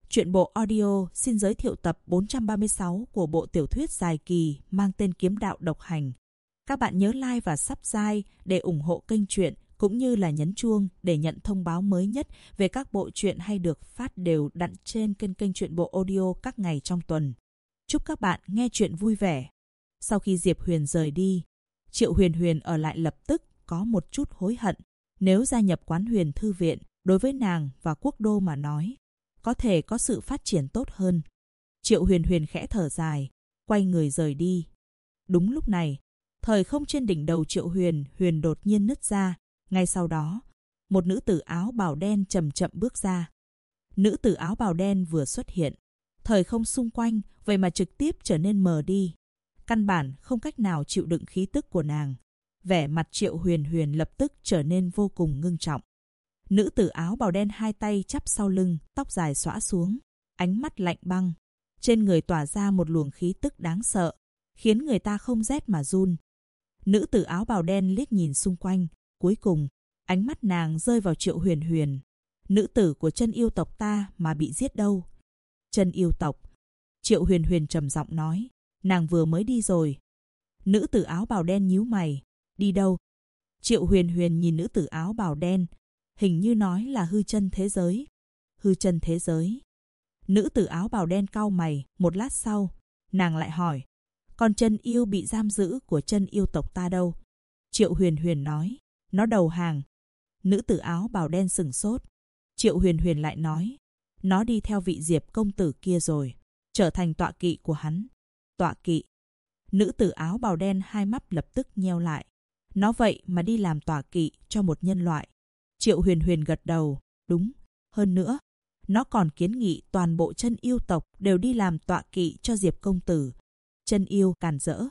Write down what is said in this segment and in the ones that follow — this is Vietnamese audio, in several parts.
Truyện bộ audio xin giới thiệu tập 436 của bộ tiểu thuyết dài kỳ mang tên Kiếm đạo độc hành. Các bạn nhớ like và subscribe để ủng hộ kênh truyện, cũng như là nhấn chuông để nhận thông báo mới nhất về các bộ truyện hay được phát đều đặn trên kênh truyện bộ audio các ngày trong tuần. Chúc các bạn nghe truyện vui vẻ. Sau khi Diệp Huyền rời đi, Triệu Huyền Huyền ở lại lập tức có một chút hối hận. Nếu gia nhập Quán Huyền Thư Viện, đối với nàng và quốc đô mà nói, có thể có sự phát triển tốt hơn. Triệu Huyền Huyền khẽ thở dài, quay người rời đi. Đúng lúc này, thời không trên đỉnh đầu Triệu Huyền Huyền đột nhiên nứt ra. Ngay sau đó, một nữ tử áo bào đen chậm chậm bước ra. Nữ tử áo bào đen vừa xuất hiện, thời không xung quanh vậy mà trực tiếp trở nên mờ đi. Căn bản không cách nào chịu đựng khí tức của nàng. Vẻ mặt Triệu Huyền Huyền lập tức trở nên vô cùng ngưng trọng. Nữ tử áo bào đen hai tay chắp sau lưng, tóc dài xõa xuống, ánh mắt lạnh băng. Trên người tỏa ra một luồng khí tức đáng sợ, khiến người ta không rét mà run. Nữ tử áo bào đen liếc nhìn xung quanh, cuối cùng, ánh mắt nàng rơi vào Triệu Huyền Huyền. Nữ tử của chân yêu tộc ta mà bị giết đâu? Chân yêu tộc. Triệu Huyền Huyền trầm giọng nói, nàng vừa mới đi rồi. Nữ tử áo bào đen nhíu mày, đi đâu? Triệu Huyền Huyền nhìn nữ tử áo bào đen, hình như nói là hư chân thế giới. Hư chân thế giới. Nữ tử áo bào đen cau mày, một lát sau, nàng lại hỏi, còn chân yêu bị giam giữ của chân yêu tộc ta đâu? Triệu Huyền Huyền nói, nó đầu hàng. Nữ tử áo bào đen sửng sốt. Triệu Huyền Huyền lại nói, nó đi theo vị Diệp công tử kia rồi, trở thành tọa kỵ của hắn. Tọa kỵ. Nữ tử áo bào đen hai mắt lập tức nheo lại. Nó vậy mà đi làm tọa kỵ cho một nhân loại. Triệu Huyền Huyền gật đầu, đúng. Hơn nữa, nó còn kiến nghị toàn bộ chân yêu tộc đều đi làm tọa kỵ cho Diệp công tử. Chân yêu càn rỡ.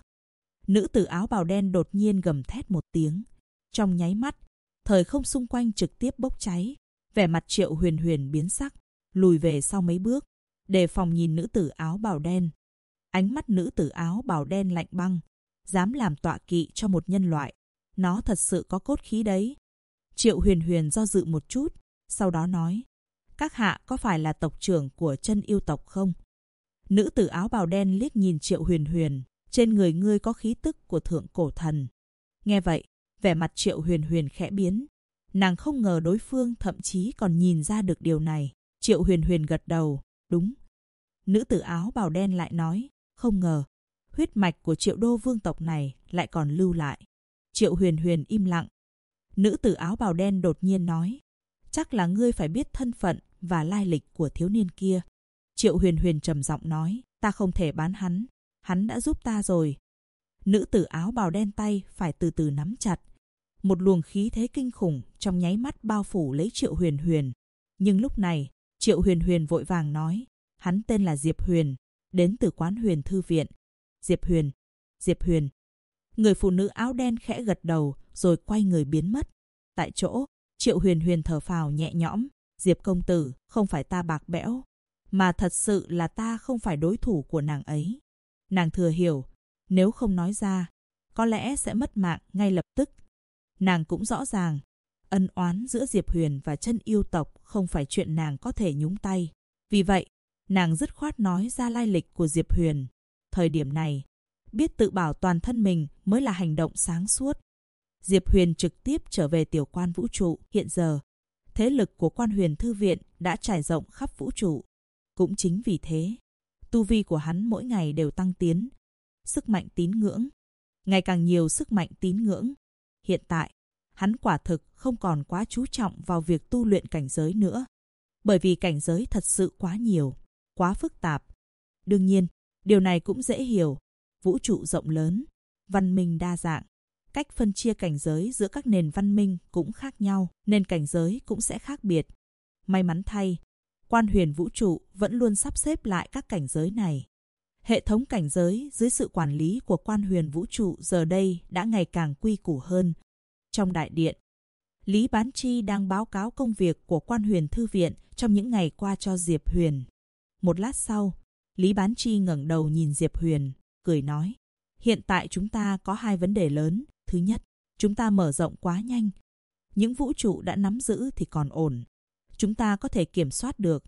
Nữ tử áo bào đen đột nhiên gầm thét một tiếng. Trong nháy mắt, thời không xung quanh trực tiếp bốc cháy. Vẻ mặt Triệu Huyền Huyền biến sắc, lùi về sau mấy bước, đề phòng nhìn nữ tử áo bào đen. Ánh mắt nữ tử áo bào đen lạnh băng, dám làm tọa kỵ cho một nhân loại. Nó thật sự có cốt khí đấy. Triệu Huyền Huyền do dự một chút, sau đó nói, các hạ có phải là tộc trưởng của chân yêu tộc không? Nữ tử áo bào đen liếc nhìn Triệu Huyền Huyền, trên người ngươi có khí tức của thượng cổ thần. Nghe vậy, vẻ mặt Triệu Huyền Huyền khẽ biến. Nàng không ngờ đối phương thậm chí còn nhìn ra được điều này. Triệu Huyền Huyền gật đầu, đúng. Nữ tử áo bào đen lại nói, không ngờ, huyết mạch của Triệu đô vương tộc này lại còn lưu lại. Triệu Huyền Huyền im lặng. Nữ tử áo bào đen đột nhiên nói, chắc là ngươi phải biết thân phận và lai lịch của thiếu niên kia. Triệu Huyền Huyền trầm giọng nói, ta không thể bán hắn, hắn đã giúp ta rồi. Nữ tử áo bào đen tay phải từ từ nắm chặt. Một luồng khí thế kinh khủng trong nháy mắt bao phủ lấy Triệu Huyền Huyền. Nhưng lúc này, Triệu Huyền Huyền vội vàng nói, hắn tên là Diệp Huyền, đến từ Quán Huyền Thư Viện. Diệp Huyền, Diệp Huyền. Người phụ nữ áo đen khẽ gật đầu rồi quay người biến mất. Tại chỗ, Triệu Huyền Huyền thở phào nhẹ nhõm, Diệp công tử, không phải ta bạc bẽo, mà thật sự là ta không phải đối thủ của nàng ấy. Nàng thừa hiểu, nếu không nói ra, có lẽ sẽ mất mạng ngay lập tức. Nàng cũng rõ ràng, ân oán giữa Diệp Huyền và chân yêu tộc không phải chuyện nàng có thể nhúng tay. Vì vậy, nàng dứt khoát nói ra lai lịch của Diệp Huyền. Thời điểm này, biết tự bảo toàn thân mình mới là hành động sáng suốt. Diệp Huyền trực tiếp trở về tiểu quan vũ trụ. Hiện giờ, thế lực của Quan Huyền Thư Viện đã trải rộng khắp vũ trụ. Cũng chính vì thế, tu vi của hắn mỗi ngày đều tăng tiến. Sức mạnh tín ngưỡng, ngày càng nhiều sức mạnh tín ngưỡng. Hiện tại, hắn quả thực không còn quá chú trọng vào việc tu luyện cảnh giới nữa. Bởi vì cảnh giới thật sự quá nhiều, quá phức tạp. Đương nhiên, điều này cũng dễ hiểu. Vũ trụ rộng lớn, văn minh đa dạng. Cách phân chia cảnh giới giữa các nền văn minh cũng khác nhau, nên cảnh giới cũng sẽ khác biệt. May mắn thay, Quan Huyền vũ trụ vẫn luôn sắp xếp lại các cảnh giới này. Hệ thống cảnh giới dưới sự quản lý của Quan Huyền vũ trụ giờ đây đã ngày càng quy củ hơn. Trong đại điện, Lý Bán Chi đang báo cáo công việc của Quan Huyền Thư Viện trong những ngày qua cho Diệp Huyền. Một lát sau, Lý Bán Chi ngẩng đầu nhìn Diệp Huyền, cười nói, hiện tại chúng ta có hai vấn đề lớn. Thứ nhất, chúng ta mở rộng quá nhanh. Những vũ trụ đã nắm giữ thì còn ổn. Chúng ta có thể kiểm soát được.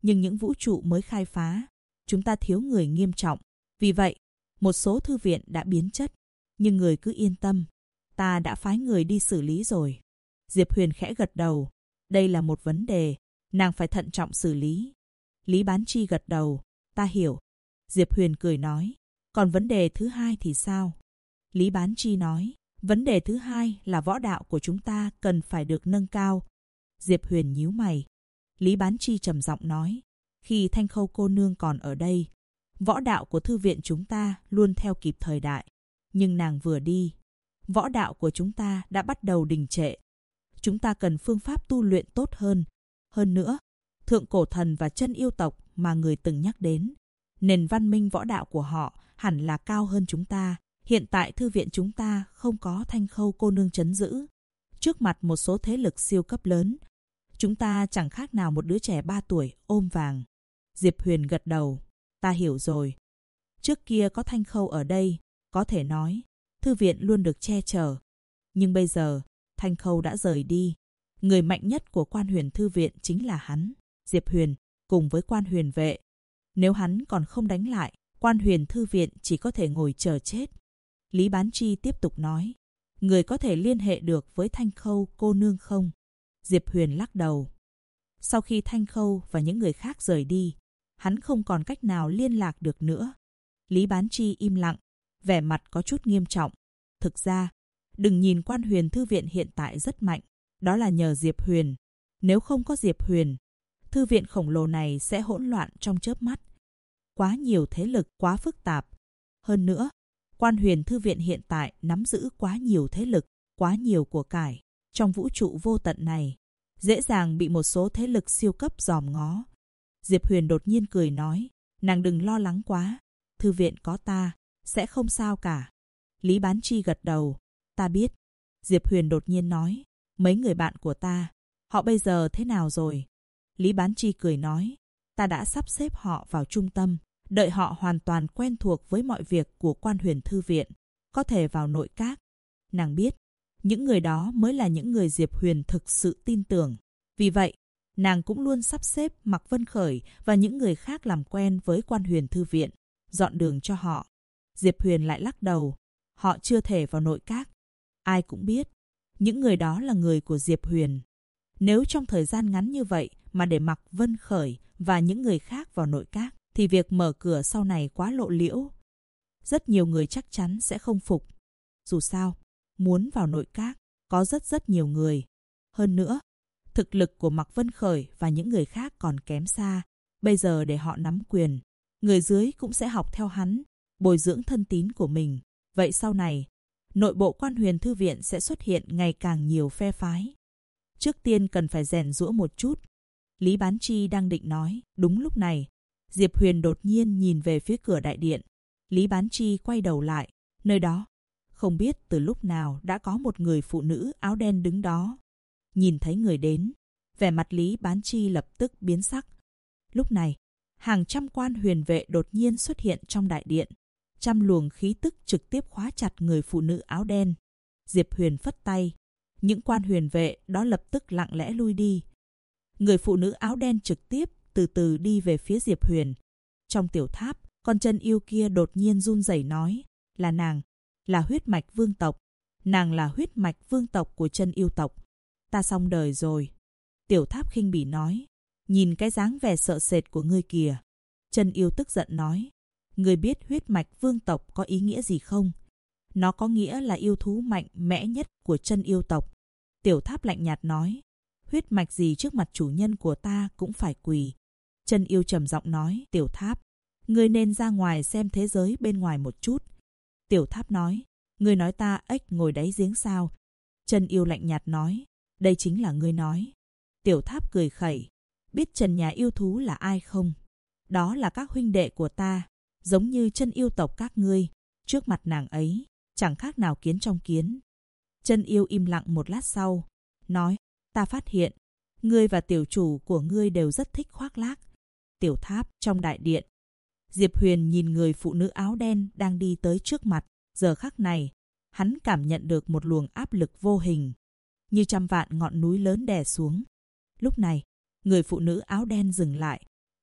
Nhưng những vũ trụ mới khai phá, chúng ta thiếu người nghiêm trọng. Vì vậy, một số thư viện đã biến chất. Nhưng người cứ yên tâm, ta đã phái người đi xử lý rồi. Diệp Huyền khẽ gật đầu. Đây là một vấn đề, nàng phải thận trọng xử lý. Lý Bán Chi gật đầu. Ta hiểu. Diệp Huyền cười nói. Còn vấn đề thứ hai thì sao? Lý Bán Chi nói. Vấn đề thứ hai là võ đạo của chúng ta cần phải được nâng cao. Diệp Huyền nhíu mày. Lý Bán Chi trầm giọng nói. Khi Thanh Khâu cô nương còn ở đây, võ đạo của thư viện chúng ta luôn theo kịp thời đại. Nhưng nàng vừa đi, võ đạo của chúng ta đã bắt đầu đình trệ. Chúng ta cần phương pháp tu luyện tốt hơn. Hơn nữa, thượng cổ thần và chân yêu tộc mà người từng nhắc đến, nền văn minh võ đạo của họ hẳn là cao hơn chúng ta. Hiện tại thư viện chúng ta không có Thanh Khâu cô nương trấn giữ. Trước mặt một số thế lực siêu cấp lớn, chúng ta chẳng khác nào một đứa trẻ 3 tuổi ôm vàng. Diệp Huyền gật đầu. Ta hiểu rồi. Trước kia có Thanh Khâu ở đây, có thể nói, thư viện luôn được che chở. Nhưng bây giờ, Thanh Khâu đã rời đi. Người mạnh nhất của Quan Huyền thư viện chính là hắn, Diệp Huyền, cùng với Quan Huyền vệ. Nếu hắn còn không đánh lại, Quan Huyền thư viện chỉ có thể ngồi chờ chết. Lý Bán Chi tiếp tục nói. Người có thể liên hệ được với Thanh Khâu cô nương không? Diệp Huyền lắc đầu. Sau khi Thanh Khâu và những người khác rời đi, hắn không còn cách nào liên lạc được nữa. Lý Bán Chi im lặng, vẻ mặt có chút nghiêm trọng. Thực ra, đừng nhìn Quan Huyền thư viện hiện tại rất mạnh, đó là nhờ Diệp Huyền. Nếu không có Diệp Huyền, thư viện khổng lồ này sẽ hỗn loạn trong chớp mắt. Quá nhiều thế lực, quá phức tạp. Hơn nữa, Quan Huyền thư viện hiện tại nắm giữ quá nhiều thế lực, quá nhiều của cải. Trong vũ trụ vô tận này, dễ dàng bị một số thế lực siêu cấp dòm ngó. Diệp Huyền đột nhiên cười nói, nàng đừng lo lắng quá, thư viện có ta, sẽ không sao cả. Lý Bán Chi gật đầu, ta biết. Diệp Huyền đột nhiên nói, mấy người bạn của ta, họ bây giờ thế nào rồi? Lý Bán Chi cười nói, ta đã sắp xếp họ vào trung tâm, đợi họ hoàn toàn quen thuộc với mọi việc của Quan Huyền thư viện, có thể vào nội các. Nàng biết, những người đó mới là những người Diệp Huyền thực sự tin tưởng. Vì vậy, nàng cũng luôn sắp xếp Mạc Vân Khởi và những người khác làm quen với Quan Huyền thư viện, dọn đường cho họ. Diệp Huyền lại lắc đầu, họ chưa thể vào nội các. Ai cũng biết, những người đó là người của Diệp Huyền. Nếu trong thời gian ngắn như vậy mà để Mạc Vân Khởi và những người khác vào nội các, thì việc mở cửa sau này quá lộ liễu. Rất nhiều người chắc chắn sẽ không phục. Dù sao, muốn vào nội các, có rất nhiều người. Hơn nữa, thực lực của Mạc Vân Khởi và những người khác còn kém xa. Bây giờ để họ nắm quyền, người dưới cũng sẽ học theo hắn, bồi dưỡng thân tín của mình. Vậy sau này, nội bộ Quan Huyền thư viện sẽ xuất hiện ngày càng nhiều phe phái. Trước tiên cần phải rèn giũa một chút. Lý Bán Chi đang định nói. Đúng lúc này, Diệp Huyền đột nhiên nhìn về phía cửa đại điện. Lý Bán Chi quay đầu lại. Nơi đó, không biết từ lúc nào đã có một người phụ nữ áo đen đứng đó. Nhìn thấy người đến, vẻ mặt Lý Bán Chi lập tức biến sắc. Lúc này, hàng trăm Quan Huyền vệ đột nhiên xuất hiện trong đại điện. Trăm luồng khí tức trực tiếp khóa chặt người phụ nữ áo đen. Diệp Huyền phất tay. Những Quan Huyền vệ đó lập tức lặng lẽ lui đi. Người phụ nữ áo đen trực tiếp từ từ đi về phía Diệp Huyền. Trong tiểu tháp, con chân yêu kia đột nhiên run rẩy nói, là nàng, là huyết mạch vương tộc. Nàng là huyết mạch vương tộc của chân yêu tộc. Ta xong đời rồi. Tiểu tháp khinh bỉ nói, nhìn cái dáng vẻ sợ sệt của ngươi kìa. Chân yêu tức giận nói, ngươi biết huyết mạch vương tộc có ý nghĩa gì không? Nó có nghĩa là yêu thú mạnh mẽ nhất của chân yêu tộc. Tiểu tháp lạnh nhạt nói, huyết mạch gì trước mặt chủ nhân của ta cũng phải quỳ. Chân yêu trầm giọng nói, tiểu tháp, ngươi nên ra ngoài xem thế giới bên ngoài một chút. Tiểu tháp nói, ngươi nói ta ếch ngồi đáy giếng sao? Chân yêu lạnh nhạt nói, đây chính là ngươi nói. Tiểu tháp cười khẩy, biết trần nhà yêu thú là ai không? Đó là các huynh đệ của ta, giống như chân yêu tộc các ngươi. Trước mặt nàng ấy, chẳng khác nào kiến trong kiến. Chân yêu im lặng một lát sau, nói, ta phát hiện, ngươi và tiểu chủ của ngươi đều rất thích khoác lác. Tiểu tháp trong đại điện. Diệp Huyền nhìn người phụ nữ áo đen đang đi tới trước mặt. Giờ khắc này, hắn cảm nhận được một luồng áp lực vô hình, như trăm vạn ngọn núi lớn đè xuống. Lúc này, người phụ nữ áo đen dừng lại.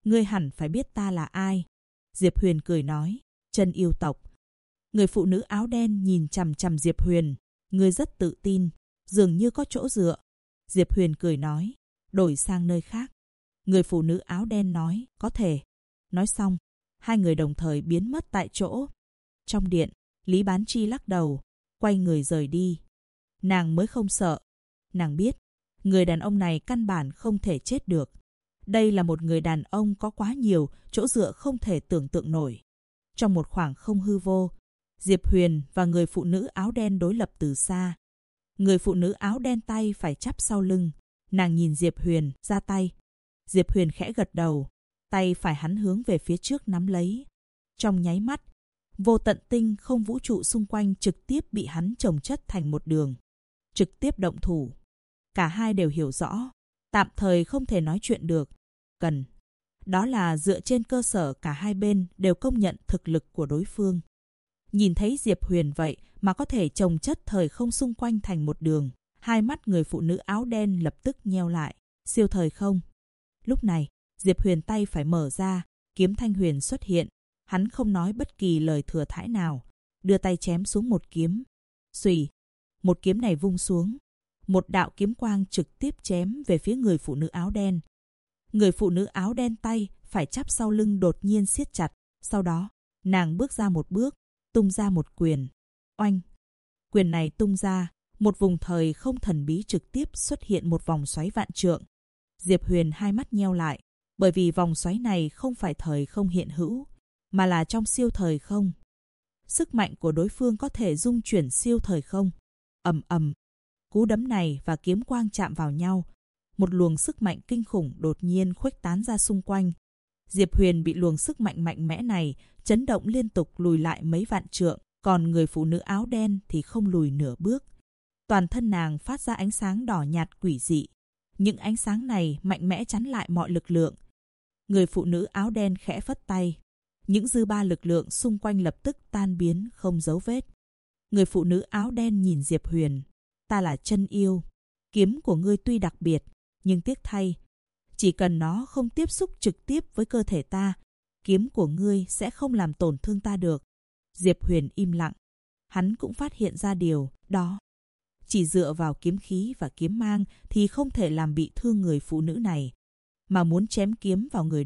Ngươi hẳn phải biết ta là ai. Diệp Huyền cười nói, chân yêu tộc. Người phụ nữ áo đen nhìn chằm chằm Diệp Huyền. Ngươi rất tự tin, dường như có chỗ dựa. Diệp Huyền cười nói, đổi sang nơi khác. Người phụ nữ áo đen nói, có thể. Nói xong, hai người đồng thời biến mất tại chỗ. Trong điện, Lý Bán Chi lắc đầu, quay người rời đi. Nàng mới không sợ. Nàng biết, người đàn ông này căn bản không thể chết được. Đây là một người đàn ông có quá nhiều chỗ dựa không thể tưởng tượng nổi. Trong một khoảng không hư vô, Diệp Huyền và người phụ nữ áo đen đối lập từ xa. Người phụ nữ áo đen tay phải chắp sau lưng. Nàng nhìn Diệp Huyền, ra tay. Diệp Huyền khẽ gật đầu. Tay phải hắn hướng về phía trước nắm lấy. Trong nháy mắt, vô tận tinh không vũ trụ xung quanh trực tiếp bị hắn chồng chất thành một đường. Trực tiếp động thủ. Cả hai đều hiểu rõ. Tạm thời không thể nói chuyện được. Cần. Đó là dựa trên cơ sở cả hai bên đều công nhận thực lực của đối phương. Nhìn thấy Diệp Huyền vậy mà có thể chồng chất thời không xung quanh thành một đường. Hai mắt người phụ nữ áo đen lập tức nheo lại. Siêu thời không. Lúc này, Diệp Huyền tay phải mở ra, kiếm thanh huyền xuất hiện. Hắn không nói bất kỳ lời thừa thãi nào. Đưa tay chém xuống một kiếm. Xùy. Một kiếm này vung xuống. Một đạo kiếm quang trực tiếp chém về phía người phụ nữ áo đen. Người phụ nữ áo đen tay phải chắp sau lưng đột nhiên siết chặt. Sau đó, nàng bước ra một bước, tung ra một quyền. Oanh! Quyền này tung ra, một vùng thời không thần bí trực tiếp xuất hiện một vòng xoáy vạn trượng. Diệp Huyền hai mắt nheo lại, bởi vì vòng xoáy này không phải thời không hiện hữu, mà là trong siêu thời không. Sức mạnh của đối phương có thể dung chuyển siêu thời không. Ầm ầm. Cú đấm này và kiếm quang chạm vào nhau. Một luồng sức mạnh kinh khủng đột nhiên khuếch tán ra xung quanh. Diệp Huyền bị luồng sức mạnh mạnh mẽ này chấn động liên tục lùi lại mấy vạn trượng, còn người phụ nữ áo đen thì không lùi nửa bước. Toàn thân nàng phát ra ánh sáng đỏ nhạt quỷ dị. Những ánh sáng này mạnh mẽ chắn lại mọi lực lượng. Người phụ nữ áo đen khẽ phất tay. Những dư ba lực lượng xung quanh lập tức tan biến không dấu vết. Người phụ nữ áo đen nhìn Diệp Huyền. Ta là chân yêu. Kiếm của ngươi tuy đặc biệt, nhưng tiếc thay. Chỉ cần nó không tiếp xúc trực tiếp với cơ thể ta, kiếm của ngươi sẽ không làm tổn thương ta được. Diệp Huyền im lặng. Hắn cũng phát hiện ra điều đó. Chỉ dựa vào kiếm khí và kiếm mang thì không thể làm bị thương người phụ nữ này. Mà muốn chém kiếm vào người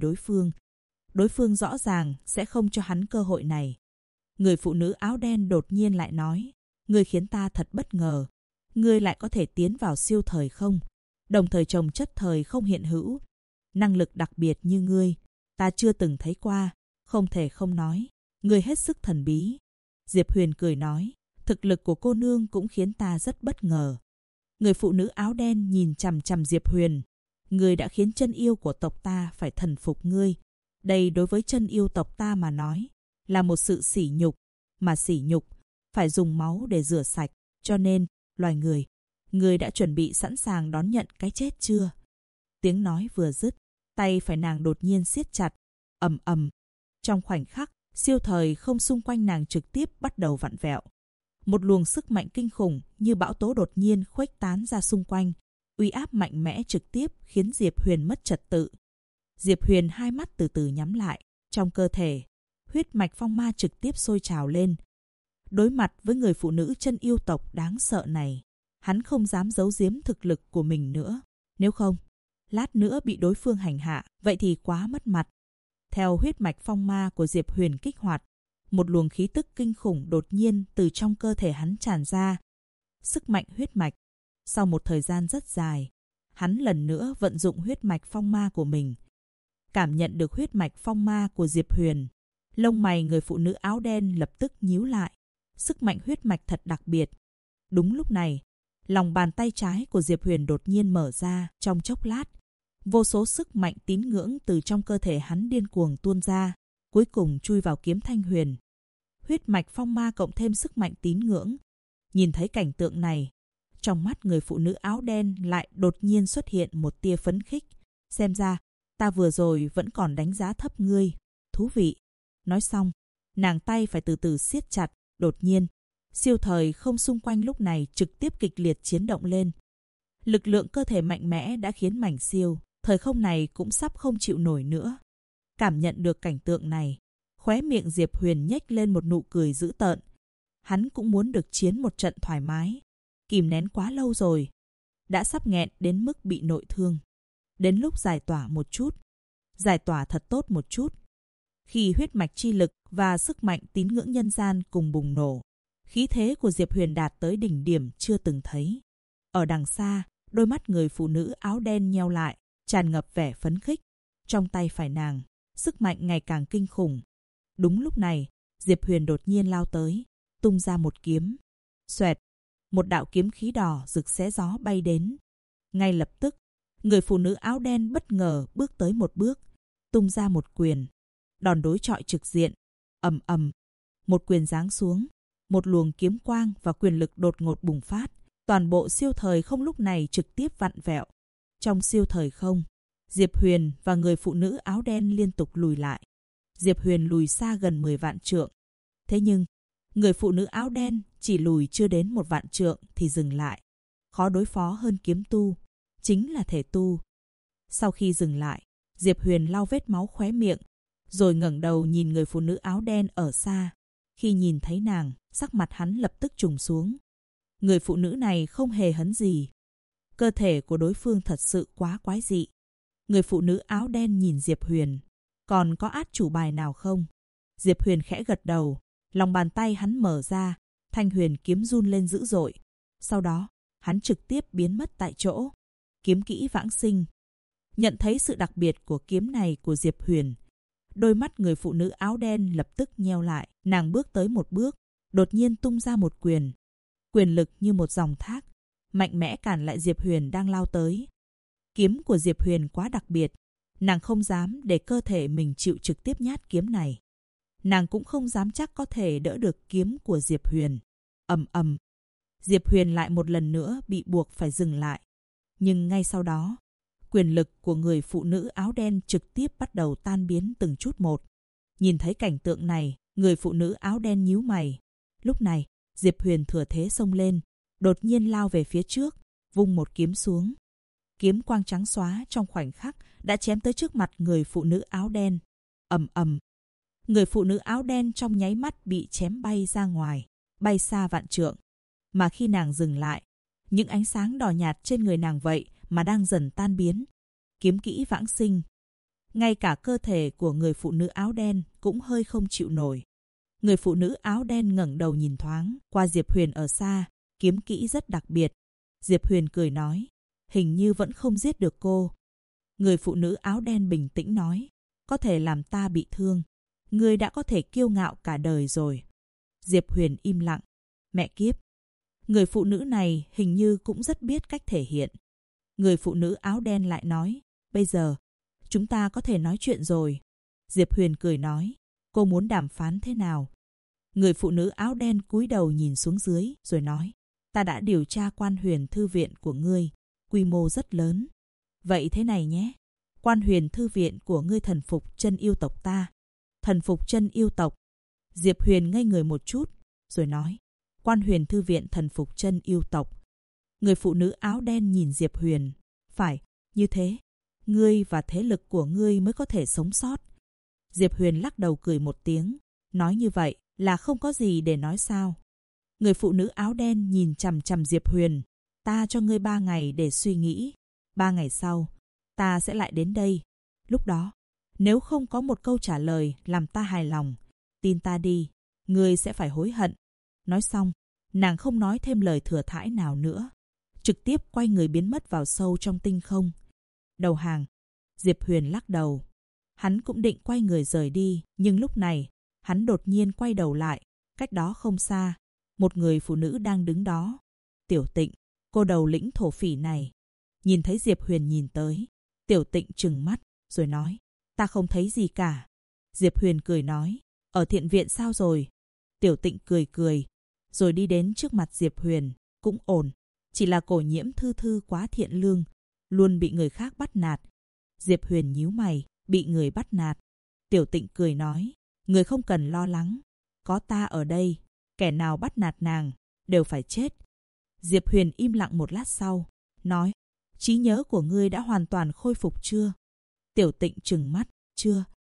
đối phương rõ ràng sẽ không cho hắn cơ hội này. Người phụ nữ áo đen đột nhiên lại nói, ngươi khiến ta thật bất ngờ. Ngươi lại có thể tiến vào siêu thời không, đồng thời chồng chất thời không hiện hữu. Năng lực đặc biệt như ngươi, ta chưa từng thấy qua, không thể không nói. Ngươi hết sức thần bí. Diệp Huyền cười nói, thực lực của cô nương cũng khiến ta rất bất ngờ. Người phụ nữ áo đen nhìn chằm chằm Diệp Huyền. Ngươi đã khiến chân yêu của tộc ta phải thần phục ngươi. Đây đối với chân yêu tộc ta mà nói, là một sự sỉ nhục. Mà sỉ nhục, phải dùng máu để rửa sạch. Cho nên, loài người, ngươi đã chuẩn bị sẵn sàng đón nhận cái chết chưa? Tiếng nói vừa dứt, tay phải nàng đột nhiên siết chặt. Ầm ầm. Trong khoảnh khắc, siêu thời không xung quanh nàng trực tiếp bắt đầu vặn vẹo. Một luồng sức mạnh kinh khủng như bão tố đột nhiên khuếch tán ra xung quanh. Uy áp mạnh mẽ trực tiếp khiến Diệp Huyền mất trật tự. Diệp Huyền hai mắt từ từ nhắm lại. Trong cơ thể, huyết mạch phong ma trực tiếp sôi trào lên. Đối mặt với người phụ nữ chân yêu tộc đáng sợ này, hắn không dám giấu giếm thực lực của mình nữa. Nếu không, lát nữa bị đối phương hành hạ, vậy thì quá mất mặt. Theo huyết mạch phong ma của Diệp Huyền kích hoạt, một luồng khí tức kinh khủng đột nhiên từ trong cơ thể hắn tràn ra. Sức mạnh huyết mạch. Sau một thời gian rất dài, hắn lần nữa vận dụng huyết mạch phong ma của mình. Cảm nhận được huyết mạch phong ma của Diệp Huyền, lông mày người phụ nữ áo đen lập tức nhíu lại. Sức mạnh huyết mạch thật đặc biệt. Đúng lúc này, lòng bàn tay trái của Diệp Huyền đột nhiên mở ra. Trong chốc lát, vô số sức mạnh tín ngưỡng từ trong cơ thể hắn điên cuồng tuôn ra, cuối cùng chui vào kiếm thanh huyền. Huyết mạch phong ma cộng thêm sức mạnh tín ngưỡng. Nhìn thấy cảnh tượng này, trong mắt người phụ nữ áo đen lại đột nhiên xuất hiện một tia phấn khích. Xem ra, ta vừa rồi vẫn còn đánh giá thấp ngươi. Thú vị. Nói xong, nàng tay phải từ từ siết chặt. Đột nhiên, siêu thời không xung quanh lúc này trực tiếp kịch liệt chiến động lên. Lực lượng cơ thể mạnh mẽ đã khiến mảnh siêu thời không này cũng sắp không chịu nổi nữa. Cảm nhận được cảnh tượng này, khóe miệng Diệp Huyền nhếch lên một nụ cười dữ tợn. Hắn cũng muốn được chiến một trận thoải mái. Kìm nén quá lâu rồi. Đã sắp nghẹn đến mức bị nội thương. Đến lúc giải tỏa một chút. Giải tỏa thật tốt một chút. Khi huyết mạch chi lực và sức mạnh tín ngưỡng nhân gian cùng bùng nổ, khí thế của Diệp Huyền đạt tới đỉnh điểm chưa từng thấy. Ở đằng xa, đôi mắt người phụ nữ áo đen nheo lại, tràn ngập vẻ phấn khích. Trong tay phải nàng, sức mạnh ngày càng kinh khủng. Đúng lúc này, Diệp Huyền đột nhiên lao tới, tung ra một kiếm. Xoẹt, một đạo kiếm khí đỏ rực xé gió bay đến. Ngay lập tức, người phụ nữ áo đen bất ngờ bước tới một bước, tung ra một quyền. Đòn đối chọi trực diện, ầm ầm, một quyền giáng xuống, một luồng kiếm quang và quyền lực đột ngột bùng phát. Toàn bộ siêu thời không lúc này trực tiếp vặn vẹo. Trong siêu thời không, Diệp Huyền và người phụ nữ áo đen liên tục lùi lại. Diệp Huyền lùi xa gần 10 vạn trượng. Thế nhưng, người phụ nữ áo đen chỉ lùi chưa đến 1 vạn trượng thì dừng lại. Khó đối phó hơn kiếm tu, chính là thể tu. Sau khi dừng lại, Diệp Huyền lau vết máu khóe miệng, rồi ngẩng đầu nhìn người phụ nữ áo đen ở xa. Khi nhìn thấy nàng, sắc mặt hắn lập tức trùng xuống. Người phụ nữ này không hề hấn gì. Cơ thể của đối phương thật sự quá quái dị. Người phụ nữ áo đen nhìn Diệp Huyền. Còn có át chủ bài nào không? Diệp Huyền khẽ gật đầu. Lòng bàn tay hắn mở ra. Thanh huyền kiếm run lên dữ dội. Sau đó, hắn trực tiếp biến mất tại chỗ. Kiếm kỹ vãng sinh. Nhận thấy sự đặc biệt của kiếm này của Diệp Huyền, đôi mắt người phụ nữ áo đen lập tức nheo lại. Nàng bước tới một bước, đột nhiên tung ra một quyền. Quyền lực như một dòng thác, mạnh mẽ cản lại Diệp Huyền đang lao tới. Kiếm của Diệp Huyền quá đặc biệt, nàng không dám để cơ thể mình chịu trực tiếp nhát kiếm này. Nàng cũng không dám chắc có thể đỡ được kiếm của Diệp Huyền. Ầm ầm, Diệp Huyền lại một lần nữa bị buộc phải dừng lại. Nhưng ngay sau đó, quyền lực của người phụ nữ áo đen trực tiếp bắt đầu tan biến từng chút một. Nhìn thấy cảnh tượng này, người phụ nữ áo đen nhíu mày. Lúc này, Diệp Huyền thừa thế xông lên, đột nhiên lao về phía trước, vung một kiếm xuống. Kiếm quang trắng xóa trong khoảnh khắc đã chém tới trước mặt người phụ nữ áo đen. Ầm ầm, người phụ nữ áo đen trong nháy mắt bị chém bay ra ngoài, bay xa vạn trượng. Mà khi nàng dừng lại, những ánh sáng đỏ nhạt trên người nàng vậy mà đang dần tan biến. Kiếm kỹ vãng sinh. Ngay cả cơ thể của người phụ nữ áo đen cũng hơi không chịu nổi. Người phụ nữ áo đen ngẩng đầu nhìn thoáng qua Diệp Huyền ở xa, kiếm kỹ rất đặc biệt. Diệp Huyền cười nói, hình như vẫn không giết được cô. Người phụ nữ áo đen bình tĩnh nói, có thể làm ta bị thương. Ngươi đã có thể kiêu ngạo cả đời rồi. Diệp Huyền im lặng. Mẹ kiếp. Người phụ nữ này hình như cũng rất biết cách thể hiện. Người phụ nữ áo đen lại nói, bây giờ, chúng ta có thể nói chuyện rồi. Diệp Huyền cười nói, cô muốn đàm phán thế nào? Người phụ nữ áo đen cúi đầu nhìn xuống dưới rồi nói, ta đã điều tra Quan Huyền Thư Viện của ngươi, quy mô rất lớn. Vậy thế này nhé, Quan Huyền Thư Viện của ngươi thần phục chân yêu tộc ta. Thần phục chân yêu tộc. Diệp Huyền ngây người một chút, rồi nói, Quan Huyền Thư Viện thần phục chân yêu tộc. Người phụ nữ áo đen nhìn Diệp Huyền, phải, như thế, ngươi và thế lực của ngươi mới có thể sống sót. Diệp Huyền lắc đầu cười một tiếng, nói như vậy là không có gì để nói sao. Người phụ nữ áo đen nhìn chằm chằm Diệp Huyền, ta cho ngươi 3 ngày để suy nghĩ. 3 ngày sau, ta sẽ lại đến đây. Lúc đó, nếu không có một câu trả lời làm ta hài lòng, tin ta đi, ngươi sẽ phải hối hận. Nói xong, nàng không nói thêm lời thừa thãi nào nữa, trực tiếp quay người biến mất vào sâu trong tinh không. Đầu hàng. Diệp Huyền lắc đầu. Hắn cũng định quay người rời đi, nhưng lúc này, hắn đột nhiên quay đầu lại. Cách đó không xa, một người phụ nữ đang đứng đó. Tiểu Tịnh, cô đầu lĩnh thổ phỉ này. Nhìn thấy Diệp Huyền nhìn tới, Tiểu Tịnh trừng mắt, rồi nói, ta không thấy gì cả. Diệp Huyền cười nói, ở thiện viện sao rồi? Tiểu Tịnh cười cười, rồi đi đến trước mặt Diệp Huyền, cũng ổn. Chỉ là Cổ Nhiễm Thư Thư quá thiện lương, luôn bị người khác bắt nạt. Diệp Huyền nhíu mày, bị người bắt nạt. Tiểu Tịnh cười nói, người không cần lo lắng. Có ta ở đây, kẻ nào bắt nạt nàng, đều phải chết. Diệp Huyền im lặng một lát sau, nói, trí nhớ của ngươi đã hoàn toàn khôi phục chưa? Tiểu Tịnh trừng mắt, chưa.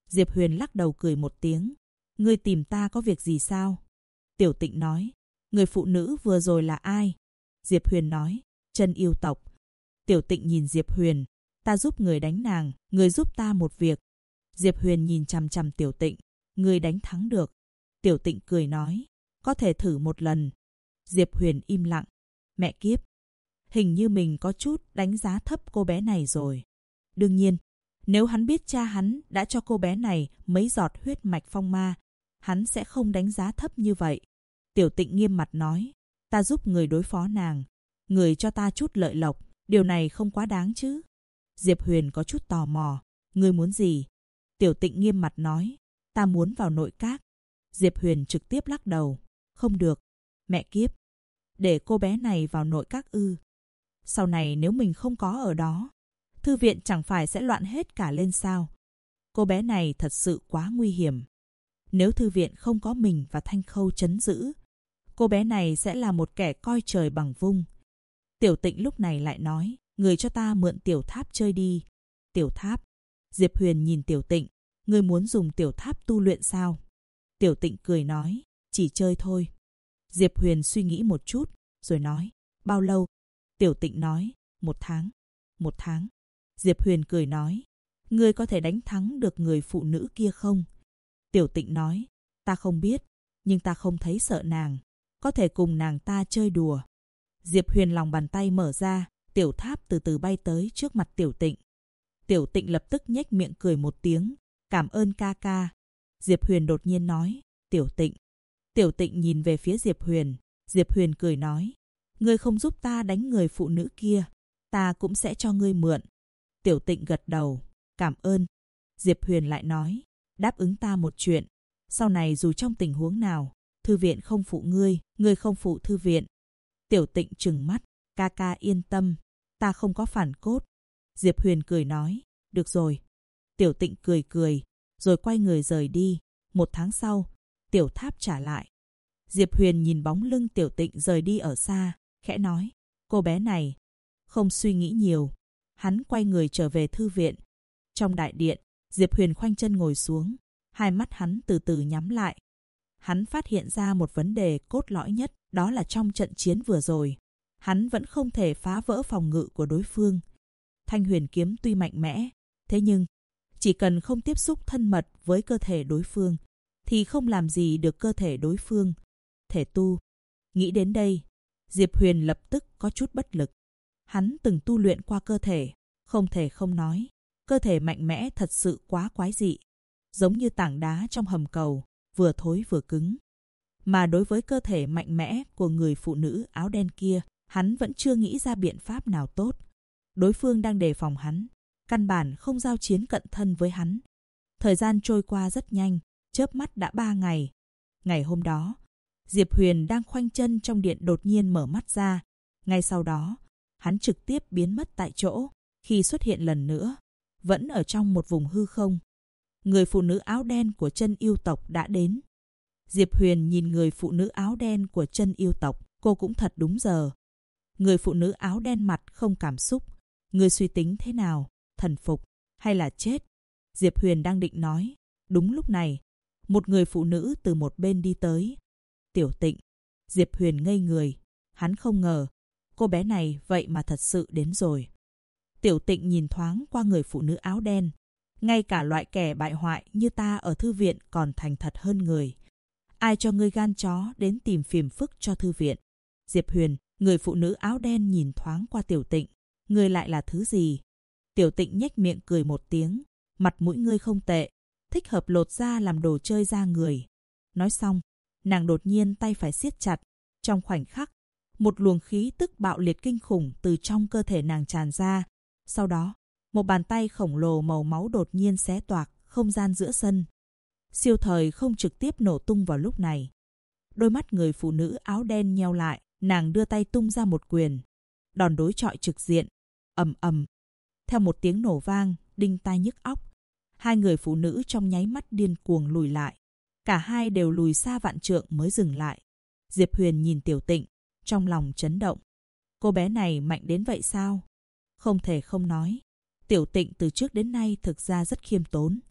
Diệp Huyền lắc đầu cười một tiếng. Ngươi tìm ta có việc gì sao? Tiểu Tịnh nói. Người phụ nữ vừa rồi là ai? Diệp Huyền nói. Chân yêu tộc. Tiểu Tịnh nhìn Diệp Huyền. Ta giúp người đánh nàng, người giúp ta một việc. Diệp Huyền nhìn chằm chằm Tiểu Tịnh. Người đánh thắng được. Tiểu Tịnh cười nói. Có thể thử một lần. Diệp Huyền im lặng. Mẹ kiếp. Hình như mình có chút đánh giá thấp cô bé này rồi. Đương nhiên, nếu hắn biết cha hắn đã cho cô bé này mấy giọt huyết mạch phong ma, hắn sẽ không đánh giá thấp như vậy. Tiểu Tịnh nghiêm mặt nói. Ta giúp người đối phó nàng. Người cho ta chút lợi lộc. Điều này không quá đáng chứ. Diệp Huyền có chút tò mò. Ngươi muốn gì? Tiểu Tịnh nghiêm mặt nói. Ta muốn vào nội các. Diệp Huyền trực tiếp lắc đầu. Không được. Mẹ kiếp. Để cô bé này vào nội các ư? Sau này nếu mình không có ở đó, thư viện chẳng phải sẽ loạn hết cả lên sao? Cô bé này thật sự quá nguy hiểm. Nếu thư viện không có mình và Thanh Khâu trấn giữ, cô bé này sẽ là một kẻ coi trời bằng vung. Tiểu Tịnh lúc này lại nói. Người cho ta mượn tiểu tháp chơi đi. Tiểu tháp. Diệp Huyền nhìn Tiểu Tịnh. Ngươi muốn dùng tiểu tháp tu luyện sao? Tiểu Tịnh cười nói. Chỉ chơi thôi. Diệp Huyền suy nghĩ một chút, rồi nói. Bao lâu? Tiểu Tịnh nói. 1 tháng. 1 tháng. Diệp Huyền cười nói. Ngươi có thể đánh thắng được người phụ nữ kia không? Tiểu Tịnh nói. Ta không biết, nhưng ta không thấy sợ nàng. Có thể cùng nàng ta chơi đùa. Diệp Huyền lòng bàn tay mở ra, tiểu tháp từ từ bay tới trước mặt Tiểu Tịnh. Tiểu Tịnh lập tức nhếch miệng cười một tiếng. Cảm ơn ca ca. Diệp Huyền đột nhiên nói. Tiểu Tịnh. Tiểu Tịnh nhìn về phía Diệp Huyền. Diệp Huyền cười nói. Ngươi không giúp ta đánh người phụ nữ kia, ta cũng sẽ cho ngươi mượn. Tiểu Tịnh gật đầu. Cảm ơn. Diệp Huyền lại nói. Đáp ứng ta một chuyện. Sau này dù trong tình huống nào, thư viện không phụ ngươi, ngươi không phụ thư viện. Tiểu Tịnh trừng mắt. Ca ca yên tâm, ta không có phản cốt. Diệp Huyền cười nói. Được rồi. Tiểu Tịnh cười cười, rồi quay người rời đi. 1 tháng sau, tiểu tháp trả lại. Diệp Huyền nhìn bóng lưng Tiểu Tịnh rời đi ở xa, khẽ nói. Cô bé này. Không suy nghĩ nhiều. Hắn quay người trở về thư viện. Trong đại điện, Diệp Huyền khoanh chân ngồi xuống. Hai mắt hắn từ từ nhắm lại. Hắn phát hiện ra một vấn đề cốt lõi nhất, đó là trong trận chiến vừa rồi, hắn vẫn không thể phá vỡ phòng ngự của đối phương. Thanh huyền kiếm tuy mạnh mẽ, thế nhưng chỉ cần không tiếp xúc thân mật với cơ thể đối phương, thì không làm gì được cơ thể đối phương. Thể tu. Nghĩ đến đây, Diệp Huyền lập tức có chút bất lực. Hắn từng tu luyện qua cơ thể, không thể không nói, cơ thể mạnh mẽ thật sự quá quái dị. Giống như tảng đá trong hầm cầu, vừa thối vừa cứng. Mà đối với cơ thể mạnh mẽ của người phụ nữ áo đen kia, hắn vẫn chưa nghĩ ra biện pháp nào tốt. Đối phương đang đề phòng hắn, căn bản không giao chiến cận thân với hắn. Thời gian trôi qua rất nhanh, chớp mắt đã 3 ngày. Ngày hôm đó, Diệp Huyền đang khoanh chân trong điện đột nhiên mở mắt ra. Ngay sau đó, hắn trực tiếp biến mất tại chỗ. Khi xuất hiện lần nữa, vẫn ở trong một vùng hư không. Người phụ nữ áo đen của chân yêu tộc đã đến. Diệp Huyền nhìn người phụ nữ áo đen của chân yêu tộc, cô cũng thật đúng giờ. Người phụ nữ áo đen mặt không cảm xúc. Người suy tính thế nào? Thần phục hay là chết? Diệp Huyền đang định nói. Đúng lúc này, một người phụ nữ từ một bên đi tới. Tiểu Tịnh. Diệp Huyền ngây người. Hắn không ngờ, cô bé này vậy mà thật sự đến rồi. Tiểu Tịnh nhìn thoáng qua người phụ nữ áo đen. Ngay cả loại kẻ bại hoại như ta ở thư viện còn thành thật hơn người. Ai cho ngươi gan chó đến tìm phiền phức cho thư viện? Diệp Huyền, người phụ nữ áo đen nhìn thoáng qua Tiểu Tịnh. Ngươi lại là thứ gì? Tiểu Tịnh nhếch miệng cười một tiếng. Mặt mũi ngươi không tệ, thích hợp lột da làm đồ chơi da người. Nói xong, nàng đột nhiên tay phải siết chặt. Trong khoảnh khắc, một luồng khí tức bạo liệt kinh khủng từ trong cơ thể nàng tràn ra. Sau đó, một bàn tay khổng lồ màu máu đột nhiên xé toạc không gian giữa sân. Siêu thời không trực tiếp nổ tung vào lúc này. Đôi mắt người phụ nữ áo đen nheo lại, nàng đưa tay tung ra một quyền. Đòn đối chọi trực diện. Ầm ầm. Theo một tiếng nổ vang, đinh tai nhức óc, hai người phụ nữ trong nháy mắt điên cuồng lùi lại. Cả hai đều lùi xa vạn trượng mới dừng lại. Diệp Huyền nhìn Tiểu Tịnh, trong lòng chấn động. Cô bé này mạnh đến vậy sao? Không thể không nói, Tiểu Tịnh từ trước đến nay thực ra rất khiêm tốn.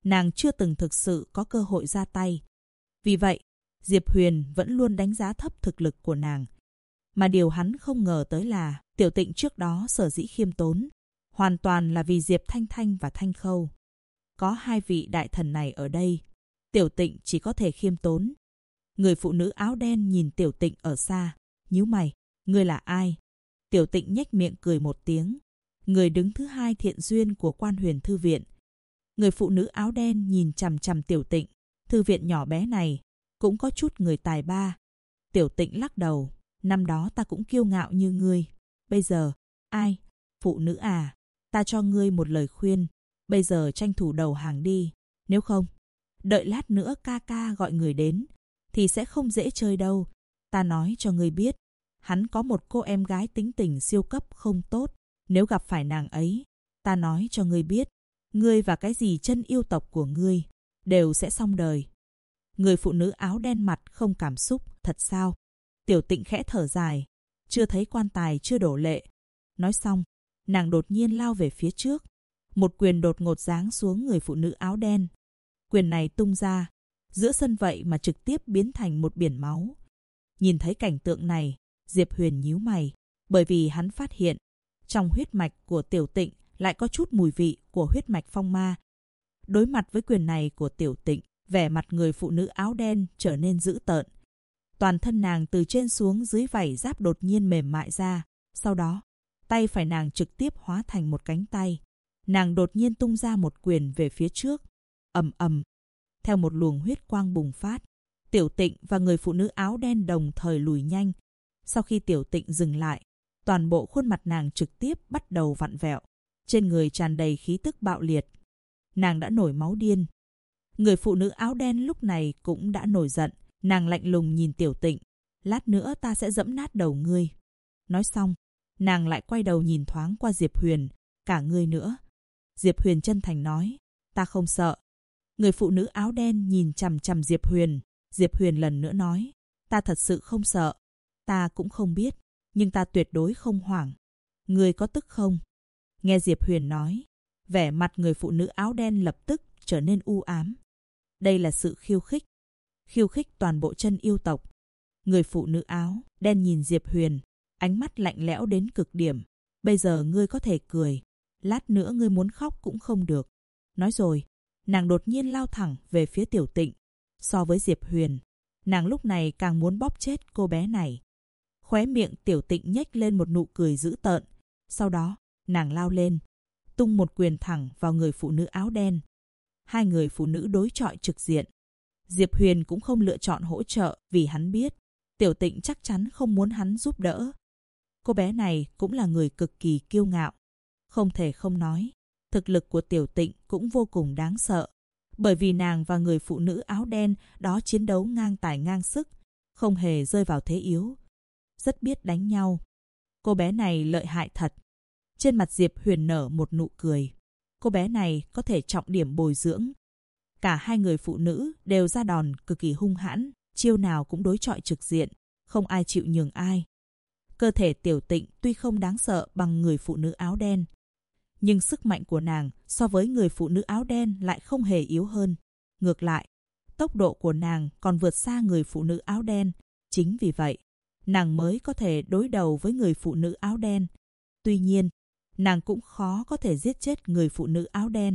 nàng chưa từng thực sự có cơ hội ra tay. Vì vậy, Diệp Huyền vẫn luôn đánh giá thấp thực lực của nàng. Mà điều hắn không ngờ tới là Tiểu Tịnh trước đó sở dĩ khiêm tốn, hoàn toàn là vì Diệp Thanh Thanh và Thanh Khâu. Có hai vị đại thần này ở đây, Tiểu Tịnh chỉ có thể khiêm tốn. Người phụ nữ áo đen nhìn Tiểu Tịnh ở xa, nhíu mày, ngươi là ai? Tiểu Tịnh nhếch miệng cười một tiếng, người đứng thứ hai thiện duyên của Quan Huyền Thư Viện. Người phụ nữ áo đen nhìn chằm chằm Tiểu Tịnh, thư viện nhỏ bé này cũng có chút người tài ba. Tiểu Tịnh lắc đầu, năm đó ta cũng kiêu ngạo như ngươi. Bây giờ, ai? Phụ nữ à, ta cho ngươi một lời khuyên, bây giờ tranh thủ đầu hàng đi. Nếu không, đợi lát nữa ca ca gọi người đến, thì sẽ không dễ chơi đâu. Ta nói cho ngươi biết, hắn có một cô em gái tính tình siêu cấp không tốt. Nếu gặp phải nàng ấy, ta nói cho ngươi biết, ngươi và cái gì chân yêu tộc của ngươi đều sẽ xong đời. Người phụ nữ áo đen mặt không cảm xúc, thật sao? Tiểu Tịnh khẽ thở dài, chưa thấy quan tài chưa đổ lệ. Nói xong, nàng đột nhiên lao về phía trước. Một quyền đột ngột giáng xuống người phụ nữ áo đen. Quyền này tung ra, giữa sân vậy mà trực tiếp biến thành một biển máu. Nhìn thấy cảnh tượng này, Diệp Huyền nhíu mày, bởi vì hắn phát hiện, trong huyết mạch của Tiểu Tịnh lại có chút mùi vị của huyết mạch phong ma. Đối mặt với quyền này của Tiểu Tịnh, vẻ mặt người phụ nữ áo đen trở nên dữ tợn. Toàn thân nàng từ trên xuống dưới vảy giáp đột nhiên mềm mại ra. Sau đó, tay phải nàng trực tiếp hóa thành một cánh tay. Nàng đột nhiên tung ra một quyền về phía trước. Ầm ầm. Theo một luồng huyết quang bùng phát, Tiểu Tịnh và người phụ nữ áo đen đồng thời lùi nhanh. Sau khi Tiểu Tịnh dừng lại, toàn bộ khuôn mặt nàng trực tiếp bắt đầu vặn vẹo. Trên người tràn đầy khí tức bạo liệt. Nàng đã nổi máu điên. Người phụ nữ áo đen lúc này cũng đã nổi giận. Nàng lạnh lùng nhìn Tiểu Tịnh. Lát nữa ta sẽ giẫm nát đầu ngươi. Nói xong, nàng lại quay đầu nhìn thoáng qua Diệp Huyền. Cả ngươi nữa. Diệp Huyền chân thành nói. Ta không sợ. Người phụ nữ áo đen nhìn chằm chằm Diệp Huyền. Diệp Huyền lần nữa nói. Ta thật sự không sợ. Ta cũng không biết. Nhưng ta tuyệt đối không hoảng. Ngươi có tức không? Nghe Diệp Huyền nói. Vẻ mặt người phụ nữ áo đen lập tức trở nên u ám. Đây là sự khiêu khích. Khiêu khích toàn bộ chân yêu tộc. Người phụ nữ áo đen nhìn Diệp Huyền, ánh mắt lạnh lẽo đến cực điểm. Bây giờ ngươi có thể cười, lát nữa ngươi muốn khóc cũng không được. Nói rồi, nàng đột nhiên lao thẳng về phía Tiểu Tịnh. So với Diệp Huyền, nàng lúc này càng muốn bóp chết cô bé này. Khóe miệng Tiểu Tịnh nhếch lên một nụ cười dữ tợn. Sau đó, nàng lao lên, tung một quyền thẳng vào người phụ nữ áo đen. Hai người phụ nữ đối chọi trực diện. Diệp Huyền cũng không lựa chọn hỗ trợ vì hắn biết Tiểu Tịnh chắc chắn không muốn hắn giúp đỡ. Cô bé này cũng là người cực kỳ kiêu ngạo. Không thể không nói, thực lực của Tiểu Tịnh cũng vô cùng đáng sợ. Bởi vì nàng và người phụ nữ áo đen đó chiến đấu ngang tài ngang sức, không hề rơi vào thế yếu. Rất biết đánh nhau. Cô bé này lợi hại thật. Trên mặt Diệp Huyền nở một nụ cười. Cô bé này có thể trọng điểm bồi dưỡng. Cả hai người phụ nữ đều ra đòn cực kỳ hung hãn, chiêu nào cũng đối chọi trực diện, không ai chịu nhường ai. Cơ thể Tiểu Tịnh tuy không đáng sợ bằng người phụ nữ áo đen, nhưng sức mạnh của nàng so với người phụ nữ áo đen lại không hề yếu hơn. Ngược lại, tốc độ của nàng còn vượt xa người phụ nữ áo đen. Chính vì vậy, nàng mới có thể đối đầu với người phụ nữ áo đen. Tuy nhiên, nàng cũng khó có thể giết chết người phụ nữ áo đen.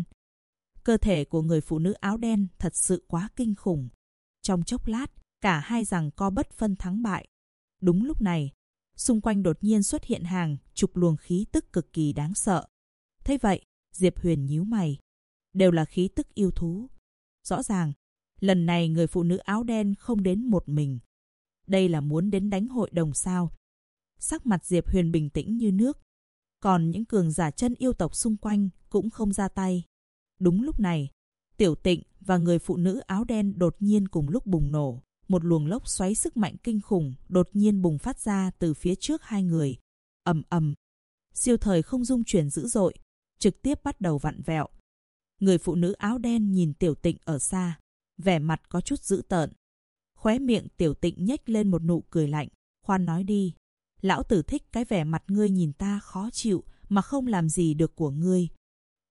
Cơ thể của người phụ nữ áo đen thật sự quá kinh khủng. Trong chốc lát, cả hai giằng co bất phân thắng bại. Đúng lúc này, xung quanh đột nhiên xuất hiện hàng chục luồng khí tức cực kỳ đáng sợ. Thế vậy, Diệp Huyền nhíu mày. Đều là khí tức yêu thú. Rõ ràng, lần này người phụ nữ áo đen không đến một mình. Đây là muốn đến đánh hội đồng sao? Sắc mặt Diệp Huyền bình tĩnh như nước. Còn những cường giả chân yêu tộc xung quanh cũng không ra tay. Đúng lúc này, Tiểu Tịnh và người phụ nữ áo đen đột nhiên cùng lúc bùng nổ. Một luồng lốc xoáy sức mạnh kinh khủng đột nhiên bùng phát ra từ phía trước hai người. Ầm ầm, siêu thời không dung chuyển dữ dội, trực tiếp bắt đầu vặn vẹo. Người phụ nữ áo đen nhìn Tiểu Tịnh ở xa, vẻ mặt có chút dữ tợn. Khóe miệng Tiểu Tịnh nhếch lên một nụ cười lạnh. Khoan nói đi, lão tử thích cái vẻ mặt ngươi nhìn ta khó chịu mà không làm gì được của ngươi.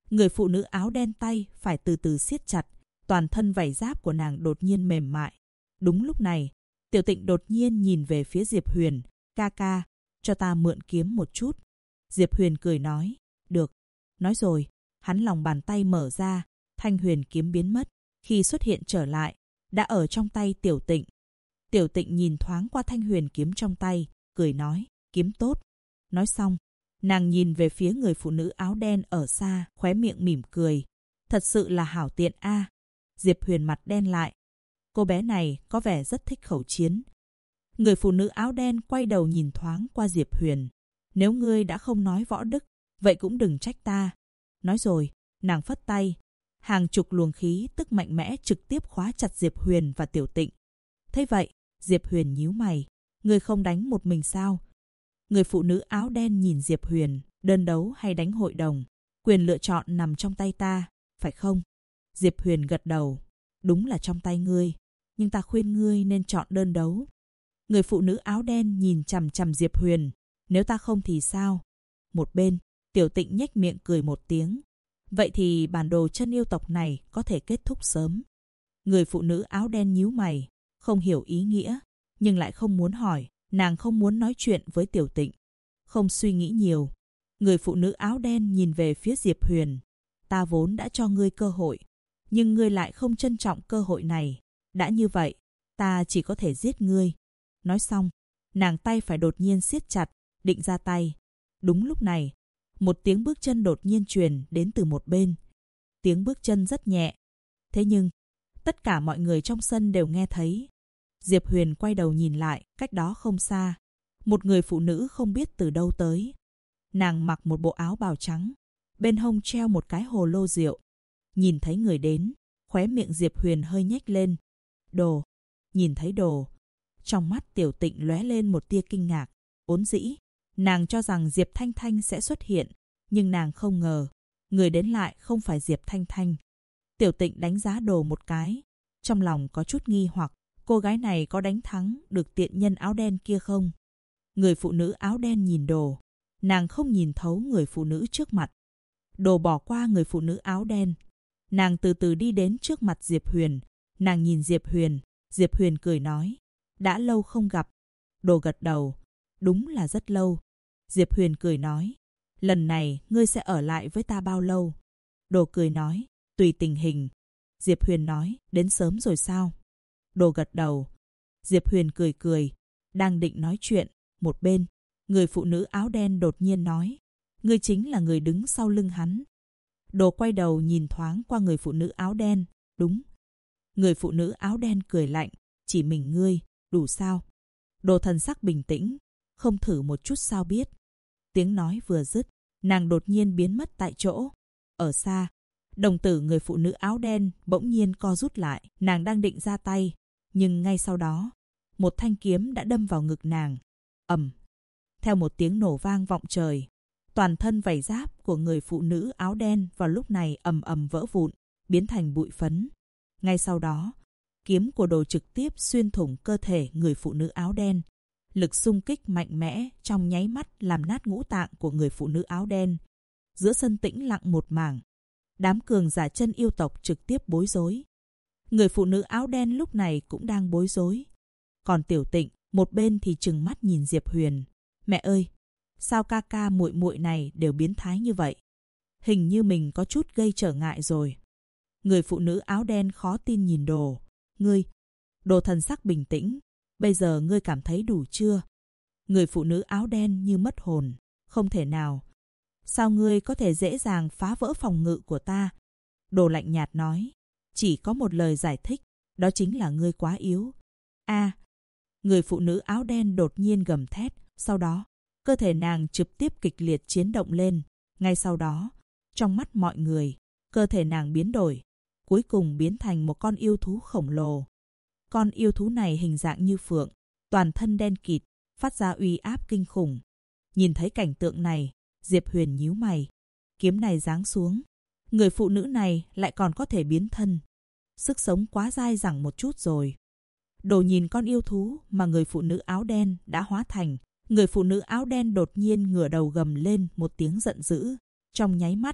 Người phụ nữ áo đen tay phải từ từ siết chặt, toàn thân vảy giáp của nàng đột nhiên mềm mại. Đúng lúc này, Tiểu Tịnh đột nhiên nhìn về phía Diệp Huyền. Ca ca, cho ta mượn kiếm một chút. Diệp Huyền cười nói. Được. Nói rồi, hắn lòng bàn tay mở ra, thanh huyền kiếm biến mất. Khi xuất hiện trở lại, đã ở trong tay Tiểu Tịnh. Tiểu Tịnh nhìn thoáng qua thanh huyền kiếm trong tay, cười nói. Kiếm tốt. Nói xong, nàng nhìn về phía người phụ nữ áo đen ở xa, khóe miệng mỉm cười. Thật sự là hảo tiện a. Diệp Huyền mặt đen lại. Cô bé này có vẻ rất thích khẩu chiến. Người phụ nữ áo đen quay đầu nhìn thoáng qua Diệp Huyền. Nếu ngươi đã không nói võ đức, vậy cũng đừng trách ta. Nói rồi, nàng phất tay. Hàng chục luồng khí tức mạnh mẽ trực tiếp khóa chặt Diệp Huyền và Tiểu Tịnh. Thế vậy, Diệp Huyền nhíu mày. Ngươi không đánh một mình sao? Người phụ nữ áo đen nhìn Diệp Huyền. Đơn đấu hay đánh hội đồng? Quyền lựa chọn nằm trong tay ta, phải không? Diệp Huyền gật đầu. Đúng là trong tay ngươi. Nhưng ta khuyên ngươi nên chọn đơn đấu. Người phụ nữ áo đen nhìn chằm chằm Diệp Huyền. Nếu ta không thì sao? Một bên, Tiểu Tịnh nhếch miệng cười một tiếng. Vậy thì bản đồ chân yêu tộc này có thể kết thúc sớm. Người phụ nữ áo đen nhíu mày, không hiểu ý nghĩa, nhưng lại không muốn hỏi. Nàng không muốn nói chuyện với Tiểu Tịnh. Không suy nghĩ nhiều. Người phụ nữ áo đen nhìn về phía Diệp Huyền. Ta vốn đã cho ngươi cơ hội, nhưng ngươi lại không trân trọng cơ hội này. Đã như vậy, ta chỉ có thể giết ngươi. Nói xong, nàng tay phải đột nhiên siết chặt, định ra tay. Đúng lúc này, một tiếng bước chân đột nhiên truyền đến từ một bên. Tiếng bước chân rất nhẹ. Thế nhưng, tất cả mọi người trong sân đều nghe thấy. Diệp Huyền quay đầu nhìn lại, cách đó không xa. Một người phụ nữ không biết từ đâu tới. Nàng mặc một bộ áo bào trắng, bên hông treo một cái hồ lô rượu. Nhìn thấy người đến, khóe miệng Diệp Huyền hơi nhếch lên. Đồ. Nhìn thấy đồ. Trong mắt Tiểu Tịnh lóe lên một tia kinh ngạc. Vốn dĩ, nàng cho rằng Diệp Thanh Thanh sẽ xuất hiện, nhưng nàng không ngờ, người đến lại không phải Diệp Thanh Thanh. Tiểu Tịnh đánh giá đồ một cái, trong lòng có chút nghi hoặc, cô gái này có đánh thắng được tiện nhân áo đen kia không? Người phụ nữ áo đen nhìn đồ, nàng không nhìn thấu người phụ nữ trước mặt. Đồ bỏ qua người phụ nữ áo đen, nàng từ từ đi đến trước mặt Diệp Huyền. Nàng nhìn Diệp Huyền cười nói, đã lâu không gặp. Đồ gật đầu, đúng là rất lâu. Diệp Huyền cười nói, lần này ngươi sẽ ở lại với ta bao lâu? Đồ cười nói, tùy tình hình. Diệp Huyền nói, đến sớm rồi sao? Đồ gật đầu. Diệp Huyền cười, đang định nói chuyện. Một bên, người phụ nữ áo đen đột nhiên nói, ngươi chính là người đứng sau lưng hắn. Đồ quay đầu nhìn thoáng qua người phụ nữ áo đen. Đúng. Người phụ nữ áo đen cười lạnh, chỉ mình ngươi, đủ sao? Đồ thần sắc bình tĩnh, không thử một chút sao biết. Tiếng nói vừa dứt, nàng đột nhiên biến mất tại chỗ. Ở xa, đồng tử người phụ nữ áo đen bỗng nhiên co rút lại. Nàng đang định ra tay, nhưng ngay sau đó, một thanh kiếm đã đâm vào ngực nàng. Ầm. Theo một tiếng nổ vang vọng trời, toàn thân vảy giáp của người phụ nữ áo đen vào lúc này ầm ầm vỡ vụn, biến thành bụi phấn. Ngay sau đó, kiếm của Đồ trực tiếp xuyên thủng cơ thể người phụ nữ áo đen. Lực xung kích mạnh mẽ trong nháy mắt làm nát ngũ tạng của người phụ nữ áo đen. Giữa sân tĩnh lặng một mảng, đám cường giả chân yêu tộc trực tiếp bối rối. Người phụ nữ áo đen lúc này cũng đang bối rối. Còn Tiểu Tịnh, một bên thì trừng mắt nhìn Diệp Huyền. Mẹ ơi, sao ca ca muội muội này đều biến thái như vậy? Hình như mình có chút gây trở ngại rồi. Người phụ nữ áo đen khó tin nhìn Đồ. Ngươi. Đồ thần sắc bình tĩnh. Bây giờ ngươi cảm thấy đủ chưa? Người phụ nữ áo đen như mất hồn. Không thể nào. Sao ngươi có thể dễ dàng phá vỡ phòng ngự của ta? Đồ lạnh nhạt nói. Chỉ có một lời giải thích. Đó chính là ngươi quá yếu. A. Người phụ nữ áo đen đột nhiên gầm thét. Sau đó, cơ thể nàng trực tiếp kịch liệt chiến động lên. Ngay sau đó, trong mắt mọi người, cơ thể nàng biến đổi. Cuối cùng biến thành một con yêu thú khổng lồ. Con yêu thú này hình dạng như phượng, toàn thân đen kịt, phát ra uy áp kinh khủng. Nhìn thấy cảnh tượng này, Diệp Huyền nhíu mày. Kiếm này giáng xuống, người phụ nữ này lại còn có thể biến thân. Sức sống quá dai dẳng một chút rồi. Đồ nhìn con yêu thú mà người phụ nữ áo đen đã hóa thành. Người phụ nữ áo đen đột nhiên ngửa đầu gầm lên một tiếng giận dữ. Trong nháy mắt,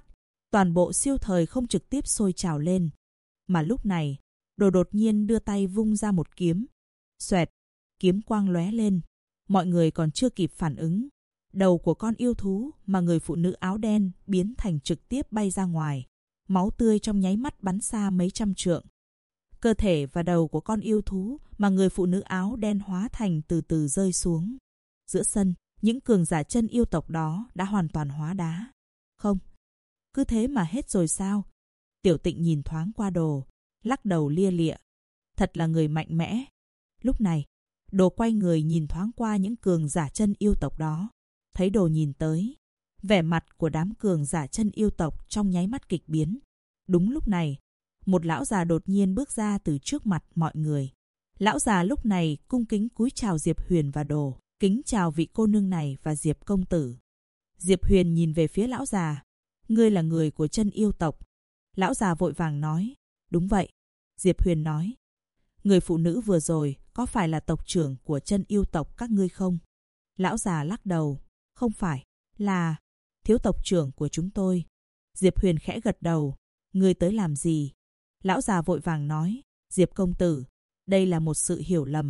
Toàn bộ siêu thời không trực tiếp sôi trào lên. Mà lúc này, Đồ đột nhiên đưa tay vung ra một kiếm. Xoẹt, kiếm quang lóe lên. Mọi người còn chưa kịp phản ứng. Đầu của con yêu thú mà người phụ nữ áo đen biến thành trực tiếp bay ra ngoài. Máu tươi trong nháy mắt bắn xa mấy trăm trượng. Cơ thể và đầu của con yêu thú mà người phụ nữ áo đen hóa thành từ từ rơi xuống. Giữa sân, những cường giả chân yêu tộc đó đã hoàn toàn hóa đá. Không, cứ thế mà hết rồi sao? Tiểu Tịnh nhìn thoáng qua Đồ, lắc đầu lia lịa. Thật là người mạnh mẽ. Lúc này, Đồ quay người nhìn thoáng qua những cường giả chân yêu tộc đó. Thấy Đồ nhìn tới, vẻ mặt của đám cường giả chân yêu tộc trong nháy mắt kịch biến. Đúng lúc này, một lão già đột nhiên bước ra từ trước mặt mọi người. Lão già lúc này cung kính cúi chào Diệp Huyền và Đồ. Kính chào vị cô nương này và Diệp công tử. Diệp Huyền nhìn về phía lão già. Ngươi là người của chân yêu tộc. Lão già vội vàng nói. Đúng vậy. Diệp Huyền nói. Người phụ nữ vừa rồi có phải là tộc trưởng của chân yêu tộc các ngươi không? Lão già lắc đầu. Không phải, là thiếu tộc trưởng của chúng tôi. Diệp Huyền khẽ gật đầu. Ngươi tới làm gì? Lão già vội vàng nói. Diệp công tử, đây là một sự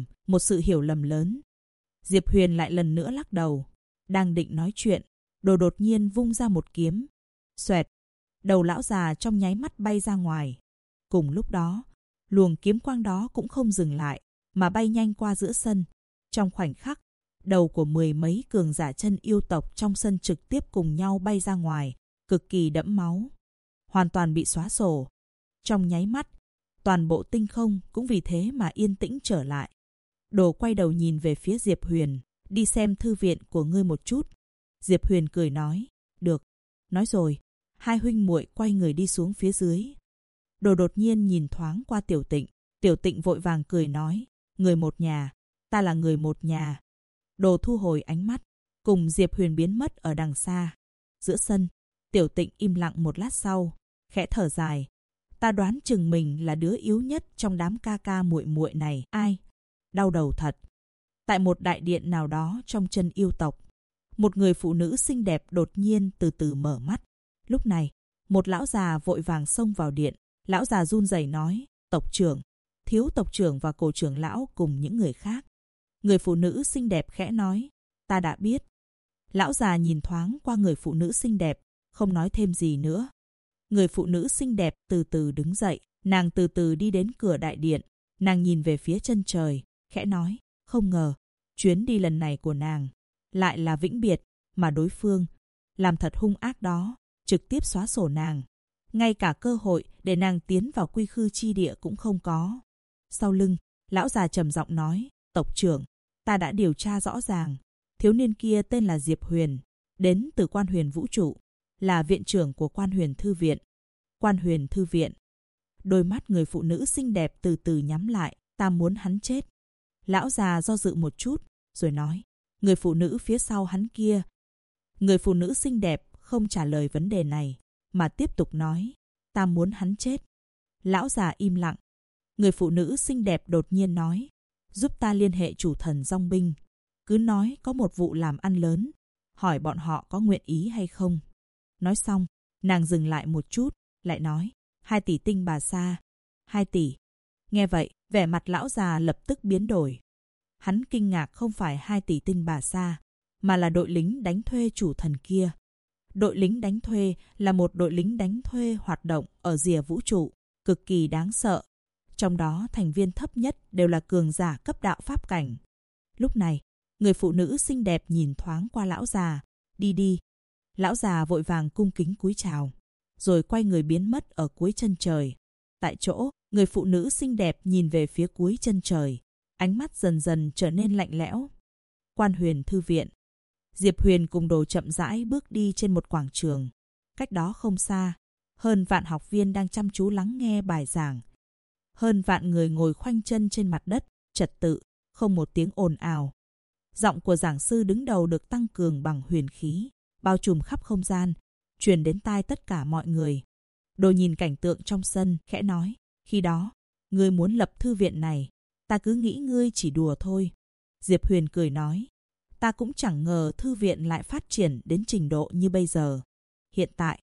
hiểu lầm lớn. Diệp Huyền lại lần nữa lắc đầu. Đang định nói chuyện, Đồ đột nhiên vung ra một kiếm. Xoẹt, đầu lão già trong nháy mắt bay ra ngoài. Cùng lúc đó, luồng kiếm quang đó cũng không dừng lại, mà bay nhanh qua giữa sân. Trong khoảnh khắc, đầu của mười mấy cường giả chân yêu tộc trong sân trực tiếp cùng nhau bay ra ngoài, cực kỳ đẫm máu. Hoàn toàn bị xóa sổ. Trong nháy mắt, toàn bộ tinh không cũng vì thế mà yên tĩnh trở lại. Đồ quay đầu nhìn về phía Diệp Huyền, đi xem thư viện của ngươi một chút. Diệp Huyền cười nói, được. Nói rồi, hai huynh muội quay người đi xuống phía dưới. Đồ đột nhiên nhìn thoáng qua Tiểu Tịnh. Tiểu Tịnh vội vàng cười nói, người một nhà, ta là người một nhà. Đồ thu hồi ánh mắt, cùng Diệp Huyền biến mất ở đằng xa. Giữa sân, Tiểu Tịnh im lặng một lát sau, khẽ thở dài. Ta đoán chừng mình là đứa yếu nhất trong đám ca ca muội muội này. Ai? Đau đầu thật. Tại một đại điện nào đó trong chân yêu tộc, một người phụ nữ xinh đẹp đột nhiên từ từ mở mắt. Lúc này, một lão già vội vàng xông vào điện. Lão già run rẩy nói, tộc trưởng, thiếu tộc trưởng và cổ trưởng lão cùng những người khác. Người phụ nữ xinh đẹp khẽ nói, ta đã biết. Lão già nhìn thoáng qua người phụ nữ xinh đẹp, không nói thêm gì nữa. Người phụ nữ xinh đẹp từ từ đứng dậy, nàng từ từ đi đến cửa đại điện. Nàng nhìn về phía chân trời, khẽ nói, không ngờ, chuyến đi lần này của nàng lại là vĩnh biệt, mà đối phương làm thật hung ác đó, trực tiếp xóa sổ nàng. Ngay cả cơ hội để nàng tiến vào quy khư chi địa cũng không có. Sau lưng, lão già trầm giọng nói, tộc trưởng, ta đã điều tra rõ ràng. Thiếu niên kia tên là Diệp Huyền, đến từ Quan Huyền Vũ trụ, là viện trưởng của Quan Huyền Thư viện. Quan Huyền Thư viện. Đôi mắt người phụ nữ xinh đẹp từ từ nhắm lại, ta muốn hắn chết. Lão già do dự một chút, rồi nói, người phụ nữ phía sau hắn kia. Người phụ nữ xinh đẹp không trả lời vấn đề này, mà tiếp tục nói, ta muốn hắn chết. Lão già im lặng. Người phụ nữ xinh đẹp đột nhiên nói, giúp ta liên hệ chủ thần Dong Binh. Cứ nói có một vụ làm ăn lớn, hỏi bọn họ có nguyện ý hay không. Nói xong, nàng dừng lại một chút, lại nói, 2 tỷ tinh bà sa. 2 tỷ. Nghe vậy, vẻ mặt lão già lập tức biến đổi. Hắn kinh ngạc không phải 2 tỷ tinh bà sa, mà là đội lính đánh thuê chủ thần kia. Đội lính đánh thuê là một đội lính đánh thuê hoạt động ở rìa vũ trụ, cực kỳ đáng sợ. Trong đó thành viên thấp nhất đều là cường giả cấp đạo pháp cảnh. Lúc này, người phụ nữ xinh đẹp nhìn thoáng qua lão già, đi đi. Lão già vội vàng cung kính cúi chào, rồi quay người biến mất ở cuối chân trời. Tại chỗ, người phụ nữ xinh đẹp nhìn về phía cuối chân trời, ánh mắt dần dần trở nên lạnh lẽo. Quan Huyền Thư viện. Diệp Huyền cùng Đồ chậm rãi bước đi trên một quảng trường. Cách đó không xa, hơn vạn học viên đang chăm chú lắng nghe bài giảng. Hơn vạn người ngồi khoanh chân trên mặt đất, trật tự, không một tiếng ồn ào. Giọng của giảng sư đứng đầu được tăng cường bằng huyền khí, bao trùm khắp không gian, truyền đến tai tất cả mọi người. Đồ nhìn cảnh tượng trong sân, khẽ nói, khi đó, ngươi muốn lập thư viện này, ta cứ nghĩ ngươi chỉ đùa thôi. Diệp Huyền cười nói, ta cũng chẳng ngờ thư viện lại phát triển đến trình độ như bây giờ. Hiện tại,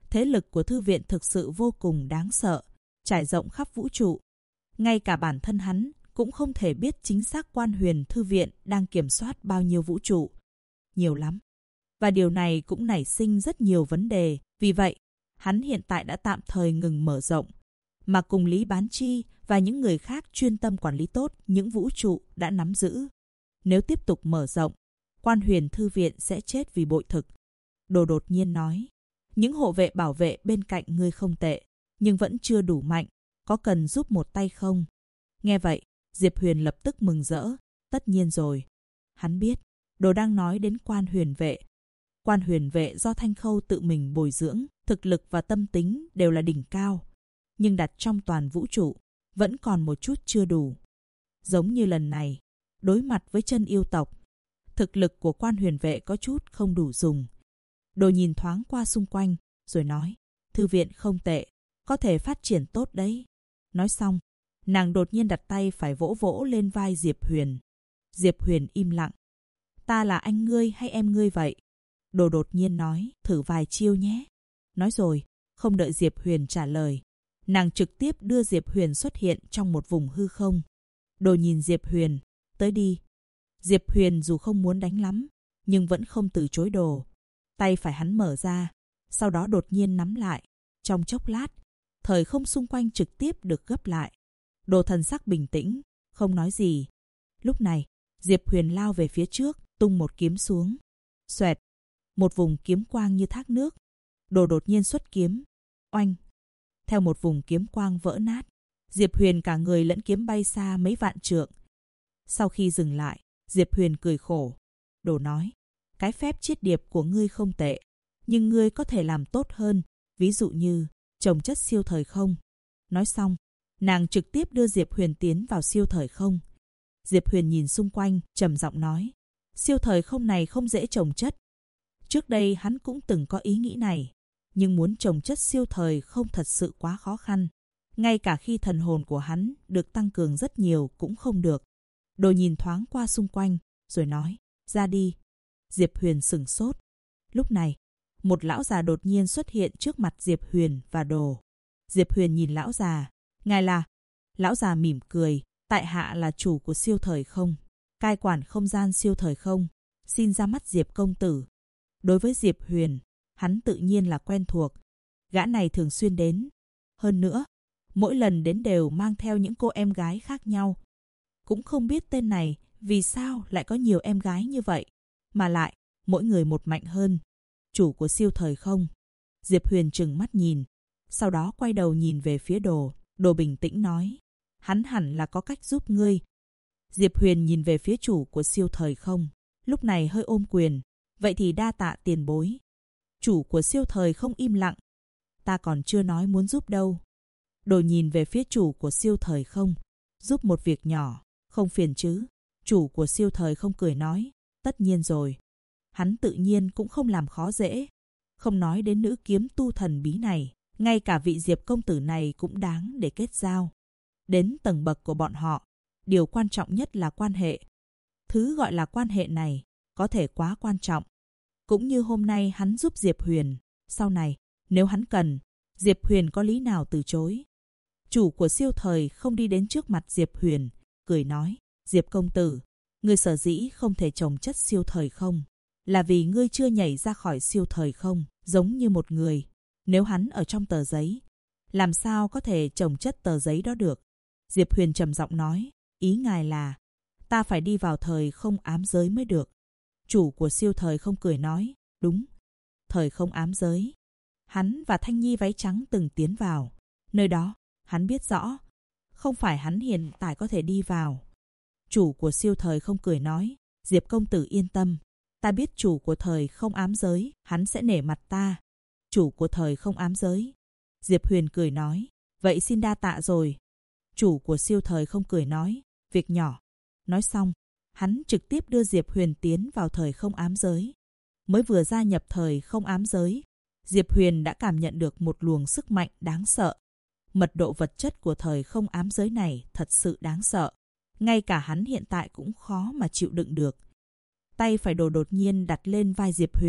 Thế lực của thư viện thực sự vô cùng đáng sợ, trải rộng khắp vũ trụ. Ngay cả bản thân hắn cũng không thể biết chính xác Quan Huyền thư viện đang kiểm soát bao nhiêu vũ trụ. Nhiều lắm. Và điều này cũng nảy sinh rất nhiều vấn đề. Vì vậy, hắn hiện tại đã tạm thời ngừng mở rộng, mà cùng Lý Bán Chi và những người khác chuyên tâm quản lý tốt những vũ trụ đã nắm giữ. Nếu tiếp tục mở rộng, Quan Huyền thư viện sẽ chết vì bội thực. Đồ đột nhiên nói, những hộ vệ bảo vệ bên cạnh ngươi không tệ, nhưng vẫn chưa đủ mạnh, có cần giúp một tay không? Nghe vậy, Diệp Huyền lập tức mừng rỡ, tất nhiên rồi. Hắn biết, Đồ đang nói đến Quan Huyền vệ. Quan Huyền vệ do Thanh Khâu tự mình bồi dưỡng, thực lực và tâm tính đều là đỉnh cao, nhưng đặt trong toàn vũ trụ, vẫn còn một chút chưa đủ. Giống như lần này, đối mặt với chân yêu tộc, thực lực của Quan Huyền vệ có chút không đủ dùng. Đồ nhìn thoáng qua xung quanh, rồi nói, thư viện không tệ, có thể phát triển tốt đấy. Nói xong, nàng đột nhiên đặt tay phải vỗ vỗ lên vai Diệp Huyền. Diệp Huyền im lặng. Ta là anh ngươi hay em ngươi vậy? Đồ đột nhiên nói, thử vài chiêu nhé. Nói rồi, không đợi Diệp Huyền trả lời, nàng trực tiếp đưa Diệp Huyền xuất hiện trong một vùng hư không. Đồ nhìn Diệp Huyền, tới đi. Diệp Huyền dù không muốn đánh lắm, nhưng vẫn không từ chối Đồ. Tay phải hắn mở ra, sau đó đột nhiên nắm lại. Trong chốc lát, thời không xung quanh trực tiếp được gấp lại. Đồ thần sắc bình tĩnh, không nói gì. Lúc này, Diệp Huyền lao về phía trước, tung một kiếm xuống. Xoẹt, một vùng kiếm quang như thác nước. Đồ đột nhiên xuất kiếm. Oanh! Theo một vùng kiếm quang vỡ nát, Diệp Huyền cả người lẫn kiếm bay xa mấy vạn trượng. Sau khi dừng lại, Diệp Huyền cười khổ. Đồ nói, cái phép chiết điệp của ngươi không tệ, nhưng ngươi có thể làm tốt hơn, ví dụ như trồng chất siêu thời không. Nói xong, nàng trực tiếp đưa Diệp Huyền tiến vào siêu thời không. Diệp Huyền nhìn xung quanh, trầm giọng nói, siêu thời không này không dễ trồng chất. Trước đây hắn cũng từng có ý nghĩ này, nhưng muốn trồng chất siêu thời không thật sự quá khó khăn. Ngay cả khi thần hồn của hắn được tăng cường rất nhiều cũng không được. Đồ nhìn thoáng qua xung quanh, rồi nói, ra đi. Diệp Huyền sửng sốt. Lúc này, một lão già đột nhiên xuất hiện trước mặt Diệp Huyền và Đồ. Diệp Huyền nhìn lão già. Ngài là? Lão già mỉm cười. Tại hạ là chủ của siêu thời không, cai quản không gian siêu thời không, xin ra mắt Diệp công tử. Đối với Diệp Huyền, hắn tự nhiên là quen thuộc. Gã này thường xuyên đến. Hơn nữa, mỗi lần đến đều mang theo những cô em gái khác nhau. Cũng không biết tên này vì sao lại có nhiều em gái như vậy, mà lại mỗi người một mạnh hơn. Chủ của siêu thời không. Diệp Huyền trừng mắt nhìn, sau đó quay đầu nhìn về phía Đồ. Đồ bình tĩnh nói, hắn hẳn là có cách giúp ngươi. Diệp Huyền nhìn về phía chủ của siêu thời không, lúc này hơi ôm quyền. Vậy thì đa tạ tiền bối. Chủ của siêu thời không im lặng. Ta còn chưa nói muốn giúp đâu. Đồ nhìn về phía chủ của siêu thời không. Giúp một việc nhỏ, không phiền chứ? Chủ của siêu thời không cười nói, tất nhiên rồi. Hắn tự nhiên cũng không làm khó dễ. Không nói đến nữ kiếm tu thần bí này, ngay cả vị Diệp công tử này cũng đáng để kết giao. Đến tầng bậc của bọn họ, điều quan trọng nhất là quan hệ. Thứ gọi là quan hệ này có thể quá quan trọng. Cũng như hôm nay hắn giúp Diệp Huyền, sau này, nếu hắn cần, Diệp Huyền có lý nào từ chối. Chủ của siêu thời không đi đến trước mặt Diệp Huyền, cười nói, Diệp công tử, ngươi sở dĩ không thể trồng chất siêu thời không, là vì ngươi chưa nhảy ra khỏi siêu thời không, giống như một người. Nếu hắn ở trong tờ giấy, làm sao có thể trồng chất tờ giấy đó được? Diệp Huyền trầm giọng nói, ý ngài là, ta phải đi vào thời không ám giới mới được. Chủ của siêu thời không cười nói, đúng, thời không ám giới. Hắn và Thanh Nhi váy trắng từng tiến vào. Nơi đó, hắn biết rõ, không phải hắn hiện tại có thể đi vào. Chủ của siêu thời không cười nói, Diệp công tử yên tâm, ta biết chủ của thời không ám giới, hắn sẽ nể mặt ta. Chủ của thời không ám giới. Diệp Huyền cười nói, vậy xin đa tạ rồi. Chủ của siêu thời không cười nói, việc nhỏ. Nói xong, hắn trực tiếp đưa Diệp Huyền tiến vào thời không ám giới. Mới vừa gia nhập thời không ám giới, Diệp Huyền đã cảm nhận được một luồng sức mạnh đáng sợ. Mật độ vật chất của thời không ám giới này thật sự đáng sợ. Ngay cả hắn hiện tại cũng khó mà chịu đựng được. Tay phải Đồ đột nhiên đặt lên vai Diệp Huyền,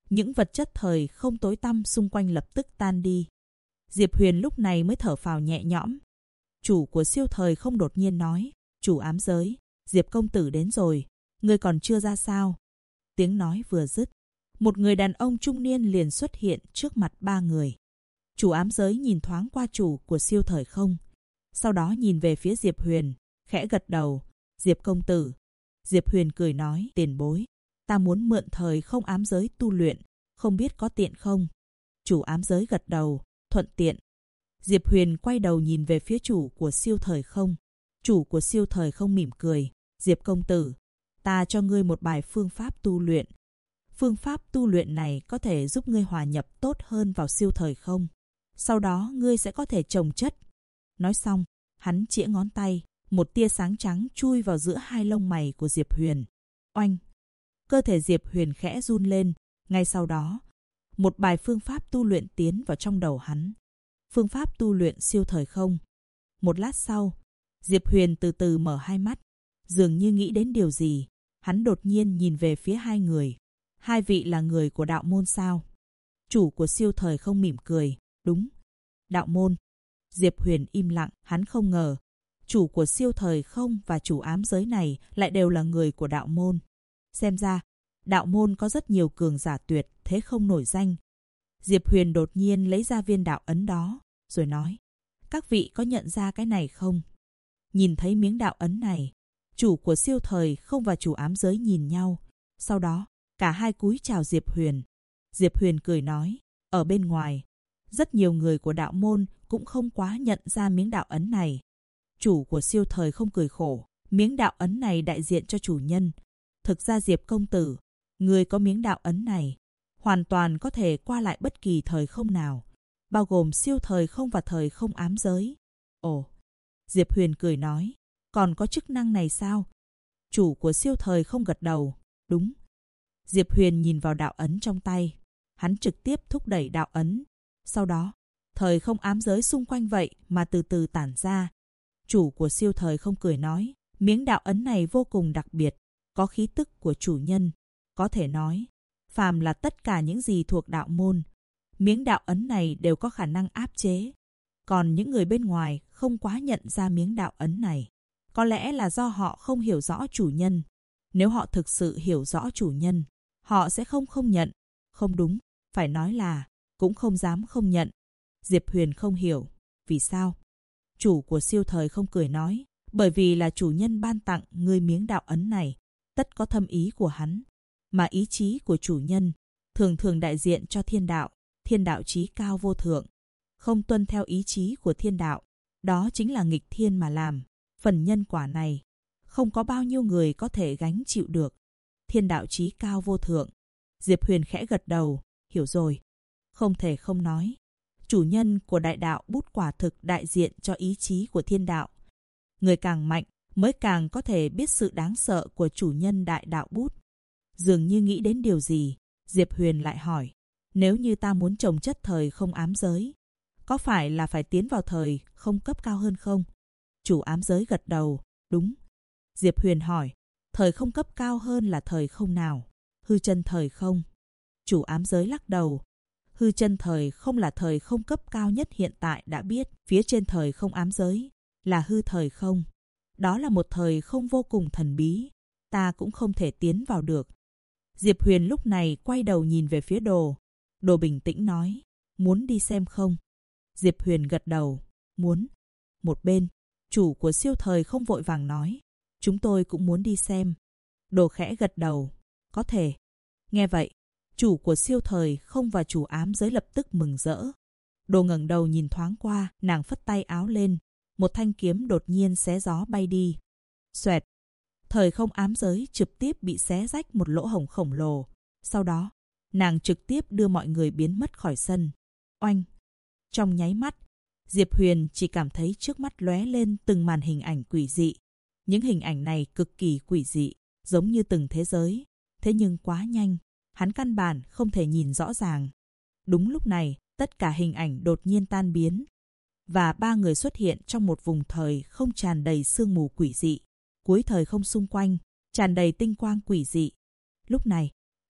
Những vật chất thời không tối tăm xung quanh lập tức tan đi. Diệp Huyền lúc này mới thở phào nhẹ nhõm. Chủ của siêu thời không đột nhiên nói, chủ ám giới, Diệp công tử đến rồi, ngươi còn chưa ra sao? Tiếng nói vừa dứt, một người đàn ông trung niên liền xuất hiện trước mặt ba người. Chủ ám giới nhìn thoáng qua chủ của siêu thời không, sau đó nhìn về phía Diệp Huyền, khẽ gật đầu, Diệp công tử. Diệp Huyền cười nói, tiền bối, ta muốn mượn thời không ám giới tu luyện, không biết có tiện không? Chủ ám giới gật đầu, thuận tiện. Diệp Huyền quay đầu nhìn về phía chủ của siêu thời không. Chủ của siêu thời không mỉm cười, Diệp công tử, ta cho ngươi một bài phương pháp tu luyện. Phương pháp tu luyện này có thể giúp ngươi hòa nhập tốt hơn vào siêu thời không. Sau đó ngươi sẽ có thể chồng chất. Nói xong, hắn chĩa ngón tay, một tia sáng trắng chui vào giữa hai lông mày của Diệp Huyền. Oanh! Cơ thể Diệp Huyền khẽ run lên, ngay sau đó, một bài phương pháp tu luyện tiến vào trong đầu hắn. Phương pháp tu luyện siêu thời không. Một lát sau, Diệp Huyền từ từ mở hai mắt, dường như nghĩ đến điều gì. Hắn đột nhiên nhìn về phía hai người. Hai vị là người của đạo môn sao? Chủ của siêu thời không mỉm cười, đúng. Đạo môn. Diệp Huyền im lặng, hắn không ngờ. Chủ của siêu thời không và chủ ám giới này lại đều là người của đạo môn. Xem ra, đạo môn có rất nhiều cường giả tuyệt thế không nổi danh. Diệp Huyền đột nhiên lấy ra viên đạo ấn đó, rồi nói, các vị có nhận ra cái này không? Nhìn thấy miếng đạo ấn này, chủ của siêu thời không và chủ ám giới nhìn nhau. Sau đó, cả hai cúi chào Diệp Huyền. Diệp Huyền cười nói, ở bên ngoài, rất nhiều người của đạo môn cũng không quá nhận ra miếng đạo ấn này. Chủ của siêu thời không cười khổ, miếng đạo ấn này đại diện cho chủ nhân. Thực ra Diệp công tử, người có miếng đạo ấn này, hoàn toàn có thể qua lại bất kỳ thời không nào, bao gồm siêu thời không và thời không ám giới. Ồ, Diệp Huyền cười nói, còn có chức năng này sao? Chủ của siêu thời không gật đầu, đúng. Diệp Huyền nhìn vào đạo ấn trong tay, hắn trực tiếp thúc đẩy đạo ấn. Sau đó, thời không ám giới xung quanh vậy mà từ từ tản ra. Chủ của siêu thời không cười nói, miếng đạo ấn này vô cùng đặc biệt, có khí tức của chủ nhân. Có thể nói, phàm là tất cả những gì thuộc đạo môn, miếng đạo ấn này đều có khả năng áp chế. Còn những người bên ngoài không quá nhận ra miếng đạo ấn này. Có lẽ là do họ không hiểu rõ chủ nhân. Nếu họ thực sự hiểu rõ chủ nhân, họ sẽ không nhận. Không đúng, phải nói là cũng không dám không nhận. Diệp Huyền không hiểu. Vì sao? Chủ của siêu thời không cười nói, bởi vì là chủ nhân ban tặng ngươi miếng đạo ấn này, tất có thâm ý của hắn. Mà ý chí của chủ nhân thường thường đại diện cho thiên đạo chí cao vô thượng. Không tuân theo ý chí của thiên đạo, đó chính là nghịch thiên mà làm. Phần nhân quả này, không có bao nhiêu người có thể gánh chịu được. Thiên đạo chí cao vô thượng. Diệp Huyền khẽ gật đầu, hiểu rồi. Không thể không nói, chủ nhân của đại đạo bút quả thực đại diện cho ý chí của thiên đạo. Người càng mạnh mới càng có thể biết sự đáng sợ của chủ nhân đại đạo bút. Dường như nghĩ đến điều gì, Diệp Huyền lại hỏi, nếu như ta muốn trồng chất thời không ám giới, có phải là phải tiến vào thời không cấp cao hơn không? Chủ ám giới gật đầu, đúng. Diệp Huyền hỏi, thời không cấp cao hơn là thời không nào? Hư chân thời không? Chủ ám giới lắc đầu. Hư chân thời không là thời không cấp cao nhất hiện tại đã biết. Phía trên thời không ám giới là hư thời không. Đó là một thời không vô cùng thần bí. Ta cũng không thể tiến vào được. Diệp Huyền lúc này quay đầu nhìn về phía Đồ. Đồ bình tĩnh nói, muốn đi xem không? Diệp Huyền gật đầu, muốn. Một bên, chủ của siêu thời không vội vàng nói, chúng tôi cũng muốn đi xem. Đồ khẽ gật đầu, có thể. Nghe vậy, chủ của siêu thời không và chủ ám giới lập tức mừng rỡ. Đồ ngẩng đầu nhìn thoáng qua, nàng phất tay áo lên, một thanh kiếm đột nhiên xé gió bay đi. Xoẹt, thời không ám giới trực tiếp bị xé rách một lỗ hổng khổng lồ. Sau đó, nàng trực tiếp đưa mọi người biến mất khỏi sân. Oanh! Trong nháy mắt, Diệp Huyền chỉ cảm thấy trước mắt lóe lên từng màn hình ảnh quỷ dị. Những hình ảnh này cực kỳ quỷ dị, giống như từng thế giới. Thế nhưng quá nhanh, hắn căn bản không thể nhìn rõ ràng. Đúng lúc này, tất cả hình ảnh đột nhiên tan biến. Và ba người xuất hiện trong một vùng thời không tràn đầy sương mù quỷ dị. Cuối thời không xung quanh, tràn đầy tinh quang quỷ dị. Lúc này,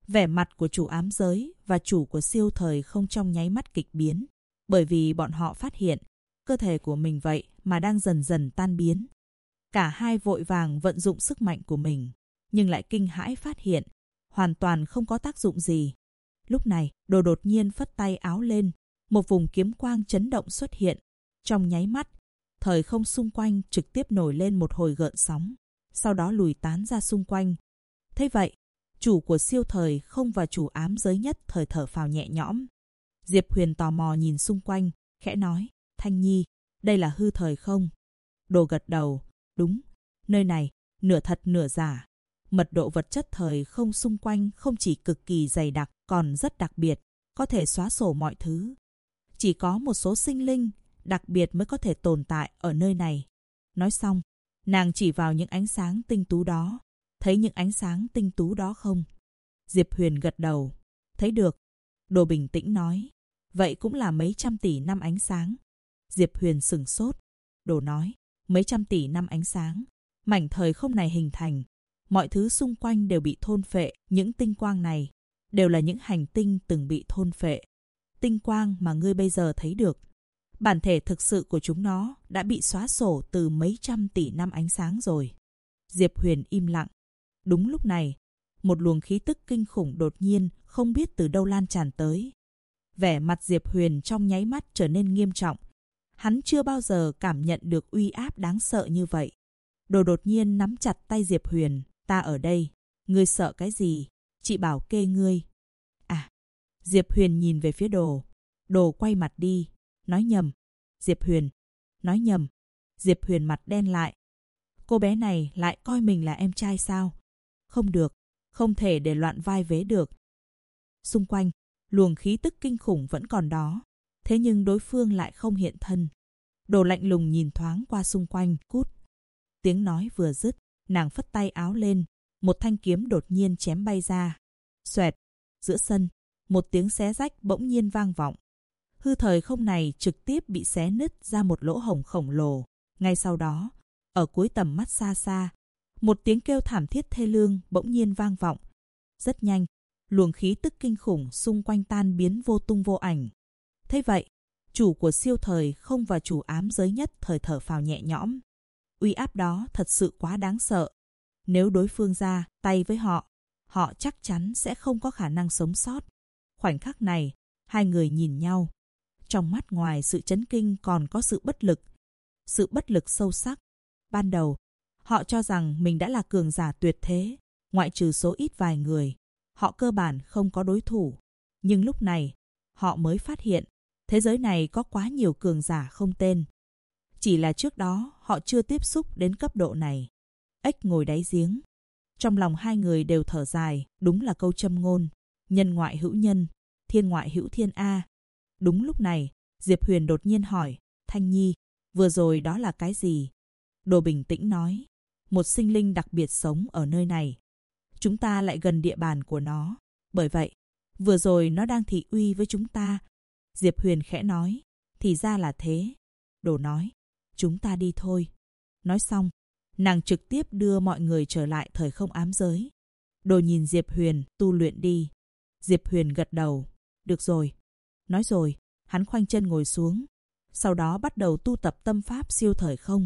Vẻ mặt của chủ ám giới và chủ của siêu thời không trong nháy mắt kịch biến, bởi vì bọn họ phát hiện cơ thể của mình vậy mà đang dần dần tan biến. Cả hai vội vàng vận dụng sức mạnh của mình, nhưng lại kinh hãi phát hiện hoàn toàn không có tác dụng gì. Lúc này, Đồ đột nhiên phất tay áo lên, một vùng kiếm quang chấn động xuất hiện. Trong nháy mắt, thời không xung quanh trực tiếp nổi lên một hồi gợn sóng, sau đó lùi tán ra xung quanh. Thế vậy, chủ của siêu thời không và chủ ám giới nhất thời thở phào nhẹ nhõm. Diệp Huyền tò mò nhìn xung quanh, khẽ nói, Thanh Nhi, đây là hư thời không? Đồ gật đầu, đúng, nơi này, nửa thật nửa giả. Mật độ vật chất thời không xung quanh không chỉ cực kỳ dày đặc, còn rất đặc biệt, có thể xóa sổ mọi thứ. Chỉ có một số sinh linh đặc biệt mới có thể tồn tại ở nơi này. Nói xong, nàng chỉ vào những ánh sáng tinh tú đó. Thấy những ánh sáng tinh tú đó không? Diệp Huyền gật đầu. Thấy được. Đồ bình tĩnh nói. Vậy cũng là mấy trăm tỷ năm ánh sáng. Diệp Huyền sửng sốt. Đồ nói. Mấy trăm tỷ năm ánh sáng. Mảnh thời không này hình thành. Mọi thứ xung quanh đều bị thôn phệ. Những tinh quang này đều là những hành tinh từng bị thôn phệ. Tinh quang mà ngươi bây giờ thấy được, bản thể thực sự của chúng nó đã bị xóa sổ từ mấy trăm tỷ năm ánh sáng rồi. Diệp Huyền im lặng. Đúng lúc này, một luồng khí tức kinh khủng đột nhiên không biết từ đâu lan tràn tới. Vẻ mặt Diệp Huyền trong nháy mắt trở nên nghiêm trọng. Hắn chưa bao giờ cảm nhận được uy áp đáng sợ như vậy. Đồ đột nhiên nắm chặt tay Diệp Huyền. Ta ở đây. Ngươi sợ cái gì? Chị bảo kê ngươi. À. Diệp Huyền nhìn về phía Đồ. Đồ quay mặt đi. Nói nhầm. Diệp Huyền. Nói nhầm. Diệp Huyền mặt đen lại. Cô bé này lại coi mình là em trai sao? Không được. Không thể để loạn vai vế được. Xung quanh, luồng khí tức kinh khủng vẫn còn đó. Thế nhưng đối phương lại không hiện thân. Đồ lạnh lùng nhìn thoáng qua xung quanh. Cút. Tiếng nói vừa dứt, nàng phất tay áo lên. Một thanh kiếm đột nhiên chém bay ra. Xoẹt. Giữa sân, một tiếng xé rách bỗng nhiên vang vọng. Hư thời không này trực tiếp bị xé nứt ra một lỗ hổng khổng lồ. Ngay sau đó, ở cuối tầm mắt xa xa, một tiếng kêu thảm thiết thê lương bỗng nhiên vang vọng. Rất nhanh, luồng khí tức kinh khủng xung quanh tan biến vô tung vô ảnh. Thế vậy, chủ của siêu thời không và chủ ám giới nhất thời thở phào nhẹ nhõm. Uy áp đó thật sự quá đáng sợ. Nếu đối phương ra tay với họ, họ chắc chắn sẽ không có khả năng sống sót. Khoảnh khắc này, hai người nhìn nhau. Trong mắt ngoài sự chấn kinh còn có sự bất lực. Sự bất lực sâu sắc. Ban đầu, họ cho rằng mình đã là cường giả tuyệt thế. Ngoại trừ số ít vài người, họ cơ bản không có đối thủ. Nhưng lúc này, họ mới phát hiện thế giới này có quá nhiều cường giả không tên. Chỉ là trước đó họ chưa tiếp xúc đến cấp độ này. Ếch ngồi đáy giếng. Trong lòng hai người đều thở dài, đúng là câu châm ngôn. Nhân ngoại hữu nhân, thiên ngoại hữu thiên A. Đúng lúc này, Diệp Huyền đột nhiên hỏi, Thanh Nhi, vừa rồi đó là cái gì? Đồ bình tĩnh nói, một sinh linh đặc biệt sống ở nơi này. Chúng ta lại gần địa bàn của nó. Bởi vậy, vừa rồi nó đang thị uy với chúng ta. Diệp Huyền khẽ nói, thì ra là thế. Đồ nói, chúng ta đi thôi. Nói xong, nàng trực tiếp đưa mọi người trở lại thời không ám giới. Đồ nhìn Diệp Huyền tu luyện đi. Diệp Huyền gật đầu. Được rồi. Nói rồi, hắn khoanh chân ngồi xuống. Sau đó bắt đầu tu tập tâm pháp siêu thời không.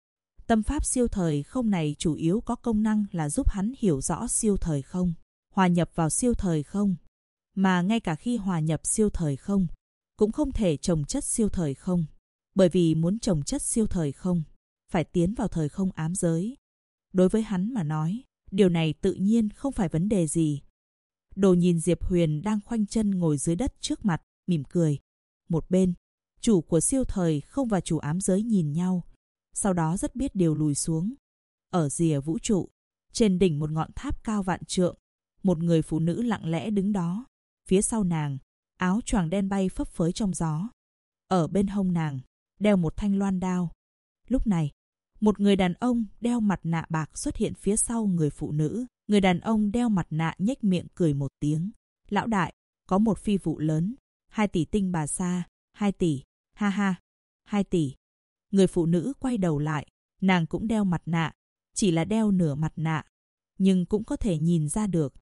Tâm pháp siêu thời không này chủ yếu có công năng là giúp hắn hiểu rõ siêu thời không, hòa nhập vào siêu thời không. Mà ngay cả khi hòa nhập siêu thời không, cũng không thể trồng chất siêu thời không. Bởi vì muốn trồng chất siêu thời không, phải tiến vào thời không ám giới. Đối với hắn mà nói, điều này tự nhiên không phải vấn đề gì. Đồ nhìn Diệp Huyền đang khoanh chân ngồi dưới đất trước mặt, mỉm cười. Một bên, chủ của siêu thời không và chủ ám giới nhìn nhau. Sau đó rất biết điều lùi xuống. Ở rìa vũ trụ, trên đỉnh một ngọn tháp cao vạn trượng, một người phụ nữ lặng lẽ đứng đó. Phía sau nàng, áo choàng đen bay phấp phới trong gió. Ở bên hông nàng, đeo một thanh loan đao. Lúc này, một người đàn ông đeo mặt nạ bạc xuất hiện phía sau người phụ nữ. Người đàn ông đeo mặt nạ nhếch miệng cười một tiếng. Lão đại, có một phi vụ lớn. 2 tỷ tinh bà sa. 2 tỷ. Ha ha. 2 tỷ. Người phụ nữ quay đầu lại. Nàng cũng đeo mặt nạ. Chỉ là đeo nửa mặt nạ. Nhưng cũng có thể nhìn ra được.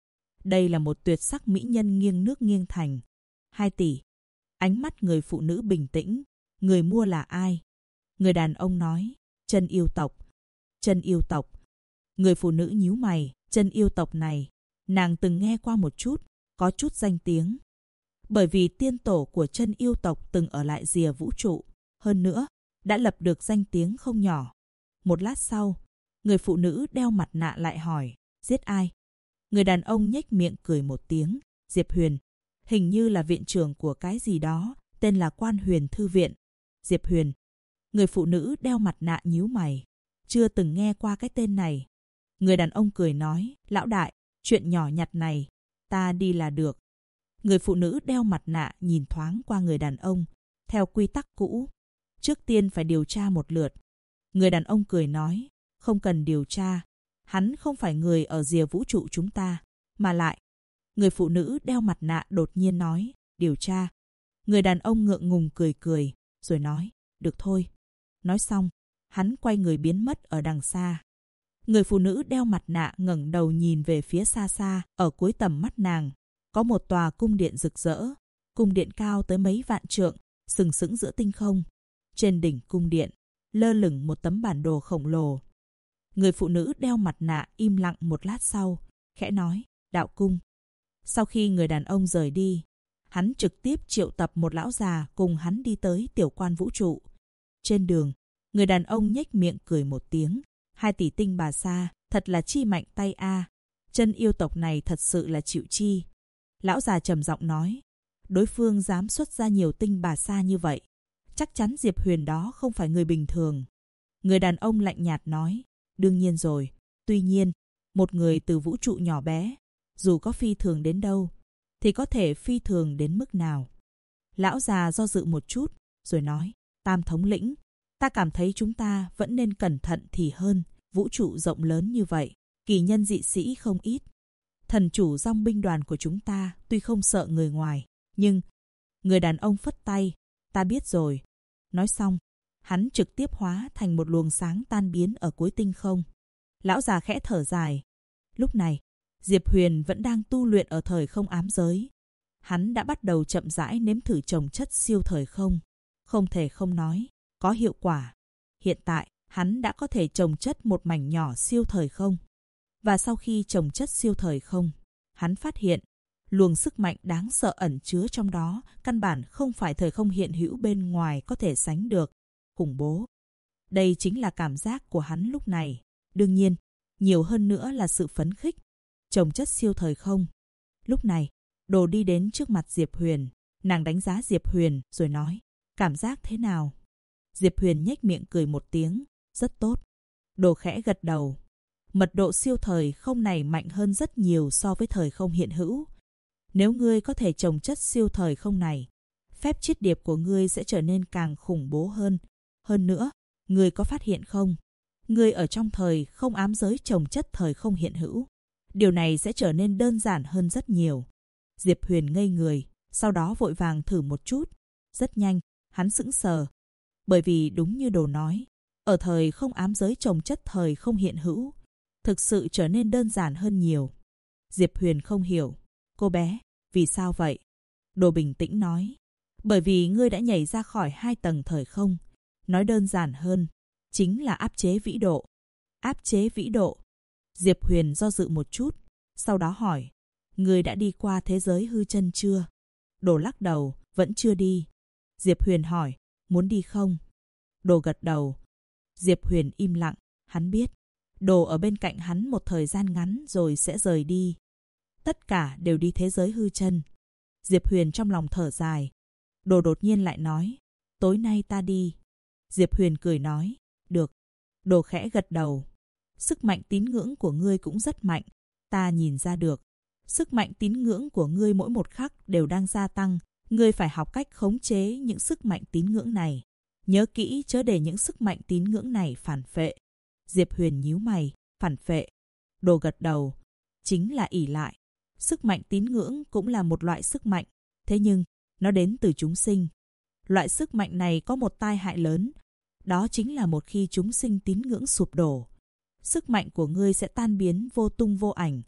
Đây là một tuyệt sắc mỹ nhân nghiêng nước nghiêng thành. 2 tỷ. Ánh mắt người phụ nữ bình tĩnh. Người mua là ai? Người đàn ông nói, Chân yêu tộc. Chân yêu tộc. Người phụ nữ nhíu mày, Chân yêu tộc này, nàng từng nghe qua một chút, có chút danh tiếng. Bởi vì tiên tổ của Chân yêu tộc từng ở lại rìa vũ trụ, hơn nữa, đã lập được danh tiếng không nhỏ. Một lát sau, người phụ nữ đeo mặt nạ lại hỏi, giết ai? Người đàn ông nhếch miệng cười một tiếng, Diệp Huyền. Hình như là viện trưởng của cái gì đó, tên là Quan Huyền Thư Viện. Diệp Huyền. Người phụ nữ đeo mặt nạ nhíu mày. Chưa từng nghe qua cái tên này. Người đàn ông cười nói, lão đại, chuyện nhỏ nhặt này, ta đi là được. Người phụ nữ đeo mặt nạ nhìn thoáng qua người đàn ông, theo quy tắc cũ. Trước tiên phải điều tra một lượt. Người đàn ông cười nói, không cần điều tra. Hắn không phải người ở rìa vũ trụ chúng ta, mà lại. Người phụ nữ đeo mặt nạ đột nhiên nói, điều tra. Người đàn ông ngượng ngùng cười cười, rồi nói, được thôi. Nói xong, hắn quay người biến mất ở đằng xa. Người phụ nữ đeo mặt nạ ngẩng đầu nhìn về phía xa xa, ở cuối tầm mắt nàng. Có một tòa cung điện rực rỡ, cung điện cao tới mấy vạn trượng, sừng sững giữa tinh không. Trên đỉnh cung điện, lơ lửng một tấm bản đồ khổng lồ. Người phụ nữ đeo mặt nạ im lặng một lát sau, khẽ nói, đạo cung. Sau khi người đàn ông rời đi, hắn trực tiếp triệu tập một lão già cùng hắn đi tới tiểu quan vũ trụ. Trên đường, người đàn ông nhếch miệng cười một tiếng, 2 tỷ tinh bà sa, thật là chi mạnh tay a. Chân yêu tộc này thật sự là chịu chi. Lão già trầm giọng nói, đối phương dám xuất ra nhiều tinh bà sa như vậy, chắc chắn Diệp Huyền đó không phải người bình thường. Người đàn ông lạnh nhạt nói, đương nhiên rồi, tuy nhiên, một người từ vũ trụ nhỏ bé, dù có phi thường đến đâu, thì có thể phi thường đến mức nào. Lão già do dự một chút, rồi nói, Tam thống lĩnh, ta cảm thấy chúng ta vẫn nên cẩn thận thì hơn, vũ trụ rộng lớn như vậy, kỳ nhân dị sĩ không ít. Thần chủ dòng binh đoàn của chúng ta tuy không sợ người ngoài, nhưng... Người đàn ông phất tay, ta biết rồi. Nói xong, hắn trực tiếp hóa thành một luồng sáng tan biến ở cuối tinh không. Lão già khẽ thở dài. Lúc này, Diệp Huyền vẫn đang tu luyện ở thời không ám giới. Hắn đã bắt đầu chậm rãi nếm thử trồng chất siêu thời không. Không thể không nói, có hiệu quả. Hiện tại, hắn đã có thể trồng chất một mảnh nhỏ siêu thời không. Và sau khi trồng chất siêu thời không, hắn phát hiện luồng sức mạnh đáng sợ ẩn chứa trong đó căn bản không phải thời không hiện hữu bên ngoài có thể sánh được. Khủng bố. Đây chính là cảm giác của hắn lúc này. Đương nhiên, nhiều hơn nữa là sự phấn khích. Trồng chất siêu thời không. Lúc này, Đồ đi đến trước mặt Diệp Huyền. Nàng đánh giá Diệp Huyền rồi nói, cảm giác thế nào? Diệp Huyền nhếch miệng cười một tiếng, rất tốt. Đồ khẽ gật đầu. Mật độ siêu thời không này mạnh hơn rất nhiều so với thời không hiện hữu. Nếu ngươi có thể trồng chất siêu thời không này, phép chiết điệp của ngươi sẽ trở nên càng khủng bố hơn. Hơn nữa, ngươi có phát hiện không? Ngươi ở trong thời không ám giới trồng chất thời không hiện hữu. Điều này sẽ trở nên đơn giản hơn rất nhiều. Diệp Huyền ngây người, sau đó vội vàng thử một chút. Rất nhanh, hắn sững sờ. Bởi vì đúng như Đồ nói, ở thời không ám giới trồng chất thời không hiện hữu, thực sự trở nên đơn giản hơn nhiều. Diệp Huyền không hiểu. Cô bé, vì sao vậy? Đồ bình tĩnh nói. Bởi vì ngươi đã nhảy ra khỏi 2 tầng thời không. Nói đơn giản hơn, chính là áp chế vĩ độ. Áp chế vĩ độ. Diệp Huyền do dự một chút, sau đó hỏi. Ngươi đã đi qua thế giới hư chân chưa? Đồ lắc đầu, vẫn chưa đi. Diệp Huyền hỏi, muốn đi không? Đồ gật đầu. Diệp Huyền im lặng, hắn biết. Đồ ở bên cạnh hắn một thời gian ngắn rồi sẽ rời đi. Tất cả đều đi thế giới hư chân. Diệp Huyền trong lòng thở dài. Đồ đột nhiên lại nói, tối nay ta đi. Diệp Huyền cười nói, được. Đồ khẽ gật đầu. Sức mạnh tín ngưỡng của ngươi cũng rất mạnh. Ta nhìn ra được. Sức mạnh tín ngưỡng của ngươi mỗi một khắc đều đang gia tăng. Ngươi phải học cách khống chế những sức mạnh tín ngưỡng này. Nhớ kỹ chớ để những sức mạnh tín ngưỡng này phản phệ. Diệp Huyền nhíu mày, phản phệ. Đồ gật đầu. Chính là ỷ lại. Sức mạnh tín ngưỡng cũng là một loại sức mạnh. Thế nhưng, nó đến từ chúng sinh. Loại sức mạnh này có một tai hại lớn. Đó chính là một khi chúng sinh tín ngưỡng sụp đổ, sức mạnh của ngươi sẽ tan biến vô tung vô ảnh.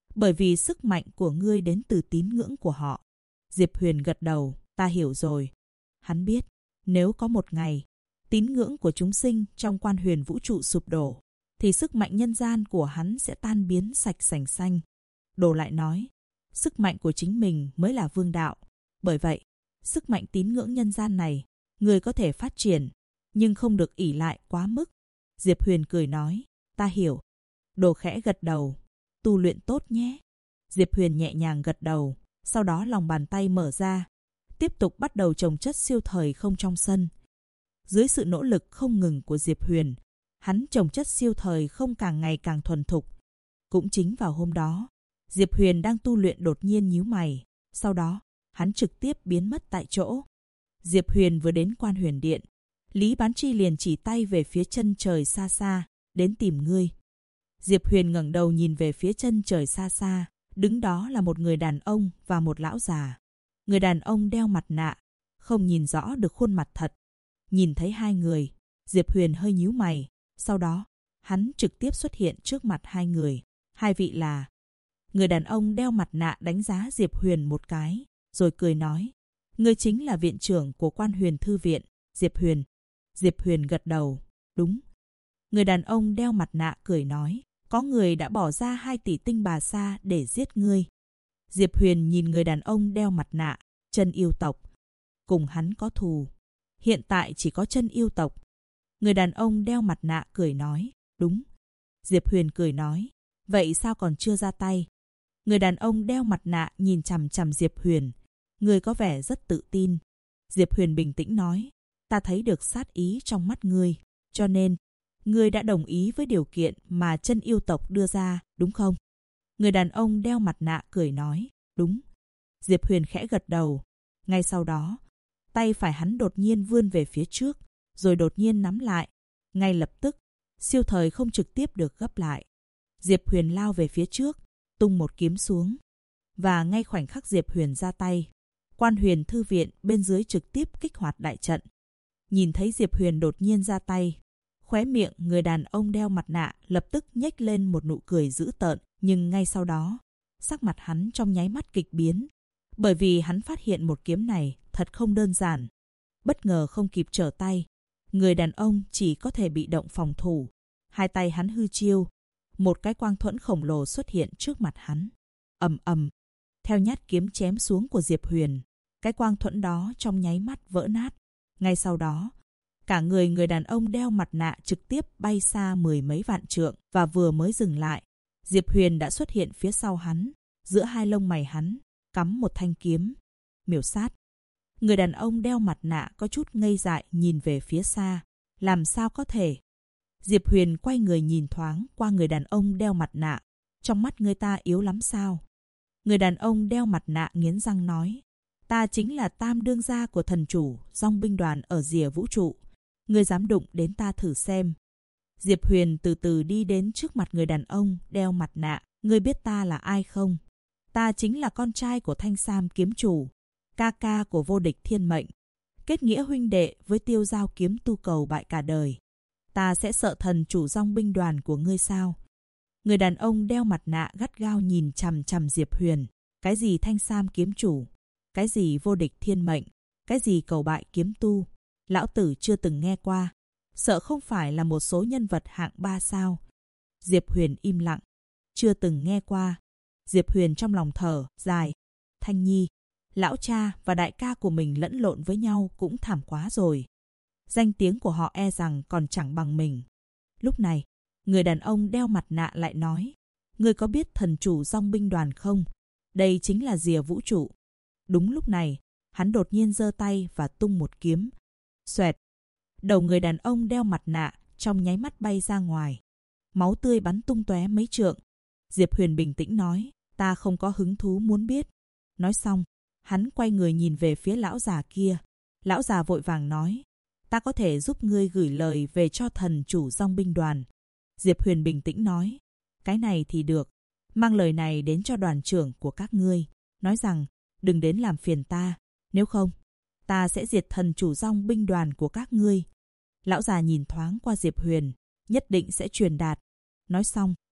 Bởi vì sức mạnh của ngươi đến từ tín ngưỡng của họ. Diệp Huyền gật đầu, ta hiểu rồi. Hắn biết, nếu có một ngày, tín ngưỡng của chúng sinh trong quan huyền vũ trụ sụp đổ, thì sức mạnh nhân gian của hắn sẽ tan biến sạch sành xanh. Đồ lại nói, sức mạnh của chính mình mới là vương đạo. Bởi vậy, sức mạnh tín ngưỡng nhân gian này, người có thể phát triển, nhưng không được ỷ lại quá mức. Diệp Huyền cười nói, ta hiểu. Đồ khẽ gật đầu, tu luyện tốt nhé. Diệp Huyền nhẹ nhàng gật đầu, sau đó lòng bàn tay mở ra, tiếp tục bắt đầu trồng chất siêu thời không trong sân. Dưới sự nỗ lực không ngừng của Diệp Huyền, hắn trồng chất siêu thời không càng ngày càng thuần thục. Cũng chính vào hôm đó, Diệp Huyền đang tu luyện đột nhiên nhíu mày, sau đó, hắn trực tiếp biến mất tại chỗ. Diệp Huyền vừa đến Quan Huyền Điện, Lý Bán Tri liền chỉ tay về phía chân trời xa xa, đến tìm ngươi. Diệp Huyền ngẩng đầu nhìn về phía chân trời xa xa, đứng đó là một người đàn ông và một lão già. Người đàn ông đeo mặt nạ, không nhìn rõ được khuôn mặt thật. Nhìn thấy hai người, Diệp Huyền hơi nhíu mày, sau đó, hắn trực tiếp xuất hiện trước mặt hai người. Hai vị là... Người đàn ông đeo mặt nạ đánh giá Diệp Huyền một cái, rồi cười nói, ngươi chính là viện trưởng của Quan Huyền Thư Viện, Diệp Huyền. Diệp Huyền gật đầu, đúng. Người đàn ông đeo mặt nạ cười nói, có người đã bỏ ra 2 tỷ tinh bà sa để giết ngươi. Diệp Huyền nhìn người đàn ông đeo mặt nạ, chân yêu tộc. Cùng hắn có thù. Hiện tại chỉ có chân yêu tộc. Người đàn ông đeo mặt nạ cười nói, đúng. Diệp Huyền cười nói, vậy sao còn chưa ra tay? Người đàn ông đeo mặt nạ nhìn chằm chằm Diệp Huyền. Ngươi có vẻ rất tự tin. Diệp Huyền bình tĩnh nói, ta thấy được sát ý trong mắt ngươi, cho nên ngươi đã đồng ý với điều kiện mà chân yêu tộc đưa ra, đúng không? Người đàn ông đeo mặt nạ cười nói, đúng. Diệp Huyền khẽ gật đầu. Ngay sau đó, tay phải hắn đột nhiên vươn về phía trước, rồi đột nhiên nắm lại. Ngay lập tức, siêu thời không trực tiếp được gấp lại. Diệp Huyền lao về phía trước, tung một kiếm xuống. Và ngay khoảnh khắc Diệp Huyền ra tay, Quan Huyền Thư Viện bên dưới trực tiếp kích hoạt đại trận. Nhìn thấy Diệp Huyền đột nhiên ra tay, khóe miệng người đàn ông đeo mặt nạ lập tức nhếch lên một nụ cười dữ tợn, nhưng ngay sau đó, sắc mặt hắn trong nháy mắt kịch biến, bởi vì hắn phát hiện một kiếm này thật không đơn giản. Bất ngờ không kịp trở tay, người đàn ông chỉ có thể bị động phòng thủ. Hai tay hắn hư chiêu, một cái quang thuẫn khổng lồ xuất hiện trước mặt hắn. Ầm ầm, theo nhát kiếm chém xuống của Diệp Huyền, cái quang thuẫn đó trong nháy mắt vỡ nát. Ngay sau đó, cả người đàn ông đeo mặt nạ trực tiếp bay xa 10 mấy vạn trượng và vừa mới dừng lại, Diệp Huyền đã xuất hiện phía sau hắn, giữa hai lông mày hắn cắm một thanh kiếm. Miểu sát. Người đàn ông đeo mặt nạ có chút ngây dại nhìn về phía xa. Làm sao có thể? Diệp Huyền quay người nhìn thoáng qua người đàn ông đeo mặt nạ. Trong mắt người ta yếu lắm sao? Người đàn ông đeo mặt nạ nghiến răng nói, ta chính là tam đương gia của thần chủ Dong binh đoàn ở rìa vũ trụ. Ngươi dám đụng đến ta thử xem. Diệp Huyền từ từ đi đến trước mặt người đàn ông đeo mặt nạ. Ngươi biết ta là ai không? Ta chính là con trai của Thanh Sam kiếm chủ, ca ca của vô địch thiên mệnh, kết nghĩa huynh đệ với Tiêu Giao kiếm tu cầu bại cả đời. Ta sẽ sợ thần chủ Dong binh đoàn của ngươi sao? Người đàn ông đeo mặt nạ gắt gao nhìn chằm chằm Diệp Huyền. Cái gì Thanh Sam kiếm chủ? Cái gì vô địch thiên mệnh? Cái gì cầu bại kiếm tu? Lão tử chưa từng nghe qua. Sợ không phải là một số nhân vật hạng 3 sao? Diệp Huyền im lặng. Chưa từng nghe qua. Diệp Huyền trong lòng thở dài. Thanh Nhi, lão cha và đại ca của mình lẫn lộn với nhau cũng thảm quá rồi. Danh tiếng của họ e rằng còn chẳng bằng mình. Lúc này, người đàn ông đeo mặt nạ lại nói, ngươi có biết thần chủ Dong binh đoàn không? Đây chính là rìa vũ trụ. Đúng lúc này, hắn đột nhiên giơ tay và tung một kiếm. Xoẹt. Đầu người đàn ông đeo mặt nạ trong nháy mắt bay ra ngoài. Máu tươi bắn tung tóe mấy trượng. Diệp Huyền bình tĩnh nói, ta không có hứng thú muốn biết. Nói xong, hắn quay người nhìn về phía lão già kia. Lão già vội vàng nói, ta có thể giúp ngươi gửi lời về cho thần chủ Dong binh đoàn. Diệp Huyền bình tĩnh nói, cái này thì được. Mang lời này đến cho đoàn trưởng của các ngươi. Nói rằng, đừng đến làm phiền ta. Nếu không, ta sẽ diệt thần chủ Dong binh đoàn của các ngươi. Lão già nhìn thoáng qua Diệp Huyền, nhất định sẽ truyền đạt. Nói xong,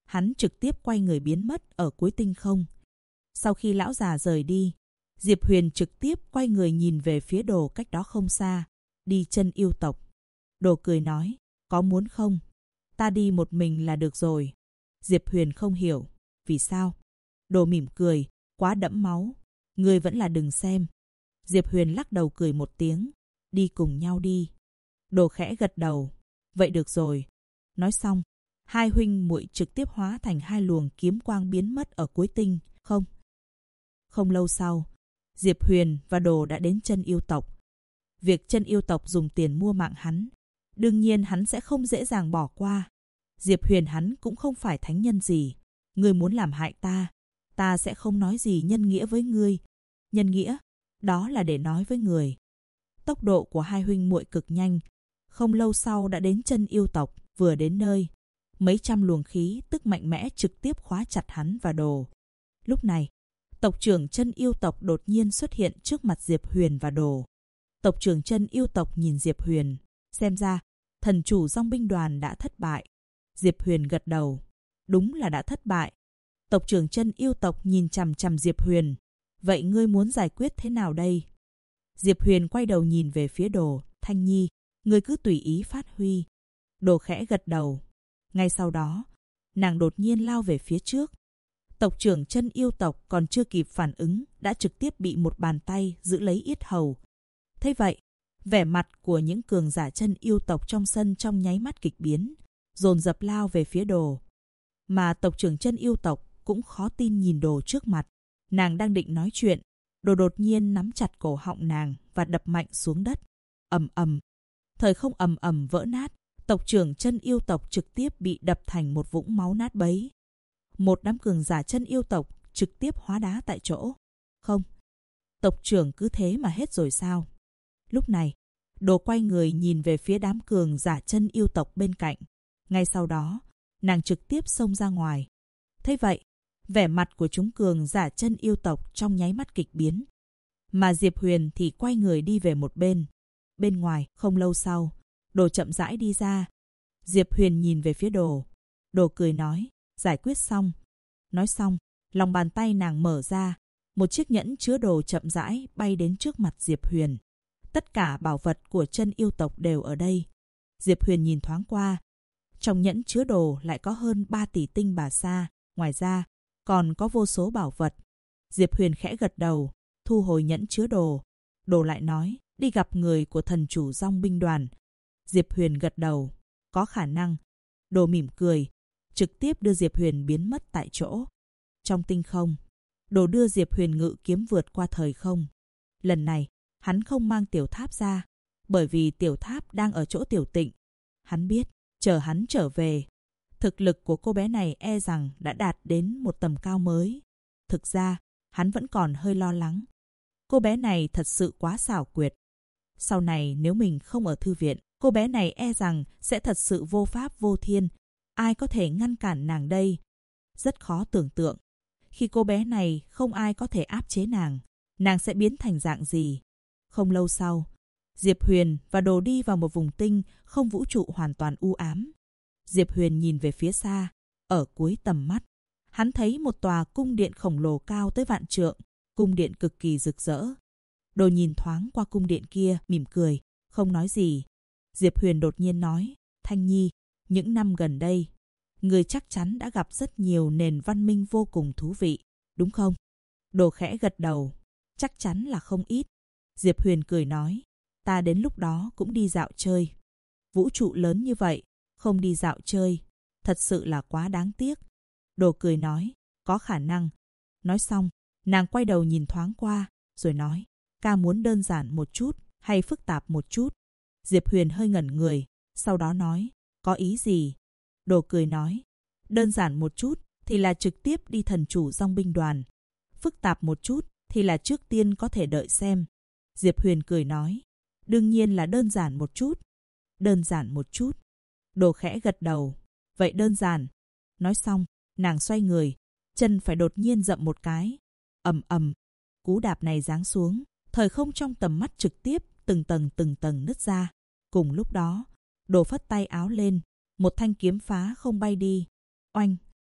hắn trực tiếp quay người biến mất ở cuối tinh không. Sau khi lão già rời đi, Diệp Huyền trực tiếp quay người nhìn về phía Đồ cách đó không xa, đi chân yêu tộc. Đồ cười nói, có muốn không? Ta đi một mình là được rồi. Diệp Huyền không hiểu, vì sao? Đồ mỉm cười, quá đẫm máu, ngươi vẫn là đừng xem. Diệp Huyền lắc đầu cười một tiếng, đi cùng nhau đi. Đồ khẽ gật đầu, vậy được rồi. Nói xong, hai huynh muội trực tiếp hóa thành hai luồng kiếm quang biến mất ở cuối tinh không. Không lâu sau, Diệp Huyền và Đồ đã đến chân yêu tộc. Việc chân yêu tộc dùng tiền mua mạng hắn, đương nhiên hắn sẽ không dễ dàng bỏ qua. Diệp Huyền hắn cũng không phải thánh nhân gì. Ngươi muốn làm hại ta, ta sẽ không nói gì nhân nghĩa với ngươi. Nhân nghĩa, đó là để nói với người. Tốc độ của hai huynh muội cực nhanh. Không lâu sau đã đến chân yêu tộc, vừa đến nơi. Mấy trăm luồng khí tức mạnh mẽ trực tiếp khóa chặt hắn và Đồ. Lúc này, tộc trưởng chân yêu tộc đột nhiên xuất hiện trước mặt Diệp Huyền và Đồ. Tộc trưởng chân yêu tộc nhìn Diệp Huyền, xem ra thần chủ dòng binh đoàn đã thất bại. Diệp Huyền gật đầu, đúng là đã thất bại. Tộc trưởng chân yêu tộc nhìn chằm chằm Diệp Huyền, vậy ngươi muốn giải quyết thế nào đây? Diệp Huyền quay đầu nhìn về phía Đồ, Thanh Nhi, ngươi cứ tùy ý phát huy. Đồ khẽ gật đầu. Ngay sau đó, nàng đột nhiên lao về phía trước. Tộc trưởng chân yêu tộc còn chưa kịp phản ứng, đã trực tiếp bị một bàn tay giữ lấy yết hầu. Thế vậy, vẻ mặt của những cường giả chân yêu tộc trong sân trong nháy mắt kịch biến, dồn dập lao về phía Đồ. Mà tộc trưởng chân yêu tộc cũng khó tin nhìn Đồ trước mặt. Nàng đang định nói chuyện, Đồ đột nhiên nắm chặt cổ họng nàng và đập mạnh xuống đất. Ầm ầm, thời không ầm ầm vỡ nát. Tộc trưởng chân yêu tộc trực tiếp bị đập thành một vũng máu nát bấy. Một đám cường giả chân yêu tộc trực tiếp hóa đá tại chỗ. Không, tộc trưởng cứ thế mà hết rồi sao? Lúc này, Đồ quay người nhìn về phía đám cường giả chân yêu tộc bên cạnh. Ngay sau đó, nàng trực tiếp xông ra ngoài. Thế vậy, vẻ mặt của chúng cường giả chân yêu tộc trong nháy mắt kịch biến. Mà Diệp Huyền thì quay người đi về một bên. Bên ngoài, không lâu sau, Đồ chậm rãi đi ra. Diệp Huyền nhìn về phía Đồ. Đồ cười nói, giải quyết xong. Nói xong, lòng bàn tay nàng mở ra. Một chiếc nhẫn chứa đồ chậm rãi bay đến trước mặt Diệp Huyền. Tất cả bảo vật của chân yêu tộc đều ở đây. Diệp Huyền nhìn thoáng qua. Trong nhẫn chứa đồ lại có hơn 3 tỷ tinh bà sa. Ngoài ra, còn có vô số bảo vật. Diệp Huyền khẽ gật đầu, thu hồi nhẫn chứa đồ. Đồ lại nói, đi gặp người của thần chủ dòng binh đoàn. Diệp Huyền gật đầu, có khả năng. Đồ mỉm cười, trực tiếp đưa Diệp Huyền biến mất tại chỗ. Trong tinh không, Đồ đưa Diệp Huyền ngự kiếm vượt qua thời không. Lần này, hắn không mang tiểu tháp ra, bởi vì tiểu tháp đang ở chỗ Tiểu Tịnh. Hắn biết, chờ hắn trở về, thực lực của cô bé này e rằng đã đạt đến một tầm cao mới. Thực ra, hắn vẫn còn hơi lo lắng. Cô bé này thật sự quá xảo quyệt. Sau này nếu mình không ở thư viện, cô bé này e rằng sẽ thật sự vô pháp vô thiên. Ai có thể ngăn cản nàng đây? Rất khó tưởng tượng. Khi cô bé này không ai có thể áp chế nàng sẽ biến thành dạng gì? Không lâu sau, Diệp Huyền và Đồ đi vào một vùng tinh không vũ trụ hoàn toàn u ám. Diệp Huyền nhìn về phía xa, ở cuối tầm mắt, hắn thấy một tòa cung điện khổng lồ cao tới vạn trượng, cung điện cực kỳ rực rỡ. Đồ nhìn thoáng qua cung điện kia, mỉm cười, không nói gì. Diệp Huyền đột nhiên nói, Thanh Nhi, những năm gần đây, người chắc chắn đã gặp rất nhiều nền văn minh vô cùng thú vị, đúng không? Đồ khẽ gật đầu, chắc chắn là không ít. Diệp Huyền cười nói, ta đến lúc đó cũng đi dạo chơi. Vũ trụ lớn như vậy, không đi dạo chơi, thật sự là quá đáng tiếc. Đồ cười nói, có khả năng. Nói xong, nàng quay đầu nhìn thoáng qua, rồi nói, ca muốn đơn giản một chút hay phức tạp một chút? Diệp Huyền hơi ngẩn người, sau đó nói, có ý gì? Đồ cười nói, đơn giản một chút thì là trực tiếp đi thần chủ dòng binh đoàn. Phức tạp một chút thì là trước tiên có thể đợi xem. Diệp Huyền cười nói, đương nhiên là đơn giản một chút. Đơn giản một chút. Đồ khẽ gật đầu, vậy đơn giản. Nói xong, nàng xoay người, chân phải đột nhiên dậm một cái. Ầm ầm, cú đạp này giáng xuống, thời không trong tầm mắt trực tiếp từng tầng nứt ra. Cùng lúc đó, Đồ phất tay áo lên, một thanh kiếm phá không bay đi. Oanh,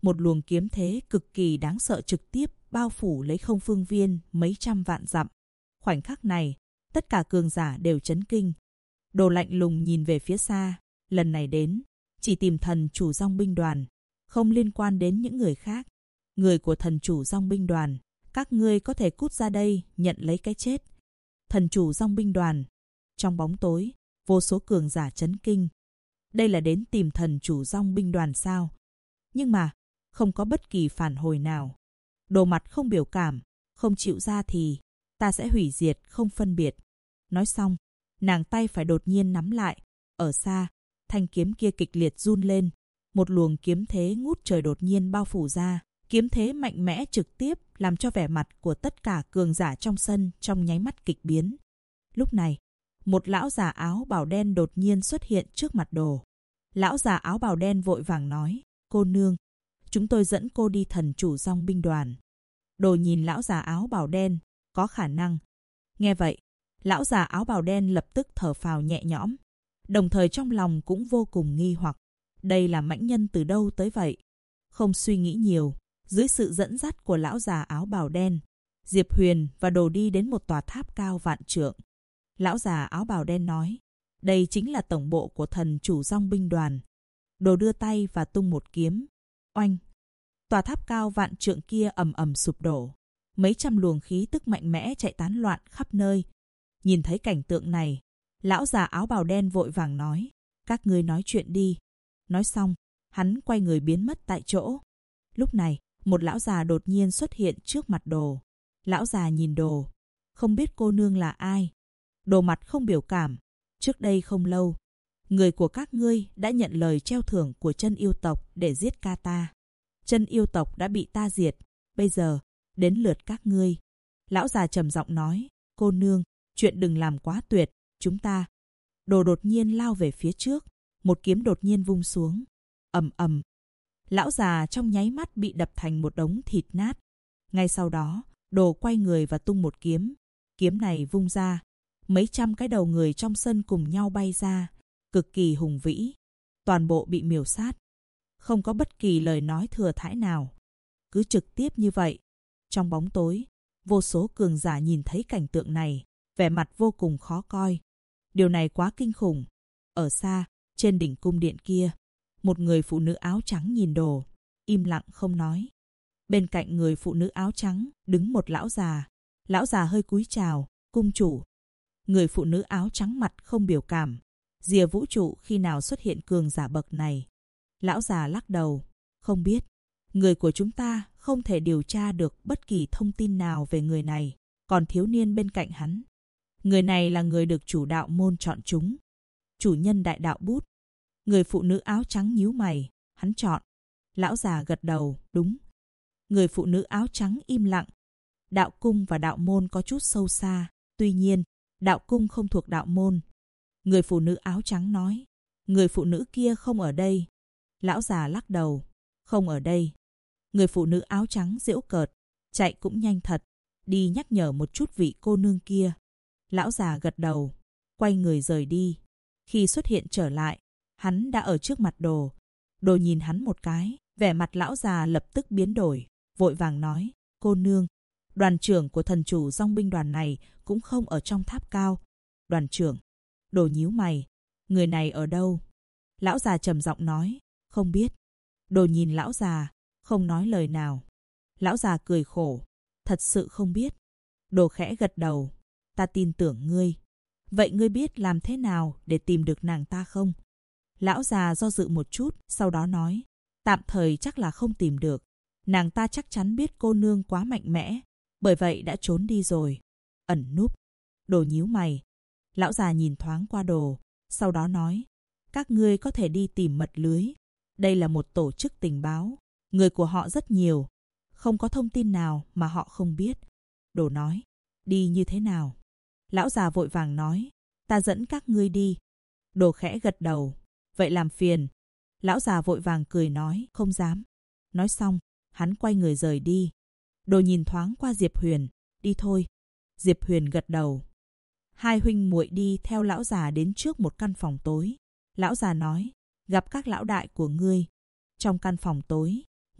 một luồng kiếm thế cực kỳ đáng sợ trực tiếp bao phủ lấy không phương viên mấy trăm vạn dặm. Khoảnh khắc này, tất cả cường giả đều chấn kinh. Đồ lạnh lùng nhìn về phía xa, lần này đến, chỉ tìm thần chủ dòng binh đoàn, không liên quan đến những người khác. Người của thần chủ dòng binh đoàn, các ngươi có thể cút ra đây nhận lấy cái chết. Thần chủ dòng binh đoàn. Trong bóng tối, vô số cường giả chấn kinh. Đây là đến tìm thần chủ dòng binh đoàn sao? Nhưng mà, không có bất kỳ phản hồi nào. Đồ mặt không biểu cảm, không chịu ra thì ta sẽ hủy diệt không phân biệt. Nói xong, nàng tay phải đột nhiên nắm lại. Ở xa, thanh kiếm kia kịch liệt run lên. Một luồng kiếm thế ngút trời đột nhiên bao phủ ra. Kiếm thế mạnh mẽ trực tiếp làm cho vẻ mặt của tất cả cường giả trong sân trong nháy mắt kịch biến. Lúc này, một lão già áo bào đen đột nhiên xuất hiện trước mặt Đồ. Lão già áo bào đen vội vàng nói, cô nương, chúng tôi dẫn cô đi thần chủ dòng binh đoàn. Đồ nhìn lão già áo bào đen, có khả năng. Nghe vậy, lão già áo bào đen lập tức thở phào nhẹ nhõm. Đồng thời trong lòng cũng vô cùng nghi hoặc. Đây là mãnh nhân từ đâu tới vậy? Không suy nghĩ nhiều, dưới sự dẫn dắt của lão già áo bào đen, Diệp Huyền và Đồ đi đến một tòa tháp cao vạn trượng. Lão già áo bào đen nói, đây chính là tổng bộ của thần chủ dòng binh đoàn. Đồ đưa tay và tung một kiếm. Oanh! Tòa tháp cao vạn trượng kia ầm ầm sụp đổ. Mấy trăm luồng khí tức mạnh mẽ chạy tán loạn khắp nơi. Nhìn thấy cảnh tượng này, lão già áo bào đen vội vàng nói, các ngươi nói chuyện đi. Nói xong, hắn quay người biến mất tại chỗ. Lúc này, một lão già đột nhiên xuất hiện trước mặt Đồ. Lão già nhìn Đồ, không biết cô nương là ai. Đồ mặt không biểu cảm. Trước đây không lâu, người của các ngươi đã nhận lời treo thưởng của chân yêu tộc để giết ca ta. Chân yêu tộc đã bị ta diệt, bây giờ, đến lượt các ngươi. Lão già trầm giọng nói, cô nương, chuyện đừng làm quá tuyệt, chúng ta. Đồ đột nhiên lao về phía trước, một kiếm đột nhiên vung xuống. Ầm ầm. Lão già trong nháy mắt bị đập thành một đống thịt nát. Ngay sau đó, Đồ quay người và tung một kiếm. Kiếm này vung ra, mấy trăm cái đầu người trong sân cùng nhau bay ra, cực kỳ hùng vĩ. Toàn bộ bị miểu sát. Không có bất kỳ lời nói thừa thãi nào. Cứ trực tiếp như vậy. Trong bóng tối, vô số cường giả nhìn thấy cảnh tượng này, vẻ mặt vô cùng khó coi. Điều này quá kinh khủng. Ở xa, trên đỉnh cung điện kia, một người phụ nữ áo trắng nhìn Đồ, im lặng không nói. Bên cạnh người phụ nữ áo trắng đứng một lão già. Lão già hơi cúi chào, cung chủ. Người phụ nữ áo trắng mặt không biểu cảm. Rìa vũ trụ khi nào xuất hiện cường giả bậc này? Lão già lắc đầu, không biết. Người của chúng ta không thể điều tra được bất kỳ thông tin nào về người này, còn thiếu niên bên cạnh hắn. Người này là người được chủ đạo môn chọn chúng. Chủ nhân đại đạo bút. Người phụ nữ áo trắng nhíu mày, hắn chọn. Lão già gật đầu, đúng. Người phụ nữ áo trắng im lặng. Đạo cung và đạo môn có chút sâu xa, tuy nhiên, đạo cung không thuộc đạo môn. Người phụ nữ áo trắng nói, người phụ nữ kia không ở đây. Lão già lắc đầu, không ở đây. Người phụ nữ áo trắng giễu cợt, chạy cũng nhanh thật, đi nhắc nhở một chút vị cô nương kia. Lão già gật đầu, quay người rời đi. Khi xuất hiện trở lại, hắn đã ở trước mặt Đồ. Đồ nhìn hắn một cái, vẻ mặt lão già lập tức biến đổi, vội vàng nói, cô nương, đoàn trưởng của thần chủ dòng binh đoàn này cũng không ở trong tháp cao. Đoàn trưởng. Đồ nhíu mày, người này ở đâu? Lão già trầm giọng nói, không biết. Đồ nhìn lão già, không nói lời nào. Lão già cười khổ, thật sự không biết. Đồ khẽ gật đầu, ta tin tưởng ngươi. Vậy ngươi biết làm thế nào để tìm được nàng ta không? Lão già do dự một chút, sau đó nói, tạm thời chắc là không tìm được. Nàng ta chắc chắn biết cô nương quá mạnh mẽ, bởi vậy đã trốn đi rồi. Ẩn núp. Đồ nhíu mày. Lão già nhìn thoáng qua Đồ, sau đó nói, các ngươi có thể đi tìm mật lưới. Đây là một tổ chức tình báo, người của họ rất nhiều, không có thông tin nào mà họ không biết. Đồ nói, đi như thế nào? Lão già vội vàng nói, ta dẫn các ngươi đi. Đồ khẽ gật đầu, vậy làm phiền. Lão già vội vàng cười nói, không dám. Nói xong, hắn quay người rời đi. Đồ nhìn thoáng qua Diệp Huyền, đi thôi. Diệp Huyền gật đầu. Hai huynh muội đi theo lão già đến trước một căn phòng tối. Lão già nói, gặp các lão đại của ngươi. Trong căn phòng tối,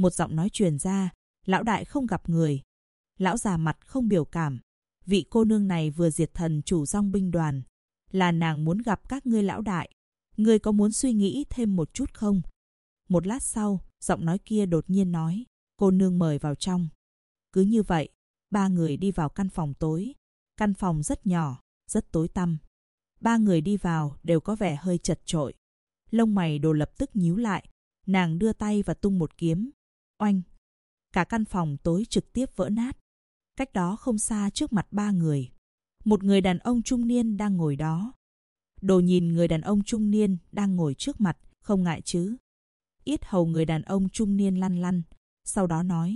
Một giọng nói truyền ra, lão đại không gặp người. Lão già mặt không biểu cảm. Vị cô nương này vừa diệt thần chủ dòng binh đoàn. Là nàng muốn gặp các ngươi lão đại. Ngươi có muốn suy nghĩ thêm một chút không? Một lát sau, giọng nói kia đột nhiên nói, cô nương mời vào trong. Cứ như vậy, ba người đi vào căn phòng tối. Căn phòng rất nhỏ, rất tối tăm. Ba người đi vào đều có vẻ hơi chật chội. Lông mày Đồ lập tức nhíu lại. Nàng đưa tay và tung một kiếm. Oanh! Cả căn phòng tối trực tiếp vỡ nát. Cách đó không xa trước mặt ba người. Một người đàn ông trung niên đang ngồi đó. Đồ nhìn người đàn ông trung niên đang ngồi trước mặt, không ngại chứ. Yết hầu người đàn ông trung niên lăn lăn. Sau đó nói,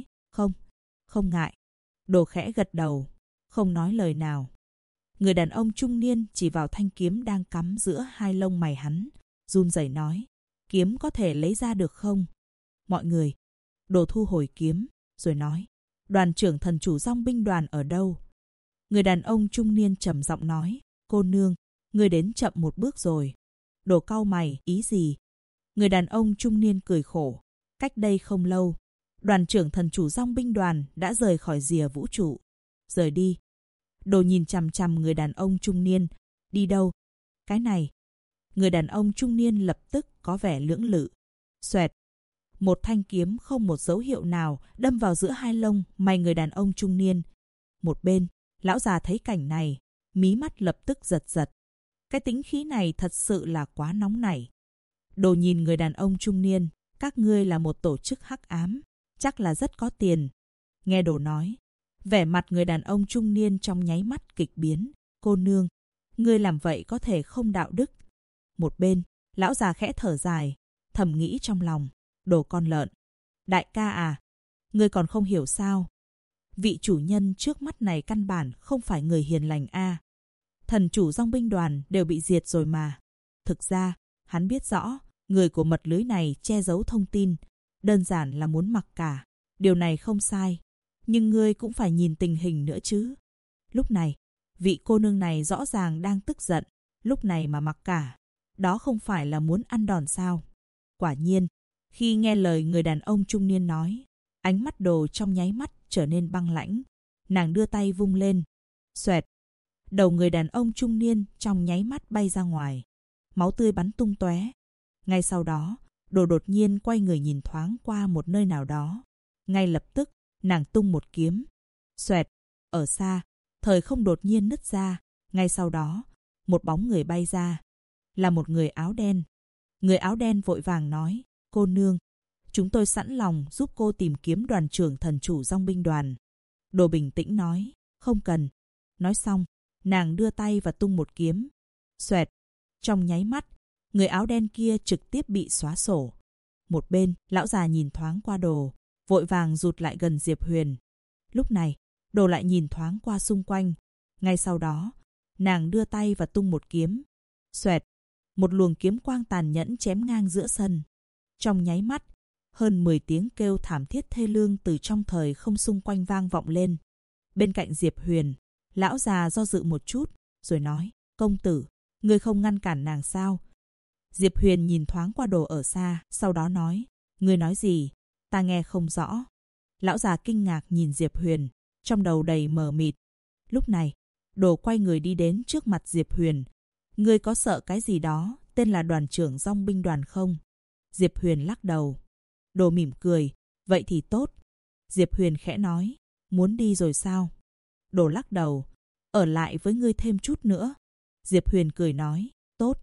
không ngại. Đồ khẽ gật đầu, không nói lời nào. Người đàn ông trung niên chỉ vào thanh kiếm đang cắm giữa hai lông mày hắn, run rẩy nói, kiếm có thể lấy ra được không? Mọi người. Đồ thu hồi kiếm, rồi nói, đoàn trưởng thần chủ dòng binh đoàn ở đâu? Người đàn ông trung niên trầm giọng nói, cô nương, ngươi đến chậm một bước rồi. Đồ cau mày, ý gì? Người đàn ông trung niên cười khổ, cách đây không lâu, đoàn trưởng thần chủ dòng binh đoàn đã rời khỏi rìa vũ trụ. Rời đi. Đồ nhìn chằm chằm người đàn ông trung niên. Đi đâu? Cái này. Người đàn ông trung niên lập tức có vẻ lưỡng lự. Xoẹt. Một thanh kiếm không một dấu hiệu nào đâm vào giữa hai lông mày người đàn ông trung niên. Một bên, lão già thấy cảnh này, mí mắt lập tức giật giật. Cái tính khí này thật sự là quá nóng nảy. Đồ nhìn người đàn ông trung niên, các ngươi là một tổ chức hắc ám, chắc là rất có tiền. Nghe Đồ nói, vẻ mặt người đàn ông trung niên trong nháy mắt kịch biến. Cô nương, ngươi làm vậy có thể không đạo đức. Một bên, lão già khẽ thở dài, thầm nghĩ trong lòng, Đồ con lợn. Đại ca à, ngươi còn không hiểu sao? Vị chủ nhân trước mắt này căn bản không phải người hiền lành a. Thần chủ dòng binh đoàn đều bị diệt rồi mà. Thực ra, hắn biết rõ, người của mật lưới này che giấu thông tin, đơn giản là muốn mặc cả. Điều này không sai, nhưng ngươi cũng phải nhìn tình hình nữa chứ. Lúc này, vị cô nương này rõ ràng đang tức giận, lúc này mà mặc cả, đó không phải là muốn ăn đòn sao? Quả nhiên, khi nghe lời người đàn ông trung niên nói, ánh mắt Đồ trong nháy mắt trở nên băng lãnh. Nàng đưa tay vung lên, xoẹt. Đầu người đàn ông trung niên trong nháy mắt bay ra ngoài, máu tươi bắn tung tóe. Ngay sau đó, Đồ đột nhiên quay người nhìn thoáng qua một nơi nào đó. Ngay lập tức, nàng tung một kiếm. Xoẹt, ở xa, thời không đột nhiên nứt ra. Ngay sau đó, một bóng người bay ra. Là một người áo đen. Người áo đen vội vàng nói, cô nương, chúng tôi sẵn lòng giúp cô tìm kiếm đoàn trưởng thần chủ dòng binh đoàn. Đồ bình tĩnh nói, không cần. Nói xong, nàng đưa tay và tung một kiếm. Xoẹt, trong nháy mắt, người áo đen kia trực tiếp bị xóa sổ. Một bên, lão già nhìn thoáng qua Đồ, vội vàng rụt lại gần Diệp Huyền. Lúc này, Đồ lại nhìn thoáng qua xung quanh. Ngay sau đó, nàng đưa tay và tung một kiếm. Xoẹt, một luồng kiếm quang tàn nhẫn chém ngang giữa sân. Trong nháy mắt, hơn 10 tiếng kêu thảm thiết thê lương từ trong thời không xung quanh vang vọng lên. Bên cạnh Diệp Huyền, lão già do dự một chút, rồi nói, công tử, ngươi không ngăn cản nàng sao? Diệp Huyền nhìn thoáng qua Đồ ở xa, sau đó nói, ngươi nói gì? Ta nghe không rõ. Lão già kinh ngạc nhìn Diệp Huyền, trong đầu đầy mờ mịt. Lúc này, Đồ quay người đi đến trước mặt Diệp Huyền. Ngươi có sợ cái gì đó, tên là đoàn trưởng dòng binh đoàn không? Diệp Huyền lắc đầu. Đồ mỉm cười, vậy thì tốt. Diệp Huyền khẽ nói, muốn đi rồi sao? Đồ lắc đầu, ở lại với ngươi thêm chút nữa. Diệp Huyền cười nói, tốt.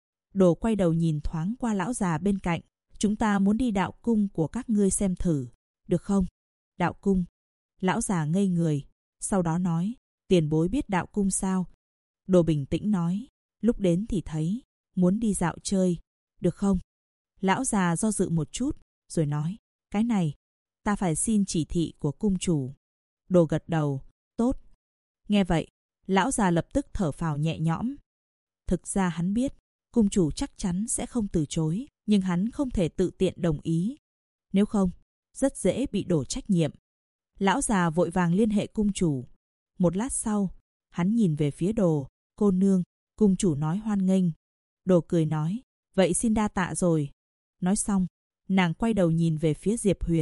Đồ quay đầu nhìn thoáng qua lão già bên cạnh. Chúng ta muốn đi đạo cung của các ngươi xem thử, được không? Đạo cung. Lão già ngây người, sau đó nói, tiền bối biết đạo cung sao? Đồ bình tĩnh nói, lúc đến thì thấy, muốn đi dạo chơi, được không? Lão già do dự một chút, rồi nói, cái này, ta phải xin chỉ thị của cung chủ. Đồ gật đầu, tốt. Nghe vậy, lão già lập tức thở phào nhẹ nhõm. Thực ra hắn biết, cung chủ chắc chắn sẽ không từ chối, nhưng hắn không thể tự tiện đồng ý. Nếu không, rất dễ bị đổ trách nhiệm. Lão già vội vàng liên hệ cung chủ. Một lát sau, hắn nhìn về phía Đồ, cô nương, cung chủ nói hoan nghênh. Đồ cười nói, vậy xin đa tạ rồi. Nói xong, nàng quay đầu nhìn về phía Diệp Huyền.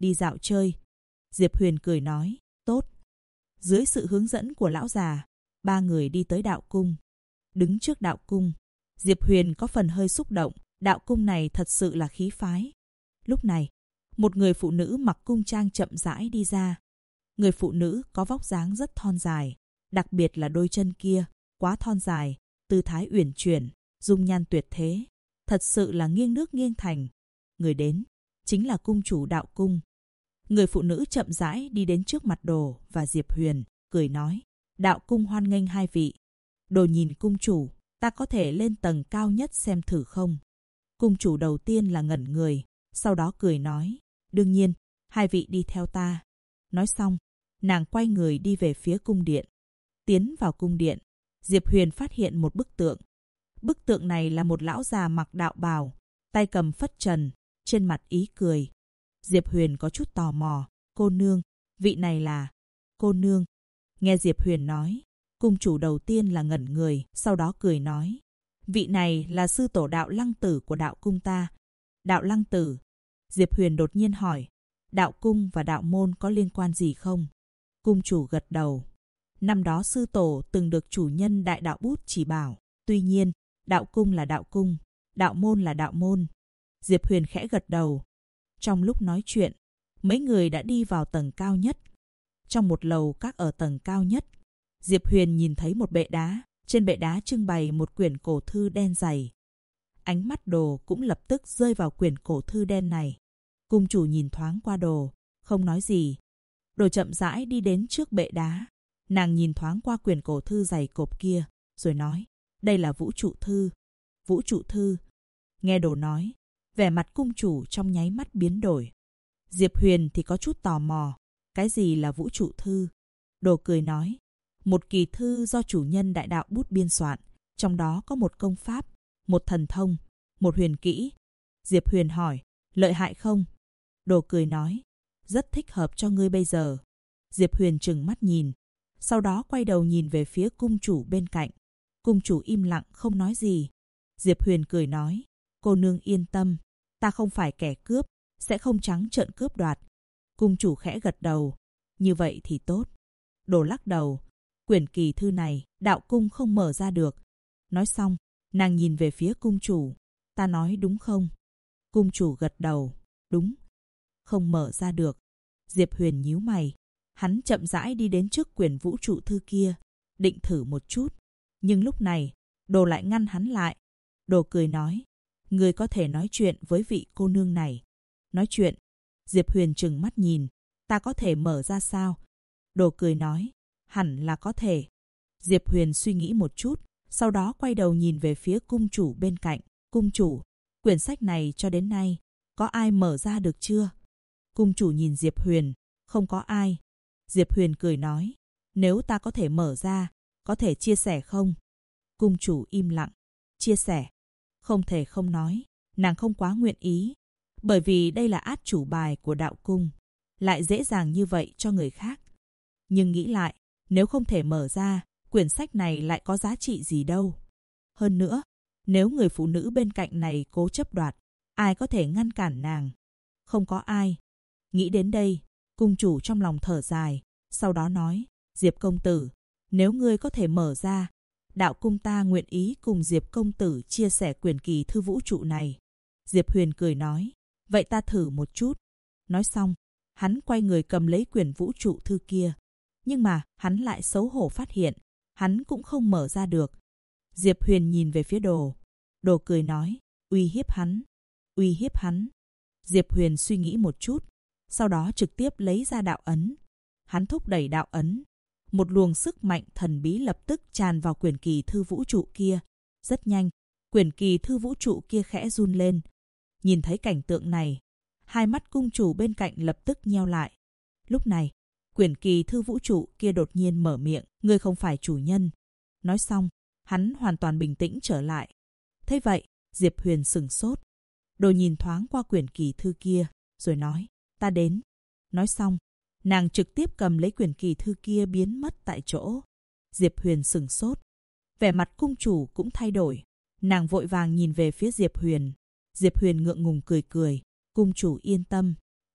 đi dạo chơi. Diệp Huyền cười nói, tốt. Dưới sự hướng dẫn của lão già, ba người đi tới đạo cung. Đứng trước đạo cung, Diệp Huyền có phần hơi xúc động, đạo cung này thật sự là khí phái. Lúc này, một người phụ nữ mặc cung trang chậm rãi đi ra. Người phụ nữ có vóc dáng rất thon dài, đặc biệt là đôi chân kia, quá thon dài, tư thái uyển chuyển, dung nhan tuyệt thế, thật sự là nghiêng nước nghiêng thành. Người đến chính là cung chủ đạo cung. Người phụ nữ chậm rãi đi đến trước mặt Đồ và Diệp Huyền, cười nói, đạo cung hoan nghênh hai vị. Đồ nhìn cung chủ, ta có thể lên tầng cao nhất xem thử không? Cung chủ đầu tiên là ngẩn người, sau đó cười nói, đương nhiên, hai vị đi theo ta. Nói xong, nàng quay người đi về phía cung điện. Tiến vào cung điện, Diệp Huyền phát hiện một bức tượng. Bức tượng này là một lão già mặc đạo bào, tay cầm phất trần, trên mặt ý cười. Diệp Huyền có chút tò mò, cô nương, vị này là... Cô nương. Nghe Diệp Huyền nói, cung chủ đầu tiên là ngẩn người, sau đó cười nói, vị này là sư tổ đạo lăng tử của đạo cung ta. Đạo lăng tử? Diệp Huyền đột nhiên hỏi, đạo cung và đạo môn có liên quan gì không? Cung chủ gật đầu. Năm đó sư tổ từng được chủ nhân đại đạo bút chỉ bảo. Tuy nhiên, đạo cung là đạo cung, đạo môn là đạo môn. Diệp Huyền khẽ gật đầu. Trong lúc nói chuyện, mấy người đã đi vào tầng cao nhất. Trong một lầu các ở tầng cao nhất, Diệp Huyền nhìn thấy một bệ đá. Trên bệ đá trưng bày một quyển cổ thư đen dày. Ánh mắt Đồ cũng lập tức rơi vào quyển cổ thư đen này. Cung chủ nhìn thoáng qua Đồ, không nói gì. Đồ chậm rãi đi đến trước bệ đá. Nàng nhìn thoáng qua quyển cổ thư dày cộp kia, rồi nói, đây là vũ trụ thư. Vũ trụ thư. Nghe Đồ nói, vẻ mặt cung chủ trong nháy mắt biến đổi. Diệp Huyền thì có chút tò mò, cái gì là vũ trụ thư? Đồ cười nói, một kỳ thư do chủ nhân đại đạo bút biên soạn, trong đó có một công pháp, một thần thông, một huyền kỹ. Diệp Huyền hỏi, lợi hại không? Đồ cười nói, rất thích hợp cho ngươi bây giờ. Diệp Huyền trừng mắt nhìn, sau đó quay đầu nhìn về phía cung chủ bên cạnh. Cung chủ im lặng không nói gì. Diệp Huyền cười nói, cô nương yên tâm, ta không phải kẻ cướp, sẽ không trắng trợn cướp đoạt. Cung chủ khẽ gật đầu, như vậy thì tốt. Đồ lắc đầu, quyển kỳ thư này đạo cung không mở ra được. Nói xong, nàng nhìn về phía cung chủ, ta nói đúng không? Cung chủ gật đầu, đúng. Không mở ra được. Diệp Huyền nhíu mày. Hắn chậm rãi đi đến trước quyển vũ trụ thư kia, định thử một chút. Nhưng lúc này, Đồ lại ngăn hắn lại. Đồ cười nói, ngươi có thể nói chuyện với vị cô nương này. Nói chuyện? Diệp Huyền trừng mắt nhìn, ta có thể mở ra sao? Đồ cười nói, hẳn là có thể. Diệp Huyền suy nghĩ một chút, sau đó quay đầu nhìn về phía cung chủ bên cạnh. Cung chủ, quyển sách này cho đến nay, có ai mở ra được chưa? Cung chủ nhìn Diệp Huyền, không có ai. Diệp Huyền cười nói, nếu ta có thể mở ra, có thể chia sẻ không? Cung chủ im lặng, chia sẻ. Không thể không nói, nàng không quá nguyện ý. Bởi vì đây là át chủ bài của đạo cung, lại dễ dàng như vậy cho người khác. Nhưng nghĩ lại, nếu không thể mở ra, quyển sách này lại có giá trị gì đâu. Hơn nữa, nếu người phụ nữ bên cạnh này cố chấp đoạt, ai có thể ngăn cản nàng? Không có ai. Nghĩ đến đây, cung chủ trong lòng thở dài, sau đó nói, Diệp công tử, nếu ngươi có thể mở ra, đạo cung ta nguyện ý cùng Diệp công tử chia sẻ quyển kỳ thư vũ trụ này. Diệp Huyền cười nói, vậy ta thử một chút. Nói xong, hắn quay người cầm lấy quyển vũ trụ thư kia. Nhưng mà hắn lại xấu hổ phát hiện, hắn cũng không mở ra được. Diệp Huyền nhìn về phía Đồ. Đồ cười nói, uy hiếp hắn. Uy hiếp hắn. Diệp Huyền suy nghĩ một chút, sau đó trực tiếp lấy ra đạo ấn. Hắn thúc đẩy đạo ấn. Một luồng sức mạnh thần bí lập tức tràn vào quyển kỳ thư vũ trụ kia. Rất nhanh, quyển kỳ thư vũ trụ kia khẽ run lên. Nhìn thấy cảnh tượng này, hai mắt cung chủ bên cạnh lập tức nheo lại. Lúc này, quyển kỳ thư vũ trụ kia đột nhiên mở miệng, ngươi không phải chủ nhân. Nói xong, hắn hoàn toàn bình tĩnh trở lại. Thế vậy, Diệp Huyền sửng sốt. Đồ nhìn thoáng qua quyển kỳ thư kia, rồi nói, ta đến. Nói xong, nàng trực tiếp cầm lấy quyển kỳ thư kia biến mất tại chỗ. Diệp Huyền sửng sốt. Vẻ mặt cung chủ cũng thay đổi. Nàng vội vàng nhìn về phía Diệp Huyền. Diệp Huyền ngượng ngùng cười cười. Cung chủ yên tâm.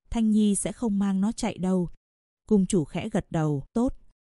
Thanh Nhi sẽ không mang nó chạy đâu. Cung chủ khẽ gật đầu, tốt.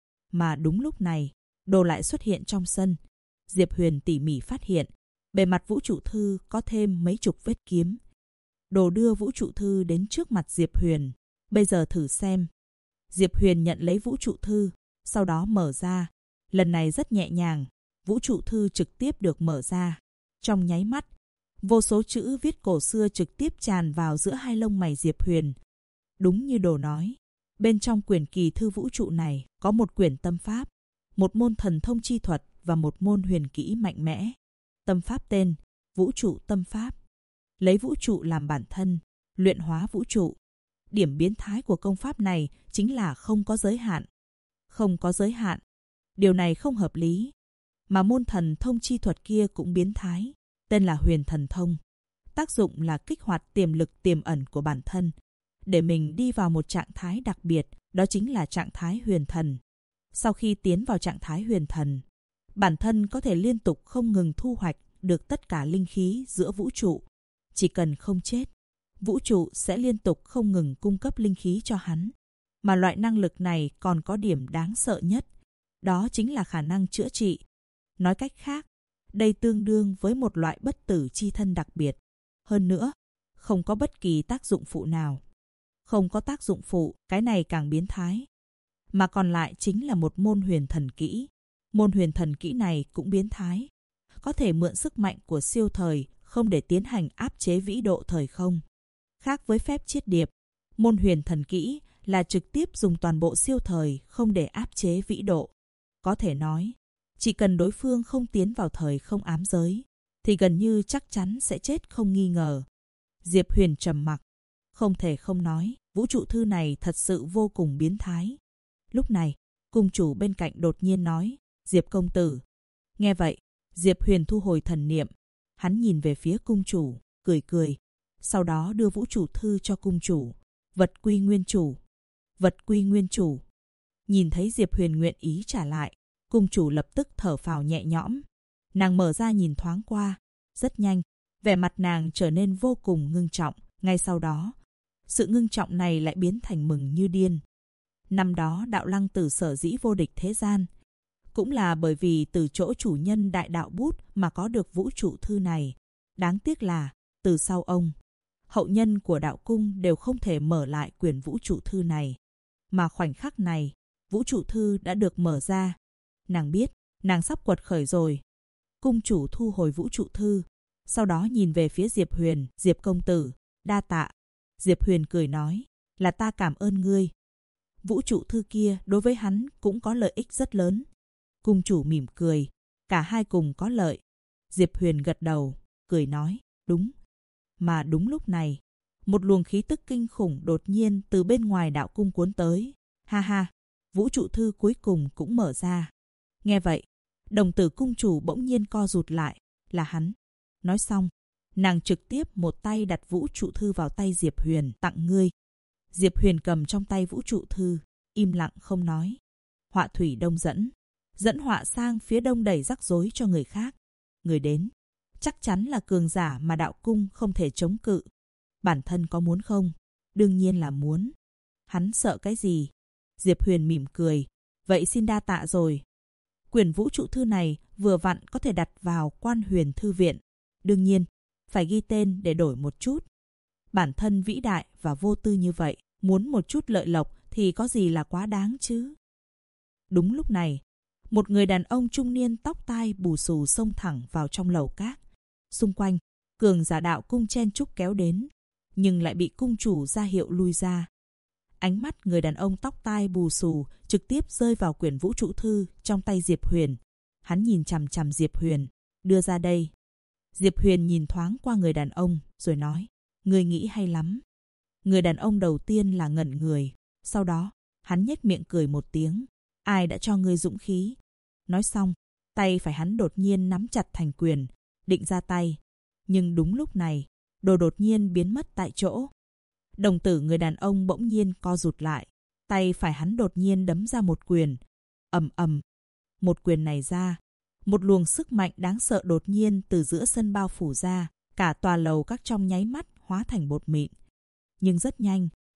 Mà đúng lúc này, Đồ lại xuất hiện trong sân. Diệp Huyền tỉ mỉ phát hiện, bề mặt vũ trụ thư có thêm mấy chục vết kiếm. Đồ đưa vũ trụ thư đến trước mặt Diệp Huyền. Bây giờ thử xem. Diệp Huyền nhận lấy vũ trụ thư, sau đó mở ra. Lần này rất nhẹ nhàng, vũ trụ thư trực tiếp được mở ra. Trong nháy mắt, vô số chữ viết cổ xưa trực tiếp tràn vào giữa hai lông mày Diệp Huyền. Đúng như Đồ nói, bên trong quyển kỳ thư vũ trụ này có một quyển tâm pháp, một môn thần thông chi thuật và một môn huyền kỹ mạnh mẽ. Tâm pháp tên Vũ trụ tâm pháp. Lấy vũ trụ làm bản thân, luyện hóa vũ trụ. Điểm biến thái của công pháp này chính là không có giới hạn. Không có giới hạn. Điều này không hợp lý. Mà môn thần thông chi thuật kia cũng biến thái, tên là huyền thần thông. Tác dụng là kích hoạt tiềm lực tiềm ẩn của bản thân, để mình đi vào một trạng thái đặc biệt, đó chính là trạng thái huyền thần. Sau khi tiến vào trạng thái huyền thần, bản thân có thể liên tục không ngừng thu hoạch được tất cả linh khí giữa vũ trụ. Chỉ cần không chết, vũ trụ sẽ liên tục không ngừng cung cấp linh khí cho hắn. Mà loại năng lực này còn có điểm đáng sợ nhất, đó chính là khả năng chữa trị. Nói cách khác, đây tương đương với một loại bất tử chi thân đặc biệt. Hơn nữa, không có bất kỳ tác dụng phụ nào. Không có tác dụng phụ, cái này càng biến thái. Mà còn lại chính là một môn huyền thần kỹ. Môn huyền thần kỹ này cũng biến thái. Có thể mượn sức mạnh của siêu thời không để tiến hành áp chế vĩ độ thời không. Khác với phép chiết điệp, môn huyền thần kỹ là trực tiếp dùng toàn bộ siêu thời không để áp chế vĩ độ. Có thể nói, chỉ cần đối phương không tiến vào thời không ám giới, thì gần như chắc chắn sẽ chết không nghi ngờ. Diệp Huyền trầm mặc, không thể không nói, vũ trụ thư này thật sự vô cùng biến thái. Lúc này, cung chủ bên cạnh đột nhiên nói, Diệp công tử. Nghe vậy, Diệp Huyền thu hồi thần niệm. Hắn nhìn về phía cung chủ, cười cười. Sau đó đưa vũ trụ thư cho cung chủ. Vật quy nguyên chủ. Vật quy nguyên chủ. Nhìn thấy Diệp Huyền nguyện ý trả lại, cung chủ lập tức thở phào nhẹ nhõm. Nàng mở ra nhìn thoáng qua. Rất nhanh, vẻ mặt nàng trở nên vô cùng ngưng trọng. Ngay sau đó, sự ngưng trọng này lại biến thành mừng như điên. Năm đó Đạo Lăng Tử sở dĩ vô địch thế gian, cũng là bởi vì từ chỗ chủ nhân Đại Đạo Bút mà có được vũ trụ thư này. Đáng tiếc là, từ sau ông, hậu nhân của đạo cung đều không thể mở lại quyển vũ trụ thư này. Mà khoảnh khắc này, vũ trụ thư đã được mở ra. Nàng biết, nàng sắp quật khởi rồi. Cung chủ thu hồi vũ trụ thư, sau đó nhìn về phía Diệp Huyền, Diệp công tử, đa tạ. Diệp Huyền cười nói, là ta cảm ơn ngươi. Vũ trụ thư kia đối với hắn cũng có lợi ích rất lớn. Cung chủ mỉm cười, cả hai cùng có lợi. Diệp Huyền gật đầu, cười nói, đúng. Mà đúng lúc này, một luồng khí tức kinh khủng đột nhiên từ bên ngoài đạo cung cuốn tới. Ha ha, vũ trụ thư cuối cùng cũng mở ra. Nghe vậy, đồng tử cung chủ bỗng nhiên co rụt lại, là hắn. Nói xong, nàng trực tiếp một tay đặt vũ trụ thư vào tay Diệp Huyền, tặng ngươi. Diệp Huyền cầm trong tay vũ trụ thư, im lặng không nói. Họa thủy đông dẫn. Dẫn họa sang phía đông đầy rắc rối cho người khác. Người đến, chắc chắn là cường giả mà đạo cung không thể chống cự. Bản thân có muốn không? Đương nhiên là muốn. Hắn sợ cái gì? Diệp Huyền mỉm cười. Vậy xin đa tạ rồi. Quyển vũ trụ thư này vừa vặn có thể đặt vào Quan Huyền Thư Viện. Đương nhiên, phải ghi tên để đổi một chút. Bản thân vĩ đại và vô tư như vậy, muốn một chút lợi lộc thì có gì là quá đáng chứ? Đúng lúc này, một người đàn ông trung niên tóc tai bù xù xông thẳng vào trong lầu các. Xung quanh, cường giả đạo cung chen chúc kéo đến, nhưng lại bị cung chủ ra hiệu lui ra. Ánh mắt người đàn ông tóc tai bù xù trực tiếp rơi vào quyển vũ trụ thư trong tay Diệp Huyền. Hắn nhìn chằm chằm Diệp Huyền, đưa ra đây. Diệp Huyền nhìn thoáng qua người đàn ông, rồi nói, ngươi nghĩ hay lắm. Người đàn ông đầu tiên là ngẩn người, sau đó, hắn nhếch miệng cười một tiếng. Ai đã cho ngươi dũng khí? Nói xong, tay phải hắn đột nhiên nắm chặt thành quyền, định ra tay. Nhưng đúng lúc này, đồ đột nhiên biến mất tại chỗ. Đồng tử người đàn ông bỗng nhiên co rụt lại. Tay phải hắn đột nhiên đấm ra một quyền. Ầm ầm. Một quyền này ra, một luồng sức mạnh đáng sợ đột nhiên từ giữa sân bao phủ ra. Cả tòa lầu các trong nháy mắt hóa thành bột mịn. Nhưng rất nhanh,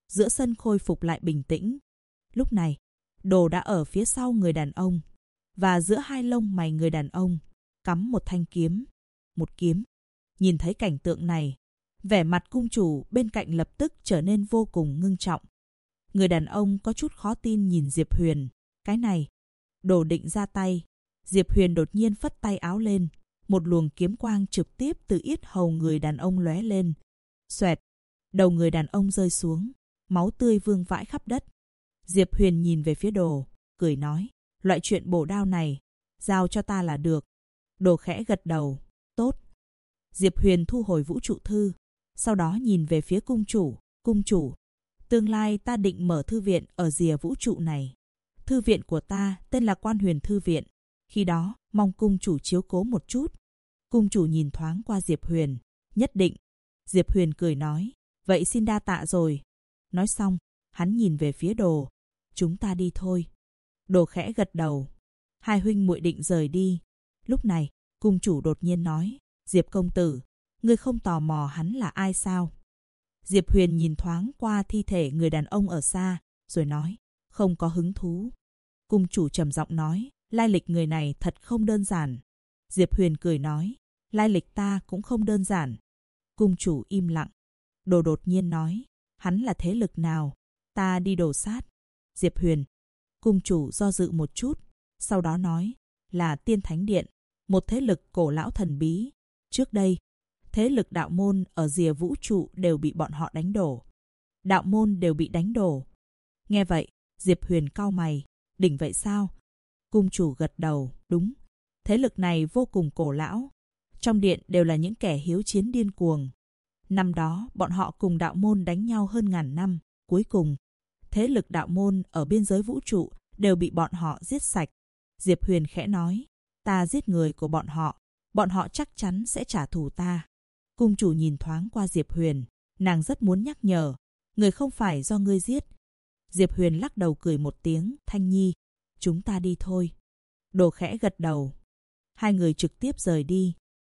giữa sân khôi phục lại bình tĩnh. Lúc này, Đồ đã ở phía sau người đàn ông, và giữa hai lông mày người đàn ông cắm một thanh kiếm. Một kiếm. Nhìn thấy cảnh tượng này, vẻ mặt cung chủ bên cạnh lập tức trở nên vô cùng ngưng trọng. Người đàn ông có chút khó tin nhìn Diệp Huyền. Cái này. Đồ định ra tay. Diệp Huyền đột nhiên phất tay áo lên. Một luồng kiếm quang trực tiếp từ yết hầu người đàn ông lóe lên. Xoẹt. Đầu người đàn ông rơi xuống. Máu tươi vương vãi khắp đất. Diệp Huyền nhìn về phía Đồ, cười nói. Loại chuyện bổ đao này, giao cho ta là được. Đồ khẽ gật đầu. Tốt. Diệp Huyền thu hồi vũ trụ thư. Sau đó nhìn về phía cung chủ. Cung chủ, tương lai ta định mở thư viện ở rìa vũ trụ này. Thư viện của ta tên là Quan Huyền Thư Viện. Khi đó, mong cung chủ chiếu cố một chút. Cung chủ nhìn thoáng qua Diệp Huyền. Nhất định. Diệp Huyền cười nói. Vậy xin đa tạ rồi. Nói xong, hắn nhìn về phía Đồ. Chúng ta đi thôi. Đồ khẽ gật đầu. Hai huynh muội định rời đi. Lúc này, cung chủ đột nhiên nói. Diệp công tử, ngươi không tò mò hắn là ai sao? Diệp Huyền nhìn thoáng qua thi thể người đàn ông ở xa, rồi nói. Không có hứng thú. Cung chủ trầm giọng nói. Lai lịch người này thật không đơn giản. Diệp Huyền cười nói. Lai lịch ta cũng không đơn giản. Cung chủ im lặng. Đồ đột nhiên nói. Hắn là thế lực nào? Ta đi đổ sát. Diệp Huyền. Cung chủ do dự một chút. Sau đó nói. Là Tiên Thánh Điện. Một thế lực cổ lão thần bí. Trước đây, thế lực đạo môn ở rìa vũ trụ đều bị bọn họ đánh đổ. Đạo môn đều bị đánh đổ. Nghe vậy, Diệp Huyền cau mày. Đỉnh vậy sao? Cung chủ gật đầu. Đúng. Thế lực này vô cùng cổ lão. Trong điện đều là những kẻ hiếu chiến điên cuồng. Năm đó, bọn họ cùng đạo môn đánh nhau hơn ngàn năm. Cuối cùng, thế lực đạo môn ở biên giới vũ trụ đều bị bọn họ giết sạch. Diệp Huyền khẽ nói. Ta giết người của bọn họ chắc chắn sẽ trả thù ta. Cung chủ nhìn thoáng qua Diệp Huyền. Nàng rất muốn nhắc nhở. Người không phải do ngươi giết. Diệp Huyền lắc đầu cười một tiếng. Thanh Nhi, chúng ta đi thôi. Đồ khẽ gật đầu. Hai người trực tiếp rời đi.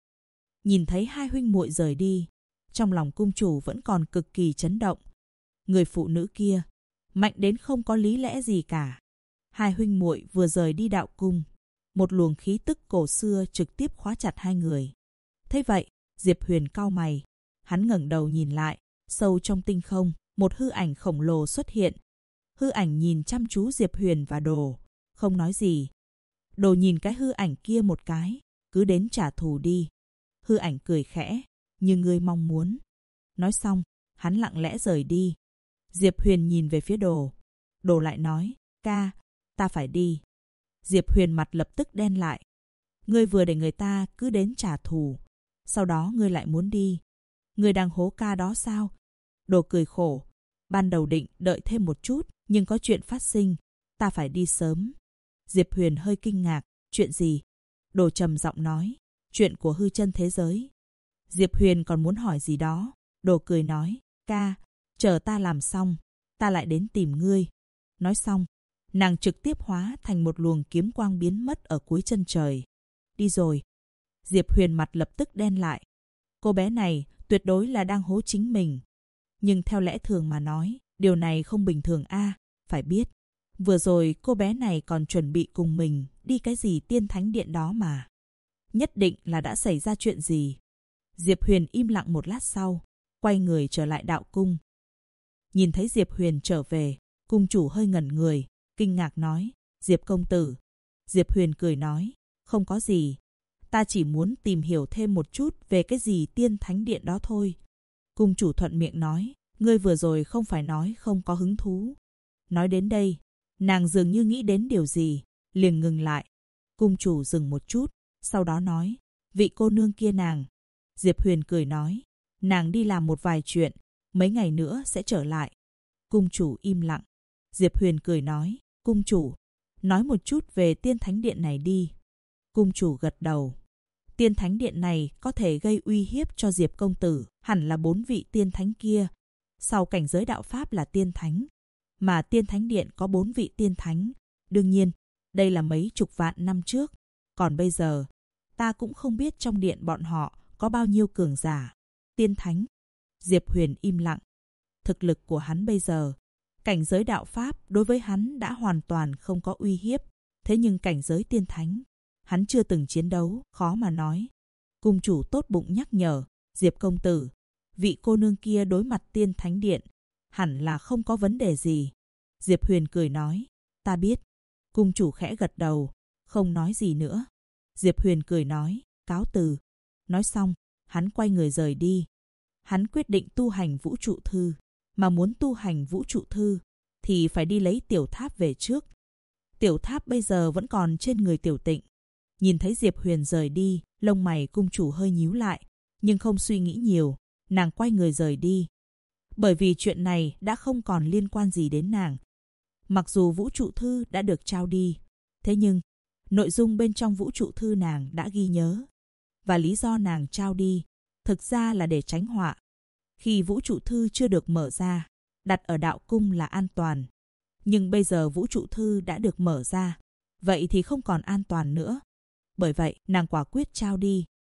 Nhìn thấy hai huynh muội rời đi, trong lòng cung chủ vẫn còn cực kỳ chấn động. Người phụ nữ kia, mạnh đến không có lý lẽ gì cả. Hai huynh muội vừa rời đi đạo cung. Một luồng khí tức cổ xưa trực tiếp khóa chặt hai người. Thế vậy, Diệp Huyền cau mày. Hắn ngẩng đầu nhìn lại, sâu trong tinh không, một hư ảnh khổng lồ xuất hiện. Hư ảnh nhìn chăm chú Diệp Huyền và Đồ, không nói gì. Đồ nhìn cái hư ảnh kia một cái, cứ đến trả thù đi. Hư ảnh cười khẽ, như ngươi mong muốn. Nói xong, hắn lặng lẽ rời đi. Diệp Huyền nhìn về phía Đồ. Đồ lại nói, ca, ta phải đi. Diệp Huyền mặt lập tức đen lại. Ngươi vừa để người ta cứ đến trả thù, sau đó ngươi lại muốn đi. Ngươi đang hố ca đó sao? Đồ cười khổ. Ban đầu định đợi thêm một chút, nhưng có chuyện phát sinh. Ta phải đi sớm. Diệp Huyền hơi kinh ngạc. Chuyện gì? Đồ trầm giọng nói. Chuyện của hư chân thế giới. Diệp Huyền còn muốn hỏi gì đó. Đồ cười nói. Ca, chờ ta làm xong, ta lại đến tìm ngươi. Nói xong, nàng trực tiếp hóa thành một luồng kiếm quang biến mất ở cuối chân trời. Đi rồi. Diệp Huyền mặt lập tức đen lại. Cô bé này tuyệt đối là đang hố chính mình. Nhưng theo lẽ thường mà nói, điều này không bình thường a. Phải biết, vừa rồi cô bé này còn chuẩn bị cùng mình đi cái gì Tiên Thánh Điện đó mà. Nhất định là đã xảy ra chuyện gì. Diệp Huyền im lặng một lát sau, quay người trở lại đạo cung. Nhìn thấy Diệp Huyền trở về, cung chủ hơi ngẩn người, kinh ngạc nói, Diệp công tử. Diệp Huyền cười nói, không có gì. Ta chỉ muốn tìm hiểu thêm một chút về cái gì Tiên Thánh Điện đó thôi. Cung chủ thuận miệng nói, ngươi vừa rồi không phải nói không có hứng thú. Nói đến đây, nàng dường như nghĩ đến điều gì, liền ngừng lại. Cung chủ dừng một chút, sau đó nói, vị cô nương kia nàng. Diệp Huyền cười nói, nàng đi làm một vài chuyện, mấy ngày nữa sẽ trở lại. Cung chủ im lặng. Diệp Huyền cười nói, cung chủ, nói một chút về Tiên Thánh Điện này đi. Cung chủ gật đầu. Tiên Thánh Điện này có thể gây uy hiếp cho Diệp công tử, hẳn là 4 vị tiên thánh kia. Sau cảnh giới đạo pháp là tiên thánh, mà Tiên Thánh Điện có 4 vị tiên thánh. Đương nhiên, đây là mấy chục vạn năm trước. Còn bây giờ, ta cũng không biết trong điện bọn họ có bao nhiêu cường giả. Tiên thánh. Diệp Huyền im lặng. thực lực của hắn bây giờ. Cảnh giới đạo Pháp đối với hắn đã hoàn toàn không có uy hiếp. Thế nhưng cảnh giới tiên thánh, hắn chưa từng chiến đấu, khó mà nói. Cung chủ tốt bụng nhắc nhở, Diệp công tử, vị cô nương kia đối mặt tiên thánh điện, hẳn là không có vấn đề gì. Diệp Huyền cười nói, ta biết. Cung chủ khẽ gật đầu, không nói gì nữa. Diệp Huyền cười nói, cáo từ. Nói xong, hắn quay người rời đi. Hắn quyết định tu hành vũ trụ thư, mà muốn tu hành vũ trụ thư thì phải đi lấy tiểu tháp về trước. Tiểu tháp bây giờ vẫn còn trên người Tiểu Tịnh. Nhìn thấy Diệp Huyền rời đi, lông mày cung chủ hơi nhíu lại, nhưng không suy nghĩ nhiều, nàng quay người rời đi. Bởi vì chuyện này đã không còn liên quan gì đến nàng. Mặc dù vũ trụ thư đã được trao đi, thế nhưng nội dung bên trong vũ trụ thư nàng đã ghi nhớ. Và lý do nàng trao đi, thực ra là để tránh họa. Khi vũ trụ thư chưa được mở ra, đặt ở đạo cung là an toàn. Nhưng bây giờ vũ trụ thư đã được mở ra, vậy thì không còn an toàn nữa. Bởi vậy, nàng quả quyết trao đi.